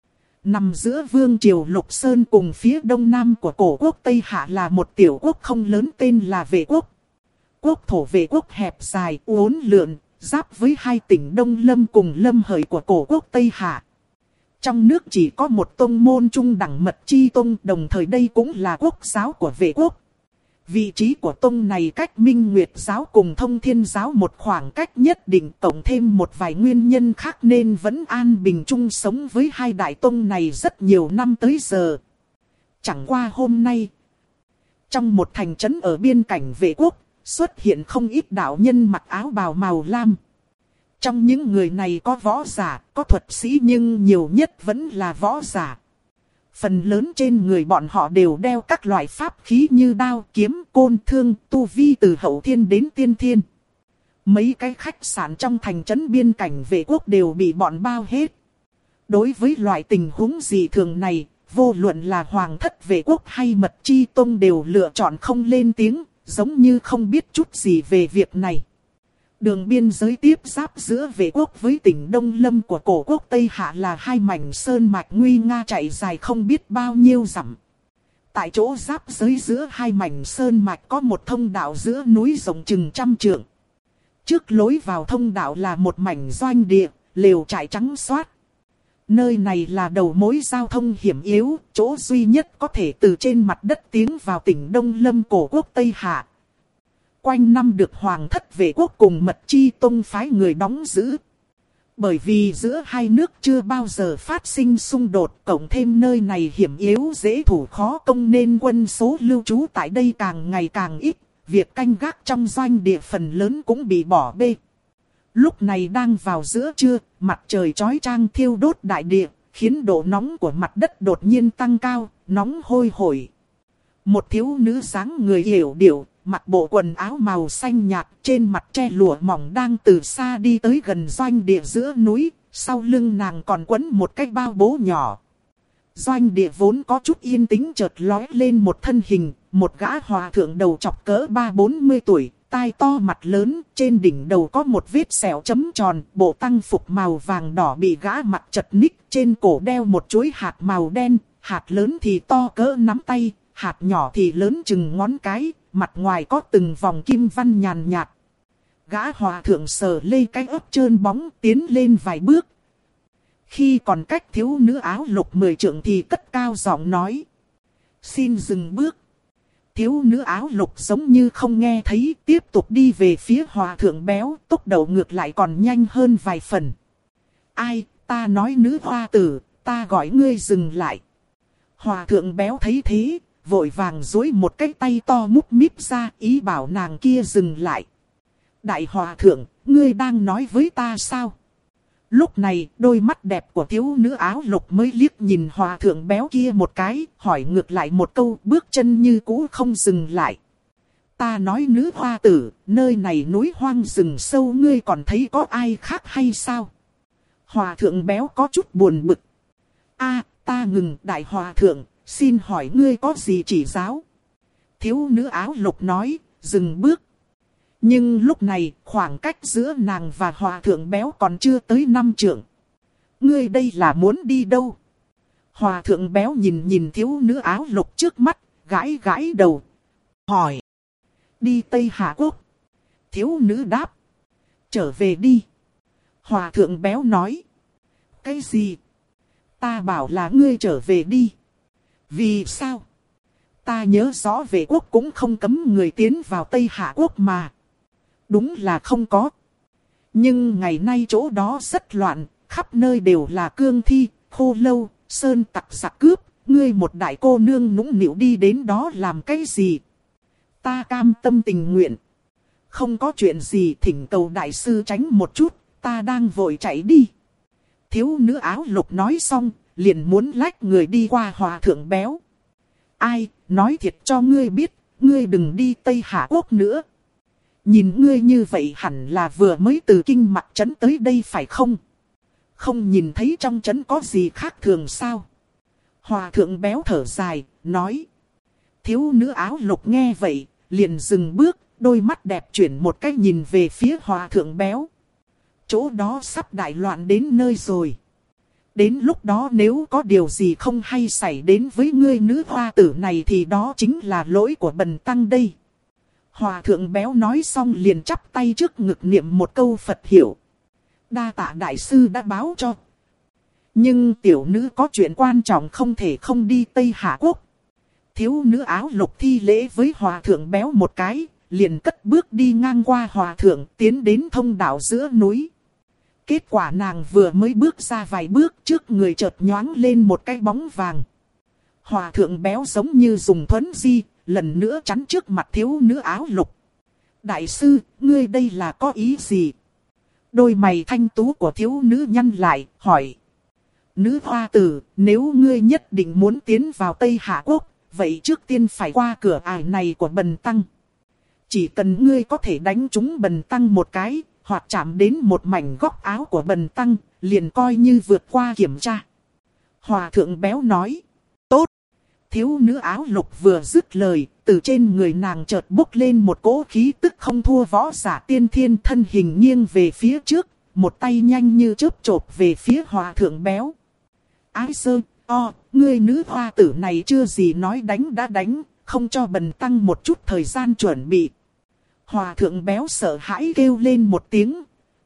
Nằm giữa vương triều Lục Sơn cùng phía đông nam của cổ quốc Tây Hạ là một tiểu quốc không lớn tên là Vệ Quốc. Quốc thổ Vệ Quốc hẹp dài, uốn lượn, giáp với hai tỉnh Đông Lâm cùng Lâm Hợi của cổ quốc Tây Hạ. Trong nước chỉ có một tông môn trung đẳng Mật Chi Tông, đồng thời đây cũng là quốc giáo của Vệ Quốc. Vị trí của tông này cách Minh Nguyệt Giáo cùng Thông Thiên Giáo một khoảng cách nhất định, cộng thêm một vài nguyên nhân khác nên vẫn an bình chung sống với hai đại tông này rất nhiều năm tới giờ. Chẳng qua hôm nay, trong một thành trấn ở biên cảnh Vệ Quốc, xuất hiện không ít đạo nhân mặc áo bào màu lam. Trong những người này có võ giả, có thuật sĩ nhưng nhiều nhất vẫn là võ giả. Phần lớn trên người bọn họ đều đeo các loại pháp khí như đao, kiếm, côn, thương, tu vi từ hậu thiên đến tiên thiên. Mấy cái khách sạn trong thành trấn biên cảnh Vệ Quốc đều bị bọn bao hết. Đối với loại tình huống dị thường này, vô luận là Hoàng thất Vệ quốc hay Mật Chi Tông đều lựa chọn không lên tiếng, giống như không biết chút gì về việc này. Đường biên giới tiếp giáp giữa Vệ quốc với tỉnh Đông Lâm của cổ quốc Tây Hạ là hai mảnh sơn mạch nguy nga chạy dài không biết bao nhiêu dặm. Tại chỗ giáp giới giữa hai mảnh sơn mạch có một thông đạo giữa núi rộng chừng trăm trượng. Trước lối vào thông đạo là một mảnh doanh địa, lều trại trắng xoát. Nơi này là đầu mối giao thông hiểm yếu, chỗ duy nhất có thể từ trên mặt đất tiến vào tỉnh Đông Lâm cổ quốc Tây Hạ. Quanh năm được Hoàng thất Vệ quốc cùng Mật Chi Tông phái người đóng giữ. Bởi vì giữa hai nước chưa bao giờ phát sinh xung đột, cộng thêm nơi này hiểm yếu dễ thủ khó công nên quân số lưu trú tại đây càng ngày càng ít, việc canh gác trong doanh địa phần lớn cũng bị bỏ bê. Lúc này đang vào giữa trưa, mặt trời chói chang thiêu đốt đại địa, khiến độ nóng của mặt đất đột nhiên tăng cao, nóng hôi hổi. Một thiếu nữ dáng người yểu điệu, mặc bộ quần áo màu xanh nhạt, trên mặt che lụa mỏng đang từ xa đi tới gần doanh địa giữa núi, sau lưng nàng còn quấn một cái bao bố nhỏ. Doanh địa vốn có chút yên tĩnh chợt lóe lên một thân hình, một gã hòa thượng đầu chọc cỡ ba bốn mươi tuổi, tai to mặt lớn, trên đỉnh đầu có một vết sẹo chấm tròn, bộ tăng phục màu vàng đỏ bị gã mặc chật ních, trên cổ đeo một chuỗi hạt màu đen, hạt lớn thì to cỡ nắm tay, hạt nhỏ thì lớn chừng ngón cái, mặt ngoài có từng vòng kim văn nhàn nhạt. Gã hòa thượng sờ lê cái ớt trơn bóng tiến lên vài bước. Khi còn cách thiếu nữ áo lục mười trượng thì cất cao giọng nói: "Xin dừng bước." Thiếu nữ áo lục giống như không nghe thấy, tiếp tục đi về phía hòa thượng béo, tốc độ ngược lại còn nhanh hơn vài phần. "Ai, ta nói nữ hoa tử, ta gọi ngươi dừng lại." Hòa thượng béo thấy thế, vội vàng duỗi một cái tay to múp míp ra, ý bảo nàng kia dừng lại. "Đại hòa thượng, ngươi đang nói với ta sao?" Lúc này, đôi mắt đẹp của thiếu nữ áo lục mới liếc nhìn hòa thượng béo kia một cái, hỏi ngược lại một câu, bước chân như cũ không dừng lại. "Ta nói nữ hoa tử, nơi này núi hoang rừng sâu, ngươi còn thấy có ai khác hay sao?" Hòa thượng béo có chút buồn bực. "A, ta ngừng, đại hòa thượng, xin hỏi ngươi có gì chỉ giáo?" Thiếu nữ áo lục nói, dừng bước. Nhưng lúc này, khoảng cách giữa nàng và hòa thượng béo còn chưa tới năm trượng. "Ngươi đây là muốn đi đâu?" Hòa thượng béo nhìn nhìn thiếu nữ áo lục trước mắt, gãi gãi đầu, hỏi. "Đi Tây Hạ Quốc." Thiếu nữ đáp. "Trở về đi." Hòa thượng béo nói. "Cái gì? Ta bảo là ngươi trở về đi." "Vì sao?" "Ta nhớ rõ Vệ quốc cũng không cấm người tiến vào Tây Hạ Quốc mà." "Đúng là không có. Nhưng ngày nay chỗ đó rất loạn, khắp nơi đều là cương thi, khô lâu, sơn tặc giặc cướp. Ngươi một đại cô nương nũng nịu đi đến đó làm cái gì?" "Ta cam tâm tình nguyện. Không có chuyện gì, thỉnh cầu đại sư tránh một chút, ta đang vội chạy đi." Thiếu nữ áo lục nói xong, liền muốn lách người đi qua hòa thượng béo. "Ai, nói thiệt cho ngươi biết, ngươi đừng đi Tây Hạ Quốc nữa. Nhìn ngươi như vậy hẳn là vừa mới từ kinh Mạc trấn tới đây phải không? Không nhìn thấy trong trấn có gì khác thường sao?" Hòa thượng béo thở dài, nói. Thiếu nữ áo lục nghe vậy, liền dừng bước, đôi mắt đẹp chuyển một cái nhìn về phía hòa thượng béo. "Chỗ đó sắp đại loạn đến nơi rồi. Đến lúc đó nếu có điều gì không hay xảy đến với ngươi nữ hoa tử này thì đó chính là lỗi của bần tăng đây." Hòa thượng béo nói xong liền chắp tay trước ngực niệm một câu Phật hiệu. "Đa tạ đại sư đã báo cho. Nhưng tiểu nữ có chuyện quan trọng không thể không đi Tây Hạ Quốc." Thiếu nữ áo lục thi lễ với hòa thượng béo một cái, liền cất bước đi ngang qua hòa thượng tiến đến thông đạo giữa núi. Kết quả nàng vừa mới bước ra vài bước, trước người chợt nhoáng lên một cái bóng vàng. Hòa thượng béo giống như dùng thuấn di, lần nữa chắn trước mặt thiếu nữ áo lục. "Đại sư, ngươi đây là có ý gì?" Đôi mày thanh tú của thiếu nữ nhăn lại, hỏi. "Nữ hoa tử, nếu ngươi nhất định muốn tiến vào Tây Hạ Quốc, vậy trước tiên phải qua cửa ải này của bần tăng. Chỉ cần ngươi có thể đánh trúng bần tăng một cái, hoặc chạm đến một mảnh góc áo của bần tăng, liền coi như vượt qua kiểm tra. Hòa thượng béo nói. Tốt. Thiếu nữ áo lục vừa dứt lời, từ trên người nàng chợt bốc lên một cỗ khí tức không thua võ giả tiên thiên, thân hình nghiêng về phía trước, một tay nhanh như chớp chộp về phía hòa thượng béo. Ái sơ, o, ngươi nữ hoa tử này chưa gì nói đánh đã đánh, không cho bần tăng một chút thời gian chuẩn bị. Hòa thượng béo sợ hãi kêu lên một tiếng.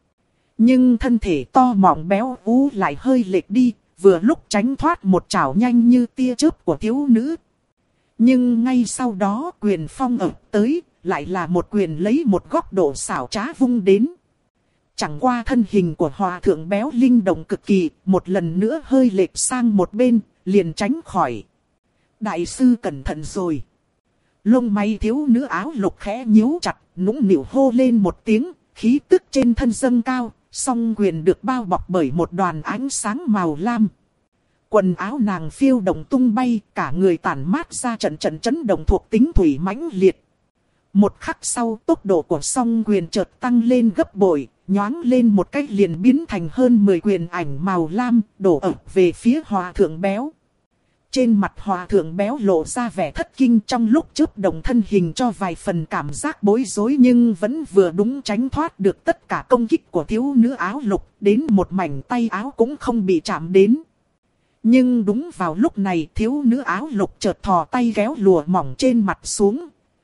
Nhưng thân thể to mọng béo ú lại hơi lệch đi, vừa lúc tránh thoát một chảo nhanh như tia chớp của thiếu nữ. Nhưng ngay sau đó quyền phong ập tới, lại là một quyền lấy một góc độ xảo trá vung đến. Chẳng qua thân hình của hòa thượng béo linh động cực kỳ, một lần nữa hơi lệch sang một bên, liền tránh khỏi. Đại sư cẩn thận rồi. Lông mày thiếu nữ áo lục khẽ nhíu chặt, nũng nịu hô lên một tiếng, khí tức trên thân dâng cao, song quyền được bao bọc bởi một đoàn ánh sáng màu lam. Quần áo nàng phiêu động tung bay, cả người tản mát ra trận trận chấn động thuộc tính thủy mãnh liệt. Một khắc sau, tốc độ của song quyền chợt tăng lên gấp bội, nhoáng lên một cách liền biến thành hơn mười quyền ảnh màu lam, đổ ập về phía hòa thượng béo. Trên mặt hòa thượng béo lộ ra vẻ thất kinh, trong lúc chớp động thân hình cho vài phần cảm giác bối rối, nhưng vẫn vừa đúng tránh thoát được tất cả công kích của thiếu nữ áo lục, đến một mảnh tay áo cũng không bị chạm đến. Nhưng đúng vào lúc này, thiếu nữ áo lục chợt thò tay kéo lụa mỏng trên mặt xuống,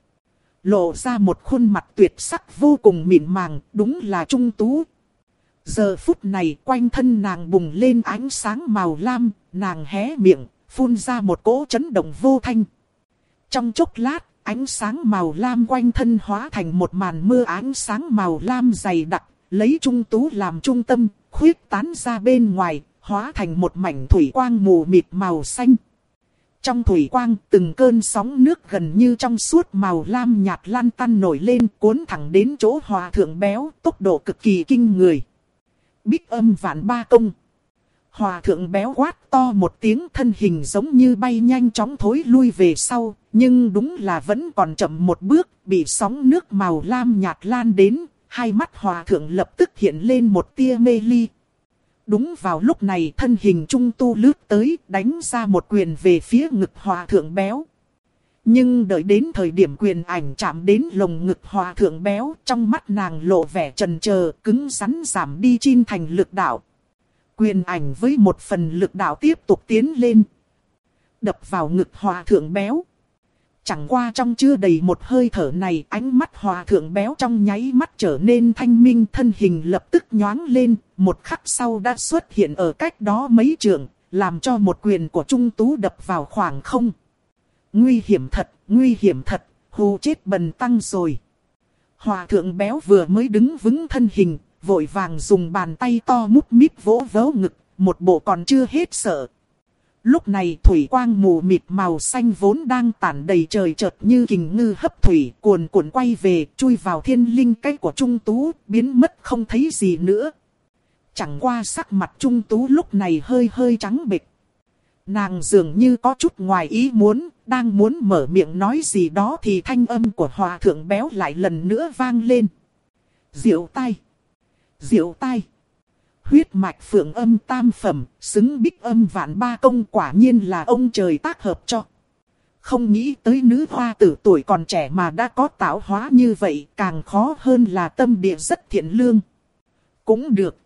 lộ ra một khuôn mặt tuyệt sắc vô cùng mịn màng, đúng là Trung Tú. Giờ phút này quanh thân nàng bùng lên ánh sáng màu lam, nàng hé miệng, phun ra một cỗ chấn động vô thanh. Trong chốc lát, ánh sáng màu lam quanh thân hóa thành một màn mưa ánh sáng màu lam dày đặc, lấy Trung Tú làm trung tâm, khuyết tán ra bên ngoài, hóa thành một mảnh thủy quang mù mịt màu xanh. Trong thủy quang, từng cơn sóng nước gần như trong suốt màu lam nhạt lan tăn nổi lên, cuốn thẳng đến chỗ hòa thượng béo, tốc độ cực kỳ kinh người. Bích âm vạn ba công. Hòa thượng béo quát to một tiếng, thân hình giống như bay nhanh chóng thối lui về sau, nhưng đúng là vẫn còn chậm một bước, bị sóng nước màu lam nhạt lan đến, hai mắt hòa thượng lập tức hiện lên một tia mê ly. Đúng vào lúc này thân hình Trung Tu lướt tới, đánh ra một quyền về phía ngực hòa thượng béo. Nhưng đợi đến thời điểm quyền ảnh chạm đến lồng ngực hòa thượng béo, trong mắt nàng lộ vẻ chần chờ, cứng rắn giảm đi chín thành lực đạo. Quyền ảnh với một phần lực đạo tiếp tục tiến lên, đập vào ngực hòa thượng béo. Chẳng qua trong chưa đầy một hơi thở này, ánh mắt hòa thượng béo trong nháy mắt trở nên thanh minh, thân hình lập tức nhoáng lên, một khắc sau đã xuất hiện ở cách đó mấy trượng, làm cho một quyền của Trung Tú đập vào khoảng không. Nguy hiểm thật, nguy hiểm thật, hù chết bần tăng rồi. Hòa thượng béo vừa mới đứng vững thân hình, vội vàng dùng bàn tay to mút míp vỗ vỗ ngực, một bộ còn chưa hết sợ. Lúc này thủy quang mù mịt màu xanh vốn đang tản đầy trời chợt như kình ngư hấp thủy, cuồn cuộn quay về, chui vào thiên linh cái của Trung Tú, biến mất không thấy gì nữa. Chẳng qua sắc mặt Trung Tú lúc này hơi hơi trắng bệch. Nàng dường như có chút ngoài ý muốn, đang muốn mở miệng nói gì đó thì thanh âm của hòa thượng béo lại lần nữa vang lên. Diệu tai! Diệu tai! Huyết mạch phượng âm tam phẩm, xứng bích âm vạn ba công, quả nhiên là ông trời tác hợp cho. Không nghĩ tới nữ hoa tử tuổi còn trẻ mà đã có tạo hóa như vậy, càng khó hơn là tâm địa rất thiện lương. Cũng được.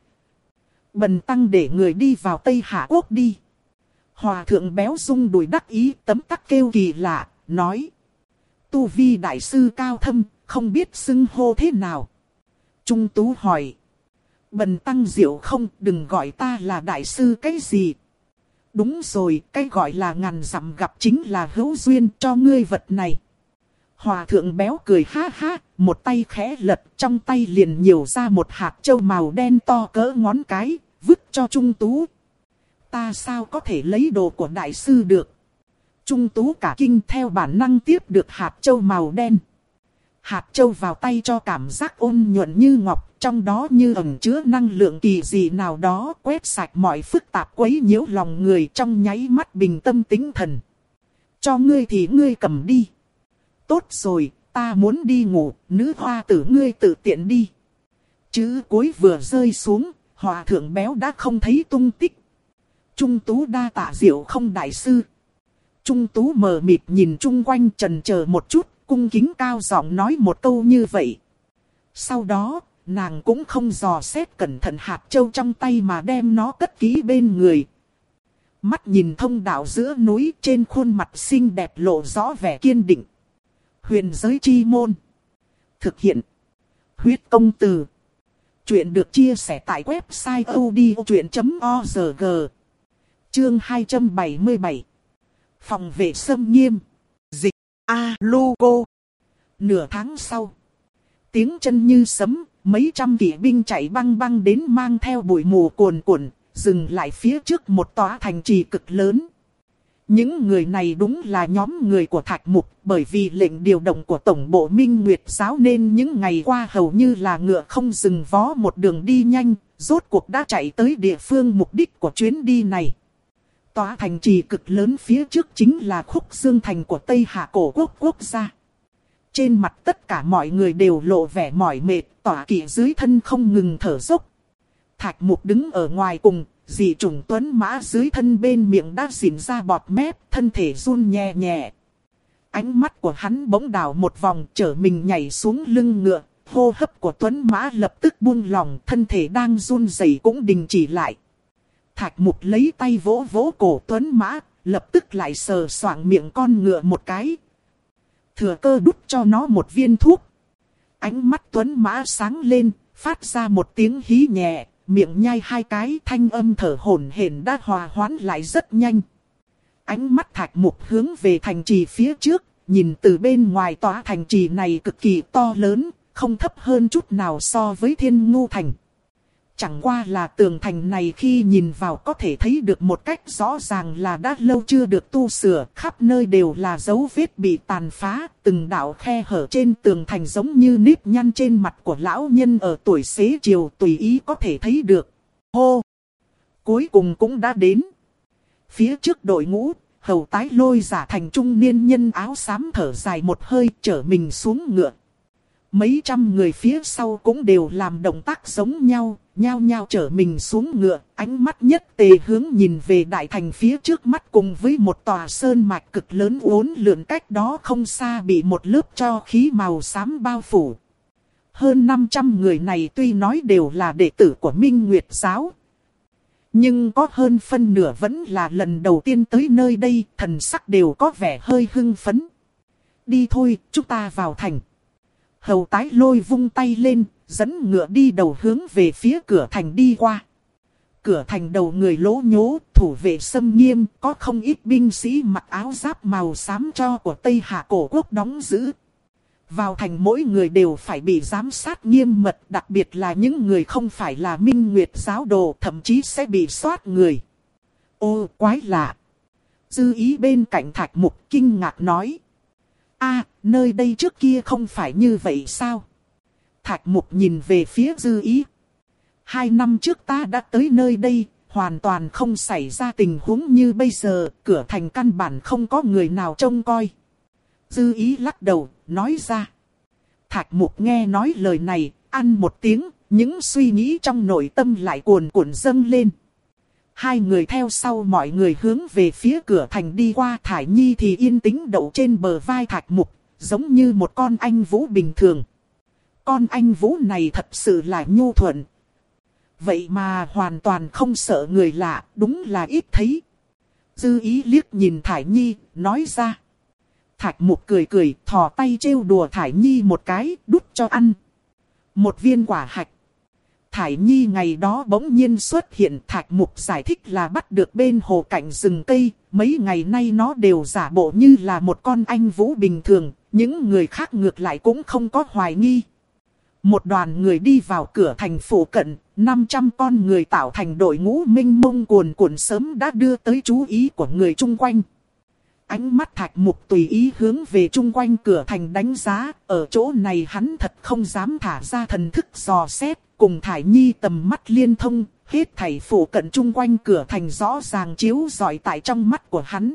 Bần tăng để người đi vào Tây Hạ Quốc đi. Hòa thượng béo rung đùi đắc ý, tấm tắc kêu kỳ lạ, nói. Tu vi đại sư cao thâm, không biết xưng hô thế nào. Trung Tú hỏi. Bần tăng diệu không, đừng gọi ta là đại sư cái gì. Đúng rồi, cái gọi là ngàn dặm gặp chính là hữu duyên, cho ngươi vật này. Hòa thượng béo cười ha ha, một tay khẽ lật, trong tay liền nhiều ra một hạt châu màu đen to cỡ ngón cái, vứt cho Trung Tú. Ta sao có thể lấy đồ của đại sư được? Trung Tú cả kinh theo bản năng tiếp được hạt châu màu đen. Hạt châu vào tay cho cảm giác ôn nhuận như ngọc, trong đó như ẩn chứa năng lượng kỳ dị nào đó, quét sạch mọi phức tạp quấy nhiễu lòng người, trong nháy mắt bình tâm tĩnh thần. Cho ngươi thì ngươi cầm đi. Tốt rồi, ta muốn đi ngủ, nữ hoa tử ngươi tự tiện đi. Chữ cuối vừa rơi xuống, Hòa thượng béo đã không thấy tung tích. Trung Tú đa tạ Diệu Không đại sư. Trung Tú mờ mịt nhìn chung quanh chần chờ một chút, cung kính cao giọng nói một câu như vậy. Sau đó, nàng cũng không dò xét cẩn thận hạt châu trong tay mà đem nó cất kỹ bên người. Mắt nhìn thông đạo giữa núi, trên khuôn mặt xinh đẹp lộ rõ vẻ kiên định. Huyền giới chi môn. Thực hiện. Huyết công từ. Chuyện được chia sẻ tại website odchuyện chấm org. Chương hai trăm bảy mươi bảy. Phòng vệ xâm nghiêm. Dịch A-Lu-Cô. Nửa tháng sau. Tiếng chân như sấm, mấy trăm kỵ binh chạy băng băng đến mang theo bụi mù cuồn cuộn, dừng lại phía trước một tòa thành trì cực lớn. Những người này đúng là nhóm người của Thạch Mục, bởi vì lệnh điều động của Tổng bộ Minh Nguyệt Giáo nên những ngày qua hầu như là ngựa không dừng vó một đường đi nhanh, rốt cuộc đã chạy tới địa phương mục đích của chuyến đi này. Tòa thành trì cực lớn phía trước chính là Khúc Dương Thành của Tây Hạ Cổ Quốc quốc gia. Trên mặt tất cả mọi người đều lộ vẻ mỏi mệt, tỏa kỵ dưới thân không ngừng thở dốc. Thạch Mục đứng ở ngoài cùng, dị chủng tuấn mã dưới thân bên miệng đã xỉn ra bọt mép, thân thể run nhẹ nhẹ. Ánh mắt của hắn bỗng đảo một vòng, trở mình nhảy xuống lưng ngựa, hô hấp của tuấn mã lập tức buông lỏng, thân thể đang run rẩy cũng đình chỉ lại. Thạch Mục lấy tay vỗ vỗ cổ tuấn mã, lập tức lại sờ soạng miệng con ngựa một cái. Thừa cơ đút cho nó một viên thuốc. Ánh mắt tuấn mã sáng lên, phát ra một tiếng hí nhẹ, miệng nhai hai cái, thanh âm thở hổn hển đã hòa hoãn lại rất nhanh. Ánh mắt Thạch Mục hướng về thành trì phía trước, nhìn từ bên ngoài tòa thành trì này cực kỳ to lớn, không thấp hơn chút nào so với Thiên Ngu Thành. Chẳng qua là tường thành này khi nhìn vào có thể thấy được một cách rõ ràng là đã lâu chưa được tu sửa, khắp nơi đều là dấu vết bị tàn phá, từng đạo khe hở trên tường thành giống như nếp nhăn trên mặt của lão nhân ở tuổi xế chiều tùy ý có thể thấy được. Hô! Cuối cùng cũng đã đến. Phía trước đội ngũ, Hầu Tái Lôi giả thành trung niên nhân áo xám thở dài một hơi trở mình xuống ngựa. Mấy trăm người phía sau cũng đều làm động tác giống nhau, nhao nhao trở mình xuống ngựa, ánh mắt nhất tề hướng nhìn về đại thành phía trước mắt cùng với một tòa sơn mạch cực lớn uốn lượn cách đó không xa bị một lớp tro khí màu xám bao phủ. Hơn năm trăm người này tuy nói đều là đệ tử của Minh Nguyệt Giáo, nhưng có hơn phân nửa vẫn là lần đầu tiên tới nơi đây, thần sắc đều có vẻ hơi hưng phấn. Đi thôi, chúng ta vào thành. Hầu Tái Lôi vung tay lên, dẫn ngựa đi đầu hướng về phía cửa thành đi qua. Cửa thành đầu người lố nhố, thủ vệ xâm nghiêm, có không ít binh sĩ mặc áo giáp màu xám cho của Tây Hạ Cổ Quốc đóng giữ. Vào thành mỗi người đều phải bị giám sát nghiêm mật, đặc biệt là những người không phải là Minh Nguyệt Giáo đồ, thậm chí sẽ bị soát người. Ô, quái lạ! Dư Ý bên cạnh Thạch Mục kinh ngạc nói. A, nơi đây trước kia không phải như vậy sao? Thạch Mục nhìn về phía Dư Ý. Hai năm trước ta đã tới nơi đây, hoàn toàn không xảy ra tình huống như bây giờ, cửa thành căn bản không có người nào trông coi. Dư Ý lắc đầu, nói ra. Thạch Mục nghe nói lời này, ăn một tiếng, những suy nghĩ trong nội tâm lại cuồn cuộn dâng lên. Hai người theo sau mọi người hướng về phía cửa thành đi qua, Thải Nhi thì yên tĩnh đậu trên bờ vai Thạch Mục, giống như một con anh vũ bình thường. Con anh vũ này thật sự là nhu thuận. Vậy mà hoàn toàn không sợ người lạ, đúng là ít thấy. Dư Ý liếc nhìn Thải Nhi, nói ra. Thạch Mục cười cười, thò tay trêu đùa Thải Nhi một cái, đút cho ăn. Một viên quả hạch. Thải Nhi ngày đó bỗng nhiên xuất hiện, Thạch Mục giải thích là bắt được bên hồ cạnh rừng cây, mấy ngày nay nó đều giả bộ như là một con anh vũ bình thường, những người khác ngược lại cũng không có hoài nghi. Một đoàn người đi vào cửa thành phủ cận, năm trăm con người tạo thành đội ngũ minh mông cuồn cuộn sớm đã đưa tới chú ý của người chung quanh. Ánh mắt Thạch Mục tùy ý hướng về chung quanh cửa thành đánh giá, ở chỗ này hắn thật không dám thả ra thần thức dò xét, cùng Thải Nhi tầm mắt liên thông, hết thảy phủ cận chung quanh cửa thành rõ ràng chiếu rọi tại trong mắt của hắn.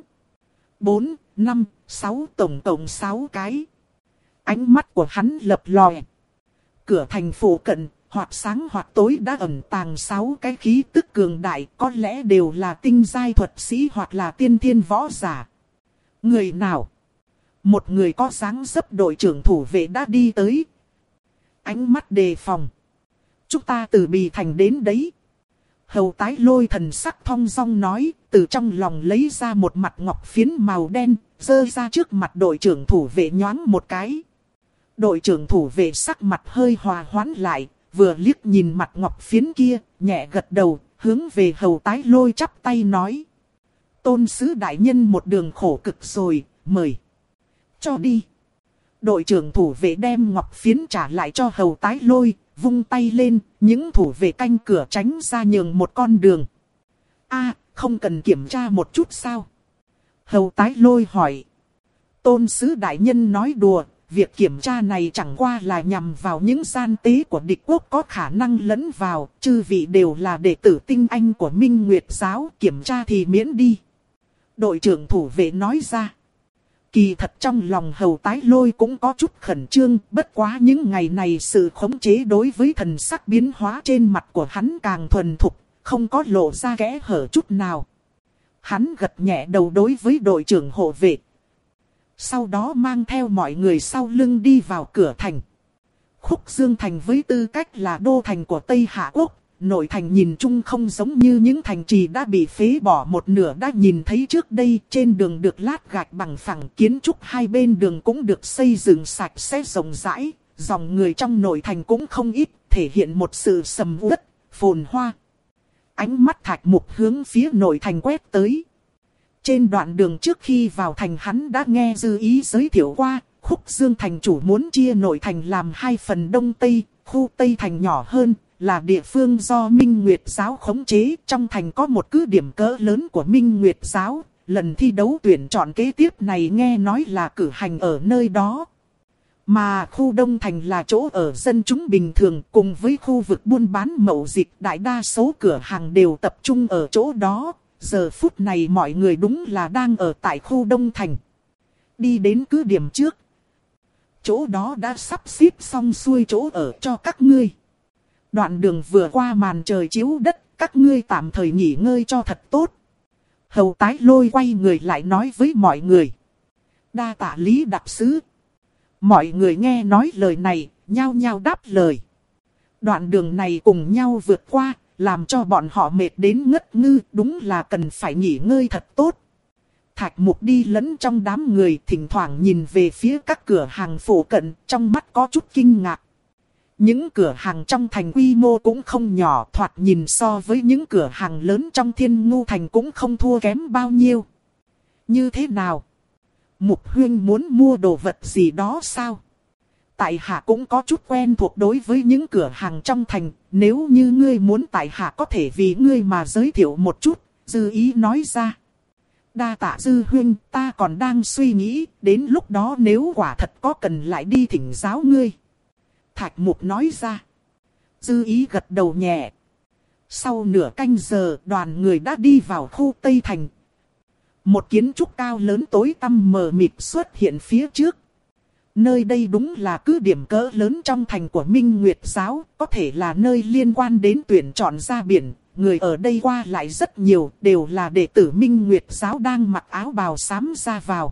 Bốn, năm, sáu, tổng cộng sáu cái. Ánh mắt của hắn lập lòe. Cửa thành phủ cận, Hoặc sáng hoặc tối đã ẩn tàng sáu cái khí tức cường đại, có lẽ đều là tinh giai thuật sĩ hoặc là tiên thiên võ giả. Người nào? Một người có dáng dấp đội trưởng thủ vệ đã đi tới. Ánh mắt đề phòng. Chúng ta từ Bì Thành đến đấy. Hầu Tái Lôi thần sắc thong dong nói, từ trong lòng lấy ra một mặt ngọc phiến màu đen, giơ ra trước mặt đội trưởng thủ vệ nhoáng một cái. Đội trưởng thủ vệ sắc mặt hơi hòa hoãn lại, vừa liếc nhìn mặt ngọc phiến kia, nhẹ gật đầu, hướng về Hầu Tái Lôi chắp tay nói. Tôn sứ đại nhân một đường khổ cực rồi, mời. Cho đi. Đội trưởng thủ vệ đem ngọc phiến trả lại cho Hầu Tái Lôi, vung tay lên, những thủ vệ canh cửa tránh ra nhường một con đường. A, không cần kiểm tra một chút sao? Hầu Tái Lôi hỏi. Tôn sứ đại nhân nói đùa, việc kiểm tra này chẳng qua là nhằm vào những gian tế của địch quốc có khả năng lẫn vào, chư vị đều là đệ tử tinh anh của Minh Nguyệt giáo, kiểm tra thì miễn đi. Đội trưởng thủ vệ nói ra. Kỳ thật trong lòng Hầu Tái Lôi cũng có chút khẩn trương, bất quá những ngày này sự khống chế đối với thần sắc biến hóa trên mặt của hắn càng thuần thục, không có lộ ra kẽ hở chút nào. Hắn gật nhẹ đầu đối với đội trưởng hộ vệ. Sau đó mang theo mọi người sau lưng đi vào cửa thành. Khúc Dương Thành với tư cách là đô thành của Tây Hạ Quốc, nội thành nhìn chung không giống như những thành trì đã bị phế bỏ một nửa đã nhìn thấy trước đây. Trên đường được lát gạch bằng phẳng, kiến trúc hai bên đường cũng được xây dựng sạch sẽ rộng rãi. Dòng người trong nội thành cũng không ít, thể hiện một sự sầm uất, phồn hoa. Ánh mắt Thạch Mục hướng phía nội thành quét tới. Trên đoạn đường trước khi vào thành hắn đã nghe Dư Ý giới thiệu qua, Khúc Dương Thành chủ muốn chia nội thành làm hai phần đông tây, khu Tây Thành nhỏ hơn, là địa phương do Minh Nguyệt giáo khống chế. Trong thành có một cứ điểm cỡ lớn của Minh Nguyệt giáo, lần thi đấu tuyển chọn kế tiếp này nghe nói là cử hành ở nơi đó. Mà khu Đông Thành là chỗ ở dân chúng bình thường, cùng với khu vực buôn bán mậu dịch, đại đa số cửa hàng đều tập trung ở chỗ đó. Giờ phút này mọi người đúng là đang ở tại khu Đông Thành. Đi đến cứ điểm trước. Chỗ đó đã sắp xếp xong xuôi chỗ ở cho các ngươi. Đoạn đường vừa qua màn trời chiếu đất, các ngươi tạm thời nghỉ ngơi cho thật tốt. Hầu Tái Lôi quay người lại nói với mọi người. Đa tạ Lý đặc sứ. Mọi người nghe nói lời này, nhao nhao đáp lời. Đoạn đường này cùng nhau vượt qua, làm cho bọn họ mệt đến ngất ngư, đúng là cần phải nghỉ ngơi thật tốt. Thạch Mục đi lẫn trong đám người, thỉnh thoảng nhìn về phía các cửa hàng phổ cận, trong mắt có chút kinh ngạc. Những cửa hàng trong thành quy mô cũng không nhỏ, thoạt nhìn so với những cửa hàng lớn trong Thiên Ngu Thành cũng không thua kém bao nhiêu. Như thế nào? Mục huynh muốn mua đồ vật gì đó sao? Tại hạ cũng có chút quen thuộc đối với những cửa hàng trong thành, nếu như ngươi muốn tại hạ có thể vì ngươi mà giới thiệu một chút, Dư Ý nói ra. Đa tạ Dư huynh, ta còn đang suy nghĩ, đến lúc đó nếu quả thật có cần lại đi thỉnh giáo ngươi. Thạch Mục nói ra. Dư Ý gật đầu nhẹ. Sau nửa canh giờ, đoàn người đã đi vào khu Tây Thành. Một kiến trúc cao lớn tối tăm mờ mịt xuất hiện phía trước. Nơi đây đúng là cứ điểm cỡ lớn trong thành của Minh Nguyệt giáo, có thể là nơi liên quan đến tuyển chọn ra biển. Người ở đây qua lại rất nhiều, đều là đệ tử Minh Nguyệt giáo đang mặc áo bào xám ra vào.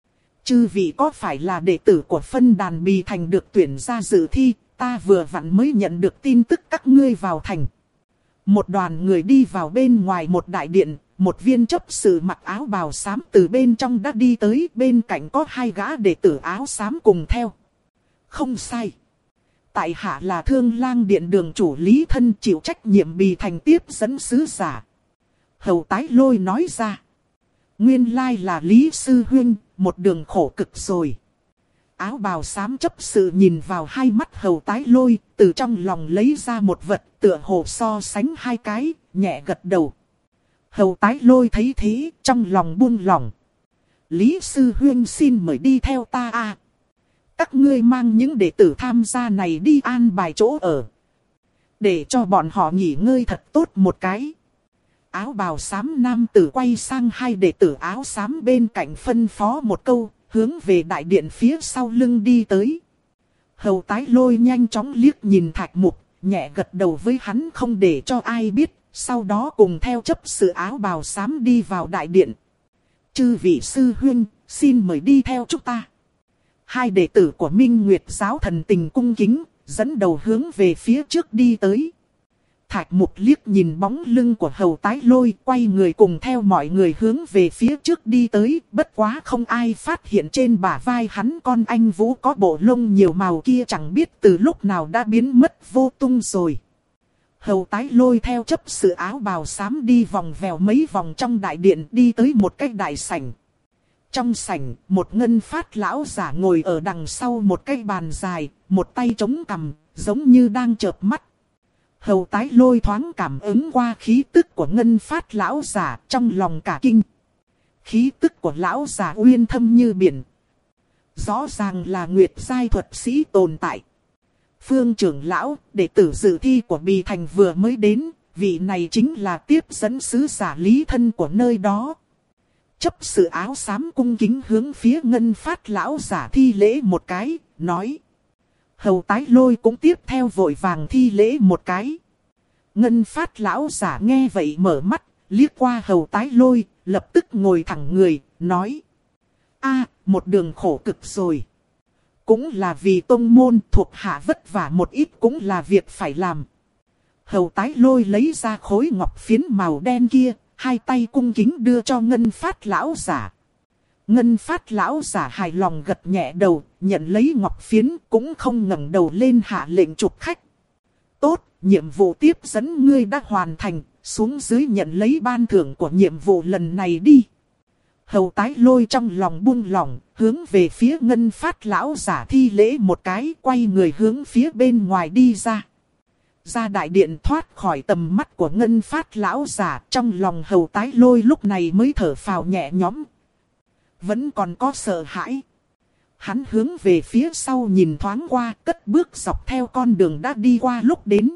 Chư vị có phải là đệ tử của phân đàn Bì Thành được tuyển ra dự thi, ta vừa vặn mới nhận được tin tức các ngươi vào thành. Một đoàn người đi vào bên ngoài một đại điện, một viên chấp sự mặc áo bào xám từ bên trong đã đi tới, bên cạnh có hai gã đệ tử áo xám cùng theo. Không sai. Tại hạ là Thương Lang Điện đường chủ Lý Thân, chịu trách nhiệm Bì Thành tiếp dẫn sứ giả. Hầu Tái Lôi nói ra. Nguyên lai là Lý Sư Huynh, một đường khổ cực rồi. Áo bào xám chấp sự nhìn vào hai mắt Hầu Tái Lôi, từ trong lòng lấy ra một vật tựa hồ so sánh hai cái, nhẹ gật đầu. Hầu Tái Lôi thấy thế, trong lòng buông lỏng. Lý Sư Huynh xin mời đi theo ta a. Các ngươi mang những đệ tử tham gia này đi an bài chỗ ở, để cho bọn họ nghỉ ngơi thật tốt một cái. Áo bào xám nam tử quay sang hai đệ tử áo xám bên cạnh phân phó một câu, hướng về đại điện phía sau lưng đi tới. Hầu Tái Lôi nhanh chóng liếc nhìn Thạch Mục, nhẹ gật đầu với hắn không để cho ai biết, sau đó cùng theo chấp sự áo bào xám đi vào đại điện. Chư vị sư huynh, xin mời đi theo chúng ta. Hai đệ tử của Minh Nguyệt giáo thần tình cung kính, dẫn đầu hướng về phía trước đi tới. Thạch Mục liếc nhìn bóng lưng của Hầu Tái Lôi, quay người cùng theo mọi người hướng về phía trước đi tới, bất quá không ai phát hiện trên bả vai hắn con anh Vũ có bộ lông nhiều màu kia chẳng biết từ lúc nào đã biến mất vô tung rồi. Hầu Tái Lôi theo chấp sự áo bào xám đi vòng vèo mấy vòng trong đại điện, đi tới một cái đại sảnh. Trong sảnh, một ngân phát lão giả ngồi ở đằng sau một cái bàn dài, một tay chống cằm, giống như đang chợp mắt. Hầu Tái Lôi thoáng cảm ứng qua khí tức của ngân phát lão giả, trong lòng cả kinh. Khí tức của lão giả uyên thâm như biển. Rõ ràng là nguyệt giai thuật sĩ tồn tại. Phương trưởng lão, đệ tử dự thi của Bì Thành vừa mới đến, vị này chính là tiếp dẫn sứ giả lý thân của nơi đó. Chấp sự áo xám cung kính hướng phía ngân phát lão giả thi lễ một cái, nói. Hầu Tái Lôi cũng tiếp theo vội vàng thi lễ một cái. Ngân phát lão giả nghe vậy mở mắt, liếc qua Hầu Tái Lôi, lập tức ngồi thẳng người, nói. A, một đường khổ cực rồi. Cũng là vì tông môn thuộc hạ vất vả một ít cũng là việc phải làm. Hầu Tái Lôi lấy ra khối ngọc phiến màu đen kia, hai tay cung kính đưa cho ngân phát lão giả. Ngân phát lão giả hài lòng gật nhẹ đầu, nhận lấy ngọc phiến cũng không ngẩng đầu lên hạ lệnh chụp khách. Tốt, nhiệm vụ tiếp dẫn ngươi đã hoàn thành, xuống dưới nhận lấy ban thưởng của nhiệm vụ lần này đi. Hầu Tái Lôi trong lòng buông lỏng, hướng về phía ngân phát lão giả thi lễ một cái, quay người hướng phía bên ngoài đi ra. Ra đại điện thoát khỏi tầm mắt của ngân phát lão giả, trong lòng Hầu Tái Lôi lúc này mới thở phào nhẹ nhõm. Vẫn còn có sợ hãi. Hắn hướng về phía sau nhìn thoáng qua, cất bước dọc theo con đường đã đi qua lúc đến.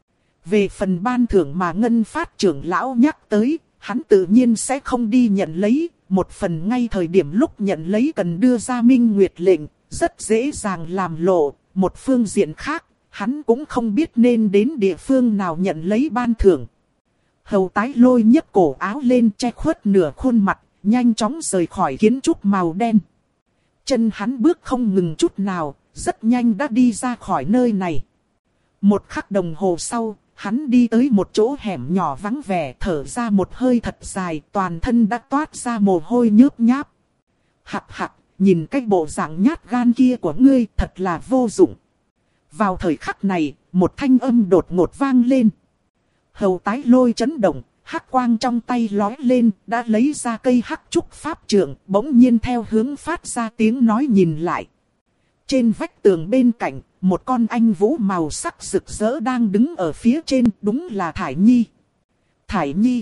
Về phần ban thưởng mà ngân phát trưởng lão nhắc tới, hắn tự nhiên sẽ không đi nhận lấy. Một phần ngay thời điểm lúc nhận lấy cần đưa ra minh nguyệt lệnh, rất dễ dàng làm lộ. Một phương diện khác, hắn cũng không biết nên đến địa phương nào nhận lấy ban thưởng. Hầu Tái Lôi nhấc cổ áo lên che khuất nửa khuôn mặt, nhanh chóng rời khỏi kiến trúc màu đen. Chân hắn bước không ngừng chút nào, rất nhanh đã đi ra khỏi nơi này. Một khắc đồng hồ sau, hắn đi tới một chỗ hẻm nhỏ vắng vẻ, thở ra một hơi thật dài, toàn thân đã toát ra mồ hôi nhớp nháp. Hặc hặc, nhìn cái bộ dạng nhát gan kia của ngươi thật là vô dụng. Vào thời khắc này, một thanh âm đột ngột vang lên. Hầu Tái Lôi chấn động, hắc quang trong tay lói lên, đã lấy ra cây hắc trúc pháp trượng, bỗng nhiên theo hướng phát ra tiếng nói nhìn lại. Trên vách tường bên cạnh, một con anh vũ màu sắc rực rỡ đang đứng ở phía trên, đúng là Thải Nhi. Thải Nhi,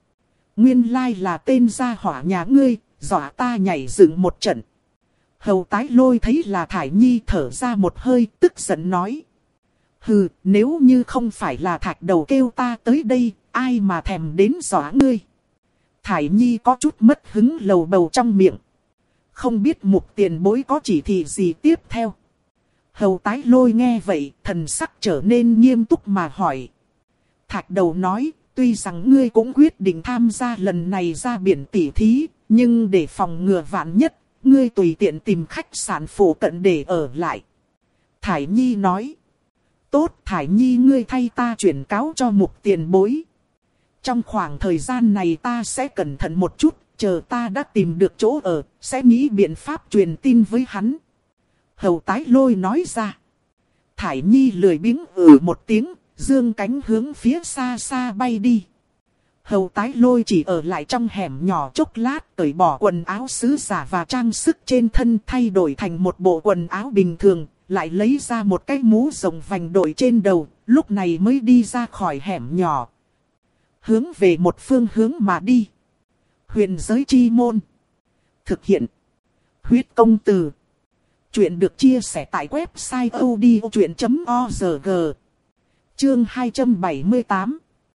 nguyên lai là tên gia hỏa nhà ngươi, dọa ta nhảy dựng một trận. Hầu Tái Lôi thấy là Thải Nhi thở ra một hơi, tức giận nói. Hừ, nếu như không phải là Thạch Đầu kêu ta tới đây, ai mà thèm đến dọa ngươi. Thải Nhi có chút mất hứng lầu bầu trong miệng. Không biết Mục tiền bối có chỉ thị gì tiếp theo. Hầu Tái Lôi nghe vậy, thần sắc trở nên nghiêm túc mà hỏi. Thạch Đầu nói, tuy rằng ngươi cũng quyết định tham gia lần này ra biển tỉ thí, nhưng để phòng ngừa vạn nhất, ngươi tùy tiện tìm khách sạn phụ cận để ở lại. Thải Nhi nói. Tốt, Thải Nhi ngươi thay ta chuyển cáo cho Mục tiền bối. Trong khoảng thời gian này ta sẽ cẩn thận một chút, chờ ta đã tìm được chỗ ở, sẽ nghĩ biện pháp truyền tin với hắn. Hầu Tái Lôi nói ra. Thải Nhi lười biếng ừ một tiếng, dương cánh hướng phía xa xa bay đi. Hầu Tái Lôi chỉ ở lại trong hẻm nhỏ chốc lát, cởi bỏ quần áo sứ giả và trang sức trên thân, thay đổi thành một bộ quần áo bình thường, lại lấy ra một cái mũ rồng vành đội trên đầu, lúc này mới đi ra khỏi hẻm nhỏ. Hướng về một phương hướng mà đi. Huyền giới chi môn. Thực hiện. Huyết công từ. Chuyện được chia sẻ tại website odchuyện chấm org. Chương hai trăm bảy mươi tám.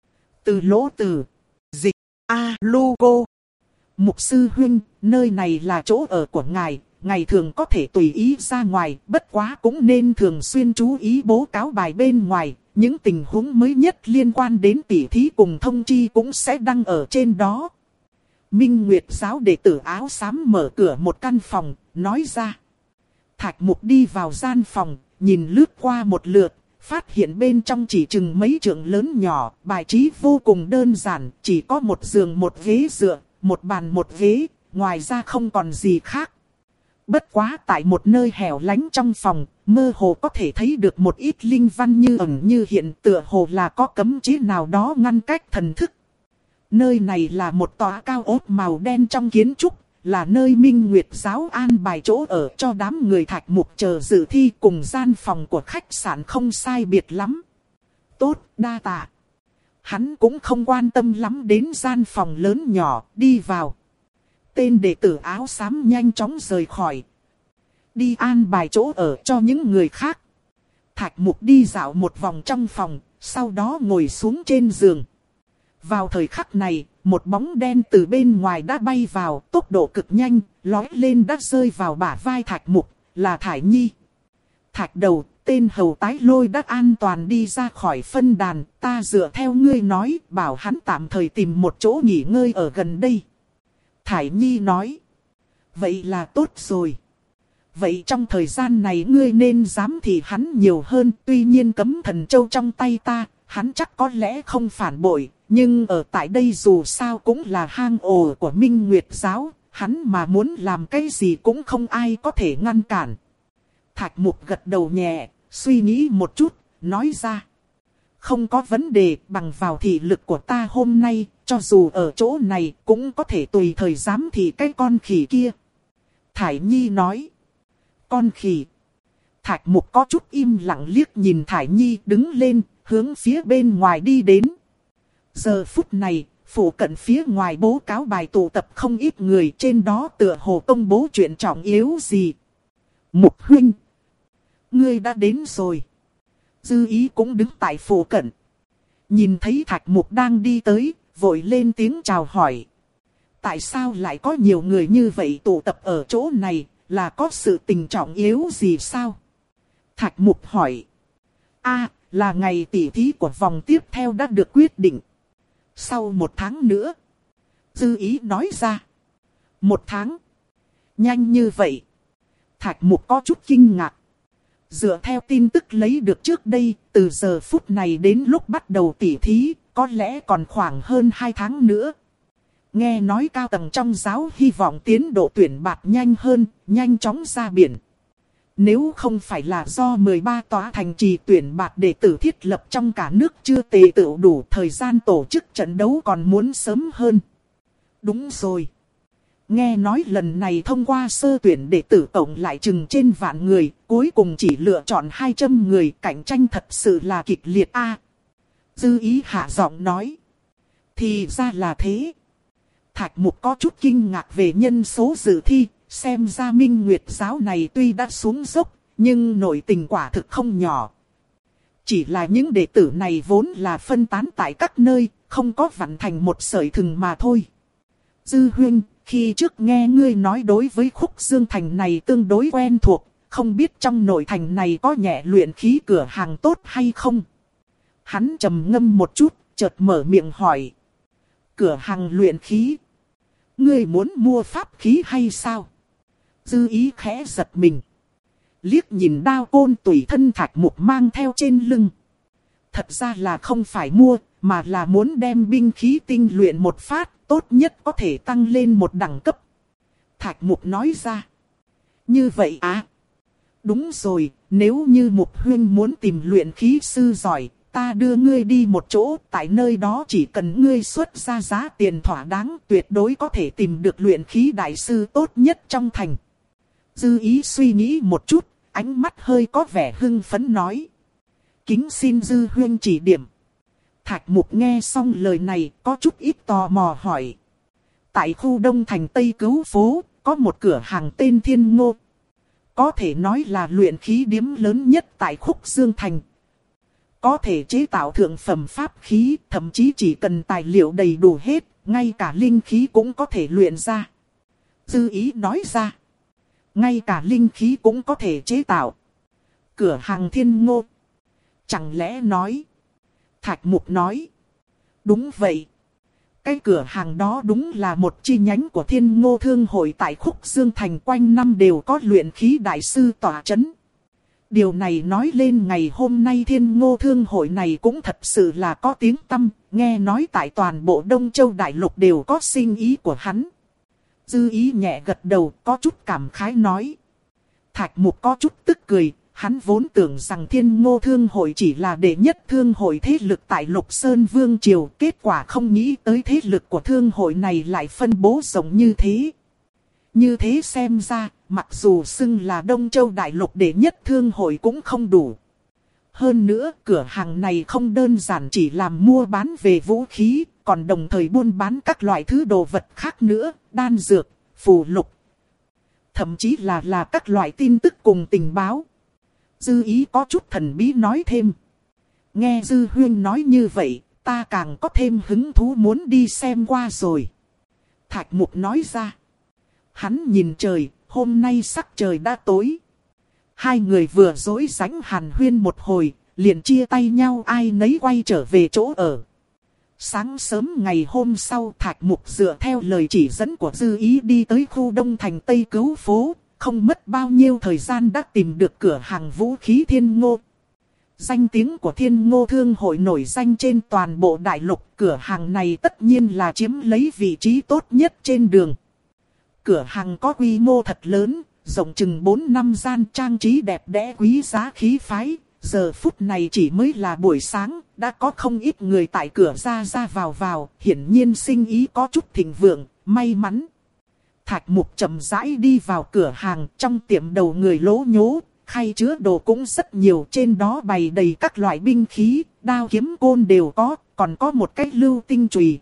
Từ lỗ từ. Dịch. A-lu-cô. Mục sư huynh, nơi này là chỗ ở của ngài. Ngày thường có thể tùy ý ra ngoài, bất quá cũng nên thường xuyên chú ý bố cáo bài bên ngoài. Những tình huống mới nhất liên quan đến tỉ thí cùng thông chi cũng sẽ đăng ở trên đó. Minh Nguyệt giáo đệ tử áo xám mở cửa một căn phòng, nói ra. Thạch Mục đi vào gian phòng, nhìn lướt qua một lượt, phát hiện bên trong chỉ chừng mấy trượng lớn nhỏ, bài trí vô cùng đơn giản, chỉ có một giường một ghế dựa, một bàn một ghế, ngoài ra không còn gì khác. Bất quá tại một nơi hẻo lánh trong phòng, mơ hồ có thể thấy được một ít linh văn như ẩn như hiện, tựa hồ là có cấm chế nào đó ngăn cách thần thức. Nơi này là một tòa cao ốt màu đen trong kiến trúc, là nơi Minh Nguyệt giáo an bài chỗ ở cho đám người Thạch Mục chờ dự thi, cùng gian phòng của khách sạn không sai biệt lắm. Tốt, đa tạ. Hắn cũng không quan tâm lắm đến gian phòng lớn nhỏ, đi vào. Tên đệ tử áo xám nhanh chóng rời khỏi. Đi an bài chỗ ở cho những người khác. Thạch Mục đi dạo một vòng trong phòng, sau đó ngồi xuống trên giường. Vào thời khắc này, một bóng đen từ bên ngoài đã bay vào, tốc độ cực nhanh, lói lên đã rơi vào bả vai Thạch Mục, là Thải Nhi. Thạch đầu, tên hầu tái lôi đã an toàn đi ra khỏi phân đàn, ta dựa theo ngươi nói, bảo hắn tạm thời tìm một chỗ nghỉ ngơi ở gần đây. Thải Nhi nói, vậy là tốt rồi. Vậy trong thời gian này ngươi nên giám thị hắn nhiều hơn, tuy nhiên cấm thần châu trong tay ta, hắn chắc có lẽ không phản bội. Nhưng ở tại đây dù sao cũng là hang ổ của Minh Nguyệt giáo, hắn mà muốn làm cái gì cũng không ai có thể ngăn cản. Thạch Mục gật đầu nhẹ, suy nghĩ một chút, nói ra. Không có vấn đề, bằng vào thị lực của ta hôm nay, cho dù ở chỗ này cũng có thể tùy thời giám thị cái con khỉ kia. Thải Nhi nói. Con khỉ. Thạch Mục có chút im lặng liếc nhìn Thải Nhi đứng lên, hướng phía bên ngoài đi đến. Giờ phút này, phủ cận phía ngoài bố cáo bài tụ tập không ít người, trên đó tựa hồ công bố chuyện trọng yếu gì. Mục huynh, ngươi đã đến rồi. Dư Ý cũng đứng tại phủ cận. Nhìn thấy Thạch Mục đang đi tới, vội lên tiếng chào hỏi. Tại sao lại có nhiều người như vậy tụ tập ở chỗ này, là có sự tình trọng yếu gì sao? Thạch Mục hỏi. A, là ngày tỉ thí của vòng tiếp theo đã được quyết định. Sau một tháng nữa. Dư Ý nói ra. Một tháng. Nhanh như vậy. Thạch Mục có chút kinh ngạc. Dựa theo tin tức lấy được trước đây, từ giờ phút này đến lúc bắt đầu tỉ thí, có lẽ còn khoảng hơn hai tháng nữa. Nghe nói cao tầng trong giáo hy vọng tiến độ tuyển bạt nhanh hơn, nhanh chóng ra biển. Nếu không phải là do mười ba tòa thành trì tuyển bạt đệ tử thiết lập trong cả nước chưa tề tựu đủ, thời gian tổ chức trận đấu còn muốn sớm hơn. Đúng rồi. Nghe nói lần này thông qua sơ tuyển đệ tử tổng lại chừng trên vạn người, cuối cùng chỉ lựa chọn hai trăm người, cạnh tranh thật sự là kịch liệt a. À, Dư Ý hạ giọng nói. Thì ra là thế. Thạch Mục có chút kinh ngạc về nhân số dự thi. Xem ra Minh Nguyệt giáo này tuy đã xuống dốc, nhưng nội tình quả thực không nhỏ. Chỉ là những đệ tử này vốn là phân tán tại các nơi, không có vặn thành một sợi thừng mà thôi. Dư huynh, khi trước nghe ngươi nói đối với Khúc Dương thành này tương đối quen thuộc, không biết trong nội thành này có nhẹ luyện khí cửa hàng tốt hay không? Hắn trầm ngâm một chút, chợt mở miệng hỏi. Cửa hàng luyện khí? Ngươi muốn mua pháp khí hay sao? Dư Ý khẽ giật mình. Liếc nhìn đao côn tùy thân Thạch Mục mang theo trên lưng. Thật ra là không phải mua, mà là muốn đem binh khí tinh luyện một phát, tốt nhất có thể tăng lên một đẳng cấp. Thạch Mục nói ra. Như vậy à? Đúng rồi, nếu như Mục huynh muốn tìm luyện khí sư giỏi, ta đưa ngươi đi một chỗ, tại nơi đó chỉ cần ngươi xuất ra giá tiền thỏa đáng, tuyệt đối có thể tìm được luyện khí đại sư tốt nhất trong thành. Dư Ý suy nghĩ một chút, ánh mắt hơi có vẻ hưng phấn nói. Kính xin Dư huynh chỉ điểm. Thạch Mục nghe xong lời này, có chút ít tò mò hỏi. Tại khu Đông Thành Tây Cứu Phố, có một cửa hàng tên Thiên Ngô. Có thể nói là luyện khí điếm lớn nhất tại Khúc Dương Thành. Có thể chế tạo thượng phẩm pháp khí, thậm chí chỉ cần tài liệu đầy đủ hết, ngay cả linh khí cũng có thể luyện ra. Dư Ý nói ra. Ngay cả linh khí cũng có thể chế tạo. Cửa hàng Thiên Ngô. Chẳng lẽ nói? Thạch Mục nói. Đúng vậy. Cái cửa hàng đó đúng là một chi nhánh của Thiên Ngô Thương hội tại Khúc Dương Thành, quanh năm đều có luyện khí đại sư tỏa chấn. Điều này nói lên ngày hôm nay Thiên Ngô Thương hội này cũng thật sự là có tiếng tăm, nghe nói tại toàn bộ Đông Châu Đại Lục đều có sinh ý của hắn. Dư Ý nhẹ gật đầu, có chút cảm khái nói. Thạch Mục có chút tức cười, hắn vốn tưởng rằng Thiên Ngô Thương hội chỉ là đệ nhất thương hội thế lực tại Lục Sơn Vương Triều, kết quả không nghĩ tới thế lực của thương hội này lại phân bố rộng như thế. Như thế xem ra, mặc dù xưng là Đông Châu Đại Lục đệ nhất thương hội cũng không đủ. Hơn nữa, cửa hàng này không đơn giản chỉ làm mua bán về vũ khí, còn đồng thời buôn bán các loại thứ đồ vật khác nữa, đan dược, phù lục. Thậm chí là là các loại tin tức cùng tình báo. Dư Ý có chút thần bí nói thêm. Nghe Dư Huyên nói như vậy, ta càng có thêm hứng thú muốn đi xem qua rồi. Thạch Mục nói ra. Hắn nhìn trời, hôm nay sắc trời đã tối. Hai người vừa dối rãnh hàn huyên một hồi, liền chia tay nhau, ai nấy quay trở về chỗ ở. Sáng sớm ngày hôm sau, Thạch Mục dựa theo lời chỉ dẫn của Dư Ý đi tới khu Đông Thành Tây Cứu Phố, không mất bao nhiêu thời gian đã tìm được cửa hàng vũ khí Thiên Ngô. Danh tiếng của Thiên Ngô Thương hội nổi danh trên toàn bộ đại lục, cửa hàng này tất nhiên là chiếm lấy vị trí tốt nhất trên đường. Cửa hàng có quy mô thật lớn, rộng chừng bốn năm gian, trang trí đẹp đẽ quý giá khí phái. Giờ phút này chỉ mới là buổi sáng, đã có không ít người tại cửa ra ra vào vào, hiển nhiên sinh ý có chút thịnh vượng, may mắn. Thạch Mục chậm rãi đi vào cửa hàng, trong tiệm đầu người lố nhố, khay chứa đồ cũng rất nhiều, trên đó bày đầy các loại binh khí, đao kiếm côn đều có, còn có một cái lưu tinh chùy,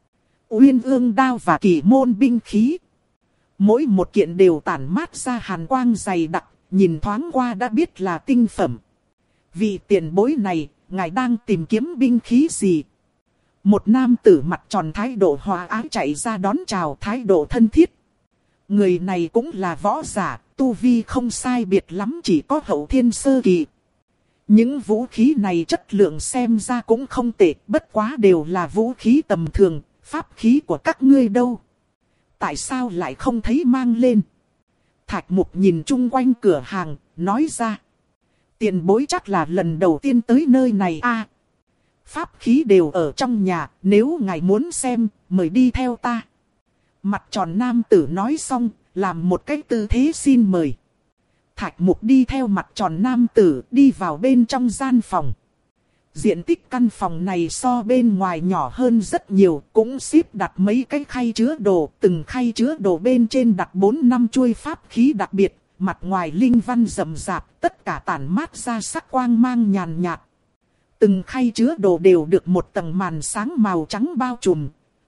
uyên ương đao và kỳ môn binh khí. Mỗi một kiện đều tản mát ra hàn quang dày đặc, nhìn thoáng qua đã biết là tinh phẩm. Vị tiền bối này, ngài đang tìm kiếm binh khí gì? Một nam tử mặt tròn thái độ hòa ái chạy ra đón chào, thái độ thân thiết. Người này cũng là võ giả, tu vi không sai biệt lắm, chỉ có hậu thiên sơ kỳ. Những vũ khí này chất lượng xem ra cũng không tệ, bất quá đều là vũ khí tầm thường, pháp khí của các ngươi đâu? Tại sao lại không thấy mang lên? Thạch Mục nhìn chung quanh cửa hàng, nói ra. Tiền bối chắc là lần đầu tiên tới nơi này a. À, pháp khí đều ở trong nhà, nếu ngài muốn xem, mời đi theo ta. Mặt tròn nam tử nói xong, làm một cái tư thế xin mời. Thạch Mục đi theo mặt tròn nam tử, đi vào bên trong gian phòng. Diện tích căn phòng này so bên ngoài nhỏ hơn rất nhiều, cũng xếp đặt mấy cái khay chứa đồ, từng khay chứa đồ bên trên đặt bốn năm chuôi pháp khí đặc biệt, mặt ngoài linh văn rậm rạp, tất cả tản mát ra sắc quang mang nhàn nhạt. Từng khay chứa đồ đều được một tầng màn sáng màu trắng bao trùm.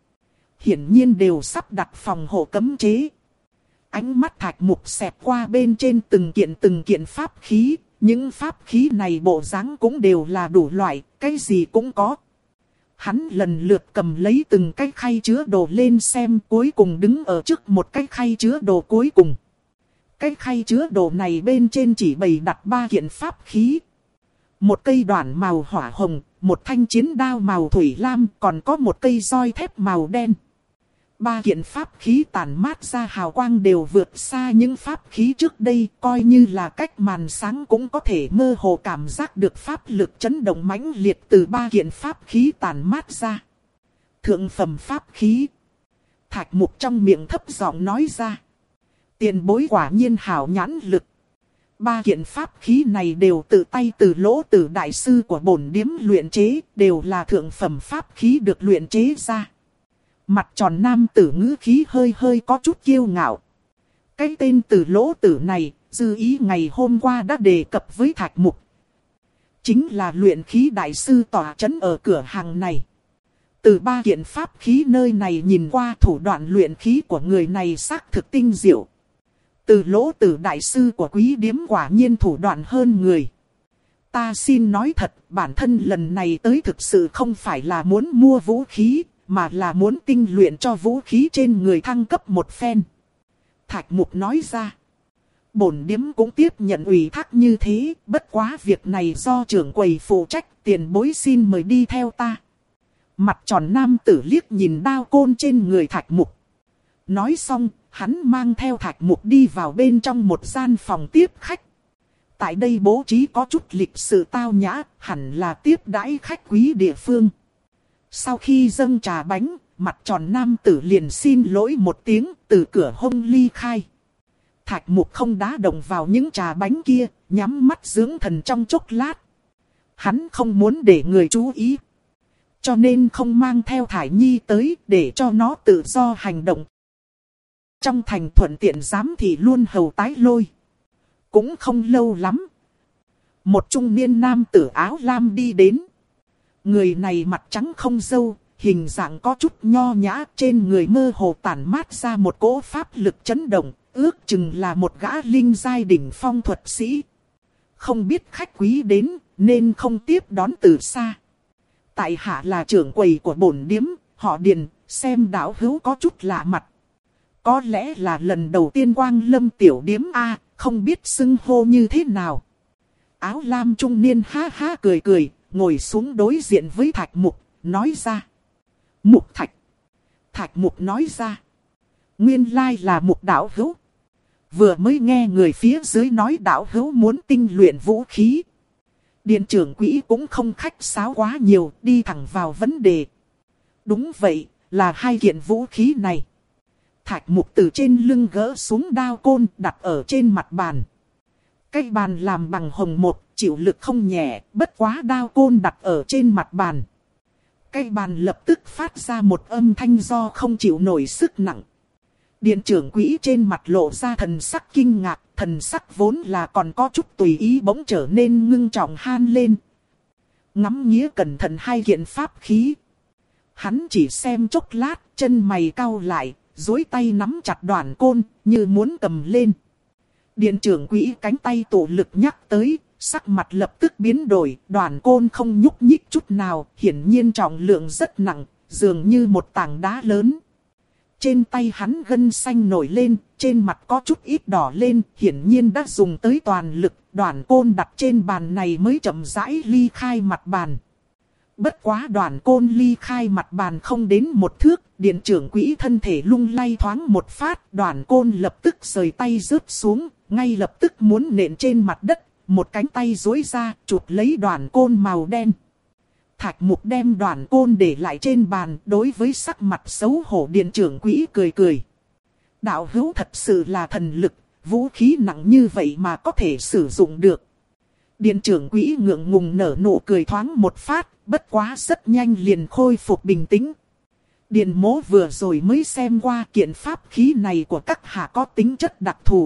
Hiển nhiên đều sắp đặt phòng hộ cấm chế. Ánh mắt Thạch Mục xẹt qua bên trên từng kiện từng kiện pháp khí. Những pháp khí này bộ dáng cũng đều là đủ loại, cái gì cũng có. Hắn lần lượt cầm lấy từng cái khay chứa đồ lên xem, cuối cùng đứng ở trước một cái khay chứa đồ cuối cùng. Cái khay chứa đồ này bên trên chỉ bày đặt ba kiện pháp khí. Một cây đoản màu hỏa hồng, một thanh chiến đao màu thủy lam, còn có một cây roi thép màu đen. Ba kiện pháp khí tản mát ra hào quang đều vượt xa những pháp khí trước đây, coi như là cách màn sáng cũng có thể mơ hồ cảm giác được pháp lực chấn động mãnh liệt từ ba kiện pháp khí tản mát ra. Thượng phẩm pháp khí. Thạch Mục trong miệng thấp giọng nói ra. Tiền bối quả nhiên hảo nhãn lực. Ba kiện pháp khí này đều tự tay từ Lỗ Tử đại sư của bổn điếm luyện chế, đều là thượng phẩm pháp khí được luyện chế ra. Mặt tròn nam tử ngữ khí hơi hơi có chút kiêu ngạo. Cái tên Từ Lỗ Tử này, Dư Ý ngày hôm qua đã đề cập với Thạch Mục. Chính là luyện khí đại sư tỏa chấn ở cửa hàng này. Từ ba kiện pháp khí nơi này nhìn qua, thủ đoạn luyện khí của người này xác thực tinh diệu. Từ Lỗ Tử đại sư của quý điếm quả nhiên thủ đoạn hơn người. Ta xin nói thật, bản thân lần này tới thực sự không phải là muốn mua vũ khí, mà là muốn tinh luyện cho vũ khí trên người thăng cấp một phen. Thạch Mục nói ra. Bổn điếm cũng tiếp nhận ủy thác như thế, bất quá việc này do trưởng quầy phụ trách, tiền bối xin mời đi theo ta. Mặt tròn nam tử liếc nhìn đao côn trên người Thạch Mục. Nói xong, hắn mang theo Thạch Mục đi vào bên trong một gian phòng tiếp khách. Tại đây bố trí có chút lịch sự tao nhã, hẳn là tiếp đãi khách quý địa phương. Sau khi dâng trà bánh, mặt tròn nam tử liền xin lỗi một tiếng, từ cửa hông ly khai. Thạch Mục không đá động vào những trà bánh kia, nhắm mắt dưỡng thần trong chốc lát. Hắn không muốn để người chú ý, cho nên không mang theo Thải Nhi tới để cho nó tự do hành động. Trong thành thuận tiện giám thị luôn hầu tái lôi. Cũng không lâu lắm, một trung niên nam tử áo lam đi đến. Người này mặt trắng không râu, hình dạng có chút nho nhã, trên người mơ hồ tản mát ra một cỗ pháp lực chấn động, ước chừng là một gã linh giai đỉnh phong thuật sĩ. Không biết khách quý đến, nên không tiếp đón từ xa. Tại hạ là trưởng quầy của bổn điếm, họ Điền, xem đạo hữu có chút lạ mặt. Có lẽ là lần đầu tiên quang lâm tiểu điếm A, không biết xưng hô như thế nào. Áo lam trung niên ha ha cười cười, ngồi xuống đối diện với Thạch Mục, nói ra. Mục Thạch. Thạch Mục nói ra. Nguyên lai là Mục đạo hữu. Vừa mới nghe người phía dưới nói đạo hữu muốn tinh luyện vũ khí. Điện trưởng quỹ cũng không khách sáo quá nhiều, đi thẳng vào vấn đề. Đúng vậy, là hai kiện vũ khí này. Thạch Mục từ trên lưng gỡ xuống đao côn đặt ở trên mặt bàn. Cái bàn làm bằng hồng một, chịu lực không nhẹ, bất quá đao côn đặt ở trên mặt bàn. Cái bàn lập tức phát ra một âm thanh do không chịu nổi sức nặng. Điện trưởng quỹ trên mặt lộ ra thần sắc kinh ngạc, thần sắc vốn là còn có chút tùy ý bỗng trở nên ngưng trọng han lên. Ngắm nghía cẩn thận hai kiện pháp khí. Hắn chỉ xem chốc lát, chân mày cau lại, duỗi tay nắm chặt đoạn côn, như muốn cầm lên. Điện trưởng quỹ cánh tay tụ lực nhắc tới, sắc mặt lập tức biến đổi, đoạn côn không nhúc nhích chút nào, hiển nhiên trọng lượng rất nặng, dường như một tảng đá lớn. Trên tay hắn gân xanh nổi lên, trên mặt có chút ít đỏ lên, hiển nhiên đã dùng tới toàn lực, đoạn côn đặt trên bàn này mới chậm rãi ly khai mặt bàn. Bất quá đoạn côn ly khai mặt bàn không đến một thước, điện trưởng quỹ thân thể lung lay thoáng một phát, đoạn côn lập tức rời tay rớt xuống, ngay lập tức muốn nện trên mặt đất, một cánh tay duỗi ra, chụp lấy đoạn côn màu đen. Thạch Mục đem đoạn côn để lại trên bàn, đối với sắc mặt xấu hổ điện trưởng quỹ cười cười. Đạo hữu thật sự là thần lực, vũ khí nặng như vậy mà có thể sử dụng được. Điện trưởng quỹ ngượng ngùng nở nụ cười thoáng một phát, bất quá rất nhanh liền khôi phục bình tĩnh. Điện mố vừa rồi mới xem qua kiện pháp khí này của các hạ có tính chất đặc thù.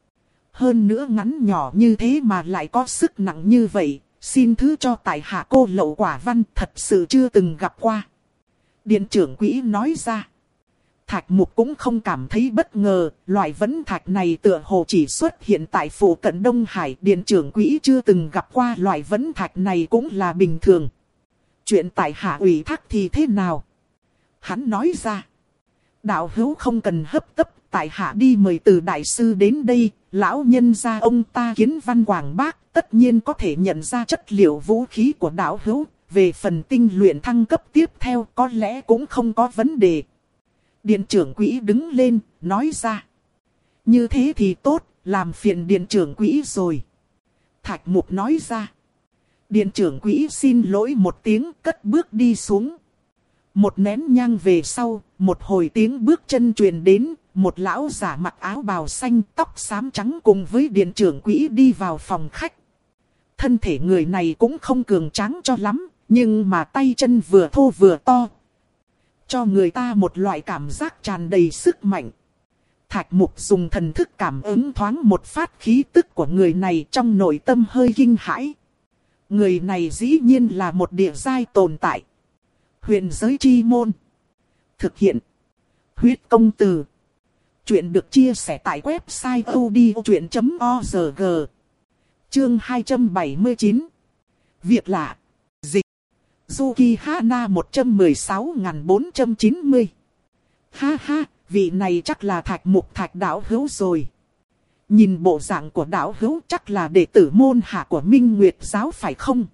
Hơn nữa ngắn nhỏ như thế mà lại có sức nặng như vậy, xin thứ cho tại hạ cô lậu quả văn thật sự chưa từng gặp qua. Điện trưởng quỹ nói ra. Thạch Mục cũng không cảm thấy bất ngờ, loại vấn thạch này tựa hồ chỉ xuất hiện tại phủ cận Đông Hải. Điện trưởng quỹ chưa từng gặp qua loại vấn thạch này cũng là bình thường. Chuyện tại hạ ủy thác thì thế nào? Hắn nói ra. Đạo hữu không cần hấp tấp, tại hạ đi mời từ đại sư đến đây, lão nhân gia ông ta kiến văn quảng bác, tất nhiên có thể nhận ra chất liệu vũ khí của đạo hữu. Về phần tinh luyện thăng cấp tiếp theo có lẽ cũng không có vấn đề. Điện trưởng quỹ đứng lên, nói ra. Như thế thì tốt, làm phiền điện trưởng quỹ rồi. Thạch Mục nói ra. Điện trưởng quỹ xin lỗi một tiếng, cất bước đi xuống. Một nén nhang về sau, một hồi tiếng bước chân truyền đến, một lão giả mặc áo bào xanh, tóc xám trắng cùng với điện trưởng quỹ đi vào phòng khách. Thân thể người này cũng không cường tráng cho lắm, nhưng mà tay chân vừa thô vừa to, cho người ta một loại cảm giác tràn đầy sức mạnh. Thạch Mục dùng thần thức cảm ứng thoáng một phát khí tức của người này, trong nội tâm hơi kinh hãi. Người này dĩ nhiên là một địa giai tồn tại. Huyền giới chi môn. Thực hiện. Huyết công từ. Chuyện được chia sẻ tại website odchuyện chấm org. Chương hai trăm bảy mươi chín. Việc lạ. Dịch. Zuki Hana một trăm mười sáu nghìn bốn trăm chín mươi. Ha ha, vị này chắc là Thạch Mục Thạch đạo hữu rồi. Nhìn bộ dạng của đạo hữu chắc là đệ tử môn hạ của Minh Nguyệt giáo phải không?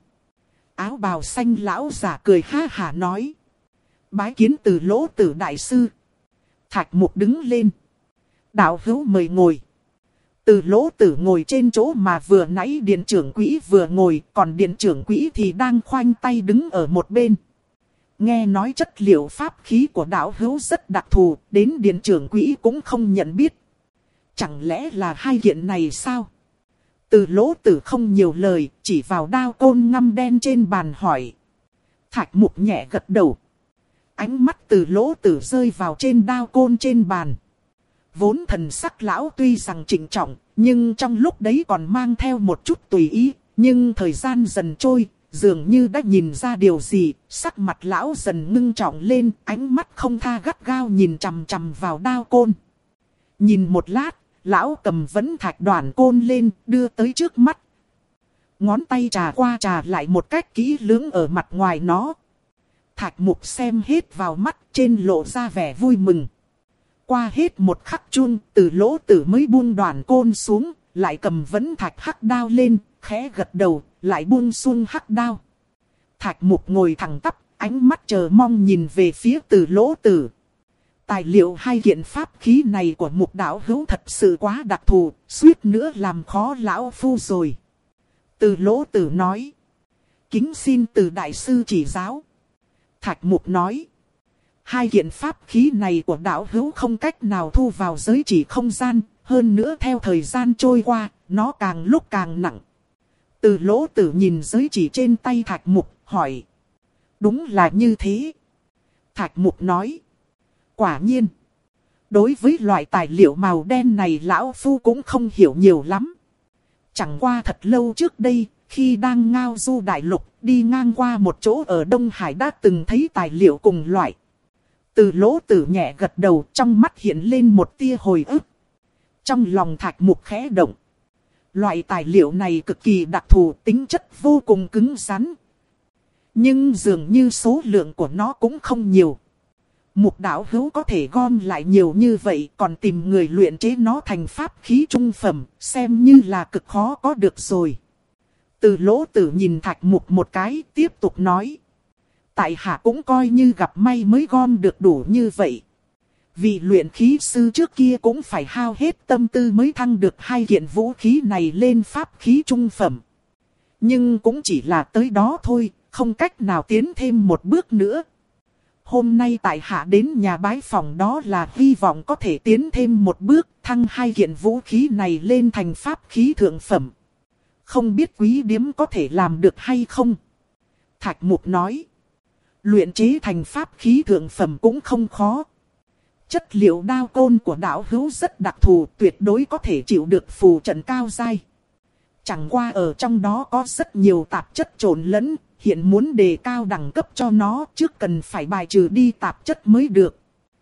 Áo bào xanh lão giả cười ha hả nói. Bái kiến Từ Lỗ Tử đại sư. Thạch Mục đứng lên. Đạo hữu mời ngồi. Từ Lỗ Tử ngồi trên chỗ mà vừa nãy điện trưởng quỹ vừa ngồi, còn điện trưởng quỹ thì đang khoanh tay đứng ở một bên. Nghe nói chất liệu pháp khí của đạo hữu rất đặc thù, đến điện trưởng quỹ cũng không nhận biết. Chẳng lẽ là hai kiện này sao? Từ Lỗ Tử không nhiều lời, chỉ vào đao côn ngăm đen trên bàn hỏi. Thạch Mục nhẹ gật đầu. Ánh mắt Từ Lỗ Tử rơi vào trên đao côn trên bàn. Vốn thần sắc lão tuy rằng trịnh trọng, nhưng trong lúc đấy còn mang theo một chút tùy ý. Nhưng thời gian dần trôi, dường như đã nhìn ra điều gì, sắc mặt lão dần ngưng trọng lên, ánh mắt không tha gắt gao nhìn chằm chằm vào đao côn. Nhìn một lát, lão cầm vấn thạch đoản côn lên, đưa tới trước mắt. Ngón tay trà qua trà lại một cách kỹ lưỡng ở mặt ngoài nó. Thạch Mục xem hết vào mắt, trên lộ ra vẻ vui mừng. Qua hết một khắc chuông, Từ Lỗ Tử mới buông đoản côn xuống, lại cầm vấn thạch hắc đao lên, khẽ gật đầu, lại buông xuông hắc đao. Thạch Mục ngồi thẳng tắp, ánh mắt chờ mong nhìn về phía Từ Lỗ Tử. Tài liệu hai kiện pháp khí này của Mục đạo hữu thật sự quá đặc thù, suýt nữa làm khó lão phu rồi. Từ Lỗ Tử nói. Kính xin Từ đại sư chỉ giáo. Thạch Mục nói. Hai kiện pháp khí này của đạo hữu không cách nào thu vào giới chỉ không gian, hơn nữa theo thời gian trôi qua, nó càng lúc càng nặng. Từ Lỗ Tử nhìn giới chỉ trên tay Thạch Mục, hỏi. Đúng là như thế. Thạch Mục nói. Quả nhiên. Đối với loại tài liệu màu đen này lão phu cũng không hiểu nhiều lắm. Chẳng qua thật lâu trước đây, khi đang ngao du đại lục, đi ngang qua một chỗ ở Đông Hải đã từng thấy tài liệu cùng loại. Từ Lỗ Tử nhẹ gật đầu, trong mắt hiện lên một tia hồi ức. Trong lòng Thạch Mục khẽ động. Loại tài liệu này cực kỳ đặc thù, tính chất vô cùng cứng rắn. Nhưng dường như số lượng của nó cũng không nhiều. Mục đạo hữu có thể gom lại nhiều như vậy, còn tìm người luyện chế nó thành pháp khí trung phẩm, xem như là cực khó có được rồi. Từ Lỗ Tử nhìn Thạch Mục một cái, tiếp tục nói. Tại hạ cũng coi như gặp may mới gom được đủ như vậy. Vị luyện khí sư trước kia cũng phải hao hết tâm tư mới thăng được hai kiện vũ khí này lên pháp khí trung phẩm. Nhưng cũng chỉ là tới đó thôi, không cách nào tiến thêm một bước nữa. Hôm nay tại hạ đến nhà bái phòng đó là hy vọng có thể tiến thêm một bước, thăng hai kiện vũ khí này lên thành pháp khí thượng phẩm. Không biết quý điếm có thể làm được hay không? Thạch Mục nói. Luyện chế thành pháp khí thượng phẩm cũng không khó. Chất liệu đao côn của đạo hữu rất đặc thù, tuyệt đối có thể chịu được phù trận cao dai. Chẳng qua ở trong đó có rất nhiều tạp chất trộn lẫn, hiện muốn đề cao đẳng cấp cho nó trước cần phải bài trừ đi tạp chất mới được.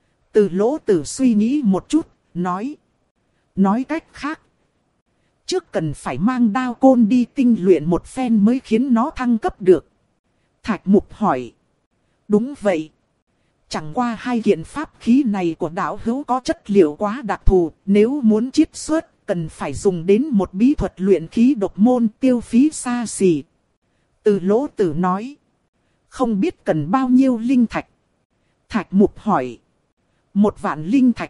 Từ Lỗ Tử suy nghĩ một chút, nói. Nói cách khác. Trước cần phải mang đao côn đi tinh luyện một phen mới khiến nó thăng cấp được. Thạch Mục hỏi. Đúng vậy. Chẳng qua hai kiện pháp khí này của đạo hữu có chất liệu quá đặc thù, nếu muốn chiết xuất, cần phải dùng đến một bí thuật luyện khí độc môn tiêu phí xa xỉ. Từ Lỗ Tử nói. Không biết cần bao nhiêu linh thạch. Thạch Mục hỏi. Một vạn linh thạch.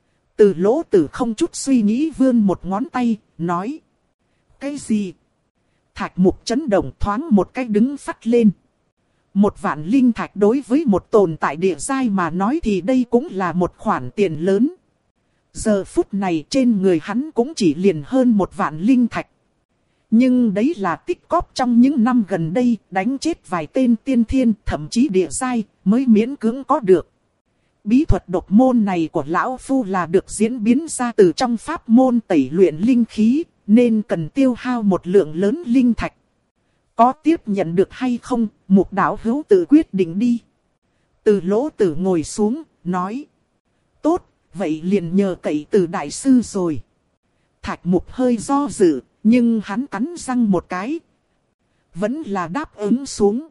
Từ Lỗ Tử không chút suy nghĩ vươn một ngón tay, nói. Cái gì? Thạch Mục chấn động thoáng một cái đứng phắt lên. Một vạn linh thạch đối với một tồn tại địa giai mà nói thì đây cũng là một khoản tiền lớn. Giờ phút này trên người hắn cũng chỉ liền hơn một vạn linh thạch. Nhưng đấy là tích cóp trong những năm gần đây, đánh chết vài tên tiên thiên, thậm chí địa giai, mới miễn cưỡng có được. Bí thuật độc môn này của Lão Phu là được diễn biến ra từ trong pháp môn tẩy luyện linh khí, nên cần tiêu hao một lượng lớn linh thạch. Có tiếp nhận được hay không, Mục đạo hữu tự quyết định đi. Từ Lỗ Tử ngồi xuống, nói. Tốt, vậy liền nhờ cậy Từ đại sư rồi. Thạch Mục hơi do dự, nhưng hắn cắn răng một cái. Vẫn là đáp ứng xuống.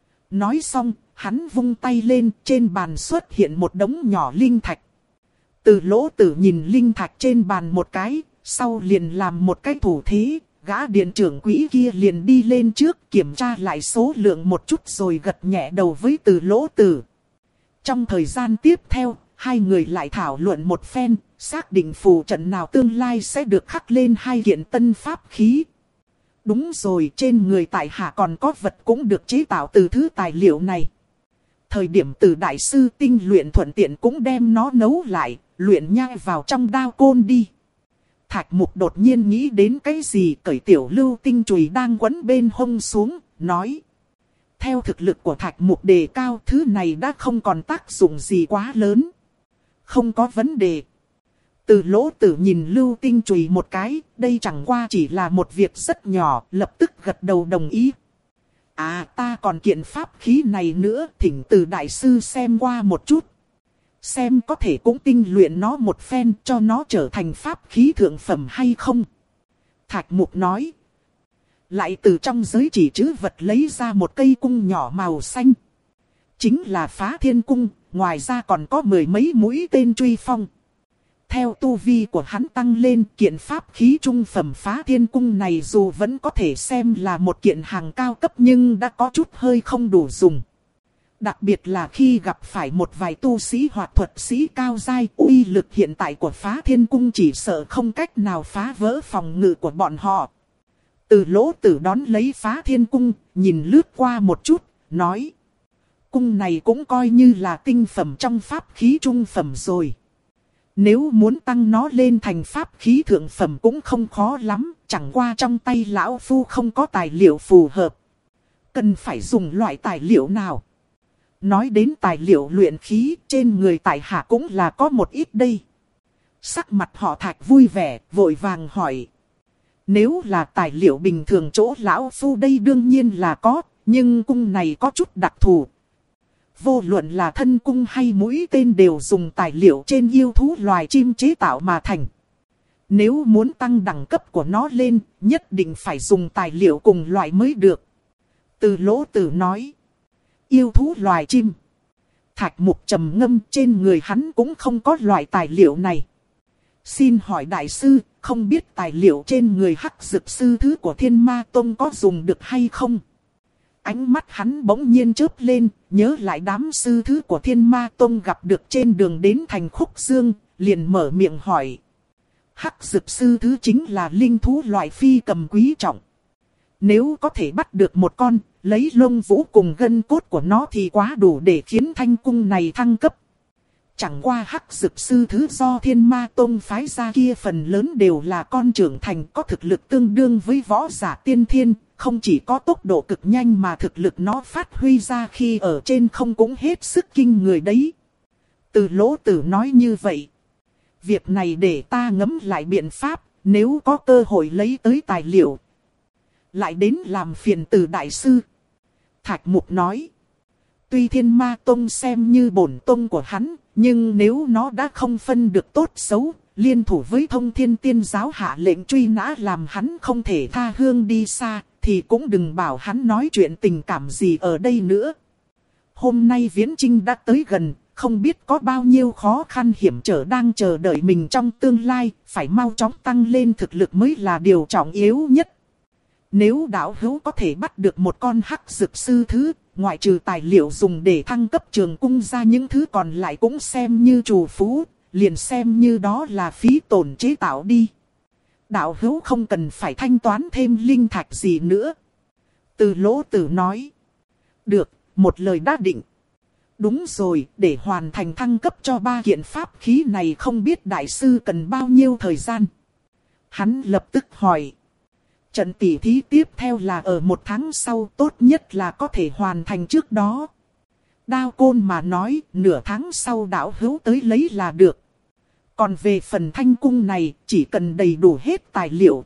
Nói xong, hắn vung tay lên, trên bàn xuất hiện một đống nhỏ linh thạch. Từ Lỗ Tử nhìn linh thạch trên bàn một cái, sau liền làm một cái thủ thế, gã điện trưởng quỹ kia liền đi lên trước kiểm tra lại số lượng một chút rồi gật nhẹ đầu với Từ Lỗ Tử. Trong thời gian tiếp theo, hai người lại thảo luận một phen, xác định phù trận nào tương lai sẽ được khắc lên hai kiện tân pháp khí. Đúng rồi, trên người tại hạ còn có vật cũng được chế tạo từ thứ tài liệu này. Thời điểm Từ đại sư tinh luyện thuận tiện cũng đem nó nấu lại, luyện nhai vào trong đao côn đi. Thạch Mục đột nhiên nghĩ đến cái gì, cởi tiểu lưu tinh chùy đang quấn bên hông xuống, nói. Theo thực lực của Thạch Mục đề cao, thứ này đã không còn tác dụng gì quá lớn. Không có vấn đề. Từ Lỗ Tử nhìn lưu tinh chùy một cái, đây chẳng qua chỉ là một việc rất nhỏ, lập tức gật đầu đồng ý. À, ta còn kiện pháp khí này nữa, thỉnh Từ đại sư xem qua một chút. Xem có thể cũng tinh luyện nó một phen cho nó trở thành pháp khí thượng phẩm hay không. Thạch Mục nói. Lại từ trong giới chỉ trữ vật lấy ra một cây cung nhỏ màu xanh. Chính là Phá Thiên Cung, ngoài ra còn có mười mấy mũi tên truy phong. Theo tu vi của hắn tăng lên, kiện pháp khí trung phẩm Phá Thiên Cung này dù vẫn có thể xem là một kiện hàng cao cấp nhưng đã có chút hơi không đủ dùng. Đặc biệt là khi gặp phải một vài tu sĩ hoặc thuật sĩ cao giai, uy lực hiện tại của Phá Thiên Cung chỉ sợ không cách nào phá vỡ phòng ngự của bọn họ. Từ Lỗ Tử đón lấy Phá Thiên Cung, nhìn lướt qua một chút, nói. Cung này cũng coi như là tinh phẩm trong pháp khí trung phẩm rồi. Nếu muốn tăng nó lên thành pháp khí thượng phẩm cũng không khó lắm, chẳng qua trong tay lão phu không có tài liệu phù hợp. Cần phải dùng loại tài liệu nào? Nói đến tài liệu luyện khí, trên người tại hạ cũng là có một ít đây. Sắc mặt họ Thạch vui vẻ, vội vàng hỏi. Nếu là tài liệu bình thường chỗ lão phu đây đương nhiên là có, nhưng cung này có chút đặc thù. Vô luận là thân cung hay mũi tên đều dùng tài liệu trên yêu thú loài chim chế tạo mà thành. Nếu muốn tăng đẳng cấp của nó lên, nhất định phải dùng tài liệu cùng loại mới được. Từ Lỗ Tử nói. Yêu thú loài chim. Thạch Mục trầm ngâm, trên người hắn cũng không có loại tài liệu này. Xin hỏi đại sư, không biết tài liệu trên người Hắc Dực sư thứ của Thiên Ma Tông có dùng được hay không? Ánh mắt hắn bỗng nhiên chớp lên, nhớ lại đám sư thứ của Thiên Ma Tông gặp được trên đường đến thành Khúc Dương, liền mở miệng hỏi. Hắc Dực sư thứ chính là linh thú loại phi cầm quý trọng. Nếu có thể bắt được một con, lấy lông vũ cùng gân cốt của nó thì quá đủ để khiến thanh cung này thăng cấp. Chẳng qua Hắc Dực sư thứ do Thiên Ma Tông phái ra kia phần lớn đều là con trưởng thành có thực lực tương đương với võ giả tiên thiên, không chỉ có tốc độ cực nhanh mà thực lực nó phát huy ra khi ở trên không cũng hết sức kinh người đấy. Từ Lỗ Tử nói như vậy. Việc này để ta ngẫm lại biện pháp, nếu có cơ hội lấy tới tài liệu. Lại đến làm phiền Từ đại sư. Thạch Mục nói. Tuy Thiên Ma Tông xem như bổn tông của hắn, nhưng nếu nó đã không phân được tốt xấu, liên thủ với Thông Thiên Tiên Giáo hạ lệnh truy nã làm hắn không thể tha hương đi xa, thì cũng đừng bảo hắn nói chuyện tình cảm gì ở đây nữa. Hôm nay viễn chinh đã tới gần, không biết có bao nhiêu khó khăn hiểm trở đang chờ đợi mình trong tương lai, phải mau chóng tăng lên thực lực mới là điều trọng yếu nhất. Nếu đạo hữu có thể bắt được một con Hắc Dực sư thứ, ngoại trừ tài liệu dùng để thăng cấp trường cung ra những thứ còn lại cũng xem như trù phú, liền xem như đó là phí tổn chế tạo đi. Đạo hữu không cần phải thanh toán thêm linh thạch gì nữa. Từ Lỗ Tử nói. Được, một lời đã định. Đúng rồi, để hoàn thành thăng cấp cho ba kiện pháp khí này không biết đại sư cần bao nhiêu thời gian. Hắn lập tức hỏi. Trận tỉ thí tiếp theo là ở một tháng sau, tốt nhất là có thể hoàn thành trước đó. Đao Côn mà nói, nửa tháng sau đạo hữu tới lấy là được. Còn về phần thanh cung này, chỉ cần đầy đủ hết tài liệu.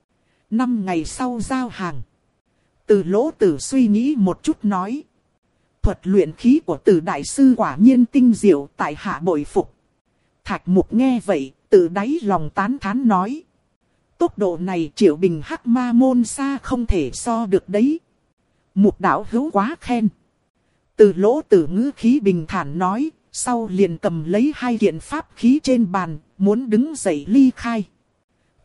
Năm ngày sau giao hàng. Từ Lỗ Tử suy nghĩ một chút nói. Thuật luyện khí của Từ đại sư quả nhiên tinh diệu, tại hạ bội phục. Thạch Mục nghe vậy, từ đáy lòng tán thán nói. Tốc độ này Triệu Bình Hắc Ma Môn xa không thể so được đấy. Mục đạo hữu quá khen. Từ Lỗ Tử ngữ khí bình thản nói, sau liền cầm lấy hai kiện pháp khí trên bàn, muốn đứng dậy ly khai.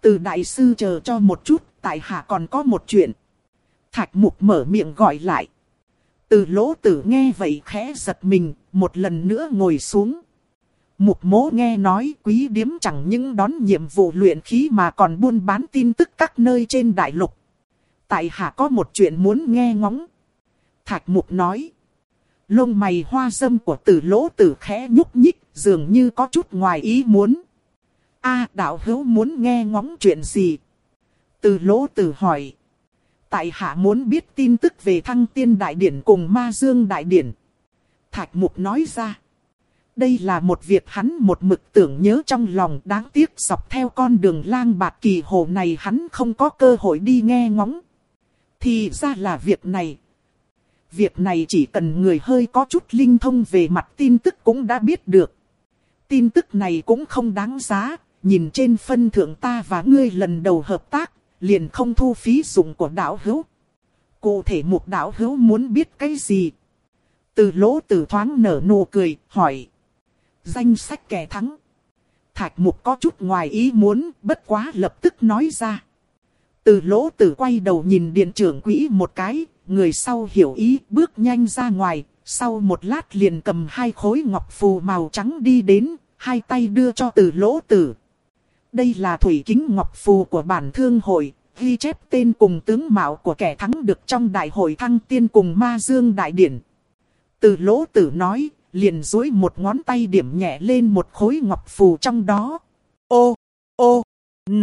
Từ đại sư chờ cho một chút, tại hạ còn có một chuyện. Thạch Mục mở miệng gọi lại. Từ Lỗ Tử nghe vậy khẽ giật mình, một lần nữa ngồi xuống. Mục Mỗ nghe nói Quý Điếm chẳng những đón nhiệm vụ luyện khí mà còn buôn bán tin tức các nơi trên đại lục. Tại hạ có một chuyện muốn nghe ngóng. Thạch Mục nói. Lông mày hoa dâm của Từ Lỗ Tử khẽ nhúc nhích, dường như có chút ngoài ý muốn. A, đạo hữu muốn nghe ngóng chuyện gì? Từ Lỗ Tử hỏi. Tại hạ muốn biết tin tức về Thăng Tiên Đại Điển cùng Ma Dương Đại Điển. Thạch Mục nói ra. Đây là một việc hắn một mực tưởng nhớ trong lòng, đáng tiếc dọc theo con đường lang bạc kỳ hồ này hắn không có cơ hội đi nghe ngóng. Thì ra là việc này. Việc này chỉ cần người hơi có chút linh thông về mặt tin tức cũng đã biết được. Tin tức này cũng không đáng giá, nhìn trên phân thượng ta và ngươi lần đầu hợp tác, liền không thu phí dụng của đạo hữu. Cụ thể Mục đạo hữu muốn biết cái gì? Từ Lỗ Tử thoáng nở nụ cười, hỏi. Danh sách kẻ thắng. Thạch Mục có chút ngoài ý muốn, bất quá lập tức nói ra. Từ Lỗ Tử quay đầu nhìn điện trưởng quỹ một cái, người sau hiểu ý bước nhanh ra ngoài, sau một lát liền cầm hai khối ngọc phù màu trắng đi đến, hai tay đưa cho Từ Lỗ Tử. Đây là thủy kính ngọc phù của bản thương hội, ghi chép tên cùng tướng mạo của kẻ thắng được trong đại hội Thăng Tiên cùng Ma Dương Đại Điển. Từ Lỗ Tử nói, liền duỗi một ngón tay điểm nhẹ lên một khối ngọc phù trong đó. Ô, ô, n.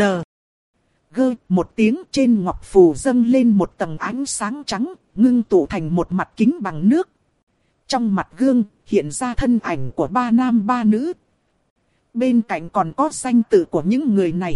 Gơ, một tiếng trên ngọc phù dâng lên một tầng ánh sáng trắng, ngưng tụ thành một mặt kính bằng nước. Trong mặt gương, hiện ra thân ảnh của ba nam ba nữ. Bên cạnh còn có danh tự của những người này.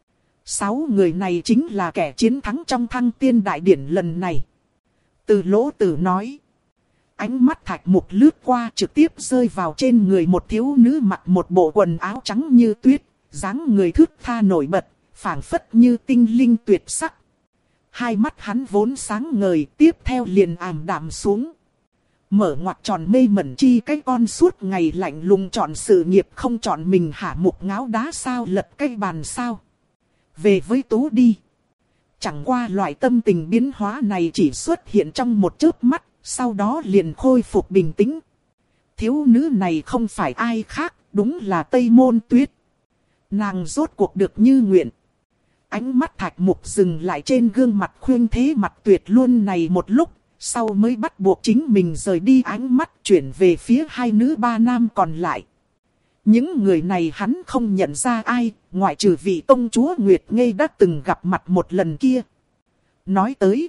Sáu người này chính là kẻ chiến thắng trong Thăng Tiên Đại Điển lần này. Từ Lỗ Tử nói. Ánh mắt Thạch Mục lướt qua trực tiếp rơi vào trên người một thiếu nữ mặc một bộ quần áo trắng như tuyết, dáng người thướt tha nổi bật, phảng phất như tinh linh tuyệt sắc. Hai mắt hắn vốn sáng ngời, tiếp theo liền ảm đạm xuống. Mở ngoặc tròn mê mẩn chi cái con suốt ngày lạnh lùng chọn sự nghiệp không chọn mình hả Mục ngáo đá sao lật cái bàn sao. Về với Tú đi. Chẳng qua loại tâm tình biến hóa này chỉ xuất hiện trong một chớp mắt, sau đó liền khôi phục bình tĩnh. Thiếu nữ này không phải ai khác, đúng là Tây Môn Tuyết. Nàng rốt cuộc được như nguyện. Ánh mắt Thạch Mục dừng lại trên gương mặt khuyên thế mặt tuyệt luôn này một lúc, sau mới bắt buộc chính mình rời đi ánh mắt chuyển về phía hai nữ ba nam còn lại. Những người này hắn không nhận ra ai, ngoại trừ vị công chúa Nguyệt Ngây đã từng gặp mặt một lần kia. Nói tới,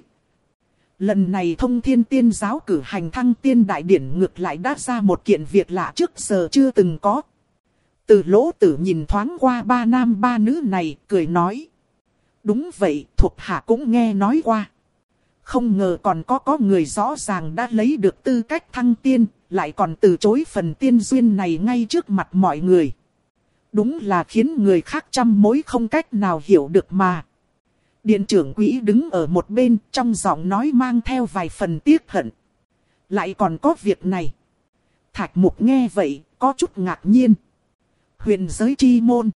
lần này Thông Thiên Tiên giáo cử hành Thăng Tiên Đại Điển ngược lại đã ra một kiện việc lạ trước giờ chưa từng có. Từ Lỗ Tử nhìn thoáng qua ba nam ba nữ này, cười nói. Đúng vậy, thuộc hạ cũng nghe nói qua. Không ngờ còn có có người rõ ràng đã lấy được tư cách thăng tiên, lại còn từ chối phần tiên duyên này ngay trước mặt mọi người. Đúng là khiến người khác trăm mối không cách nào hiểu được mà. Điện trưởng quỹ đứng ở một bên, trong giọng nói mang theo vài phần tiếc hận. Lại còn có việc này. Thạch Mục nghe vậy, có chút ngạc nhiên. Huyền giới chi môn.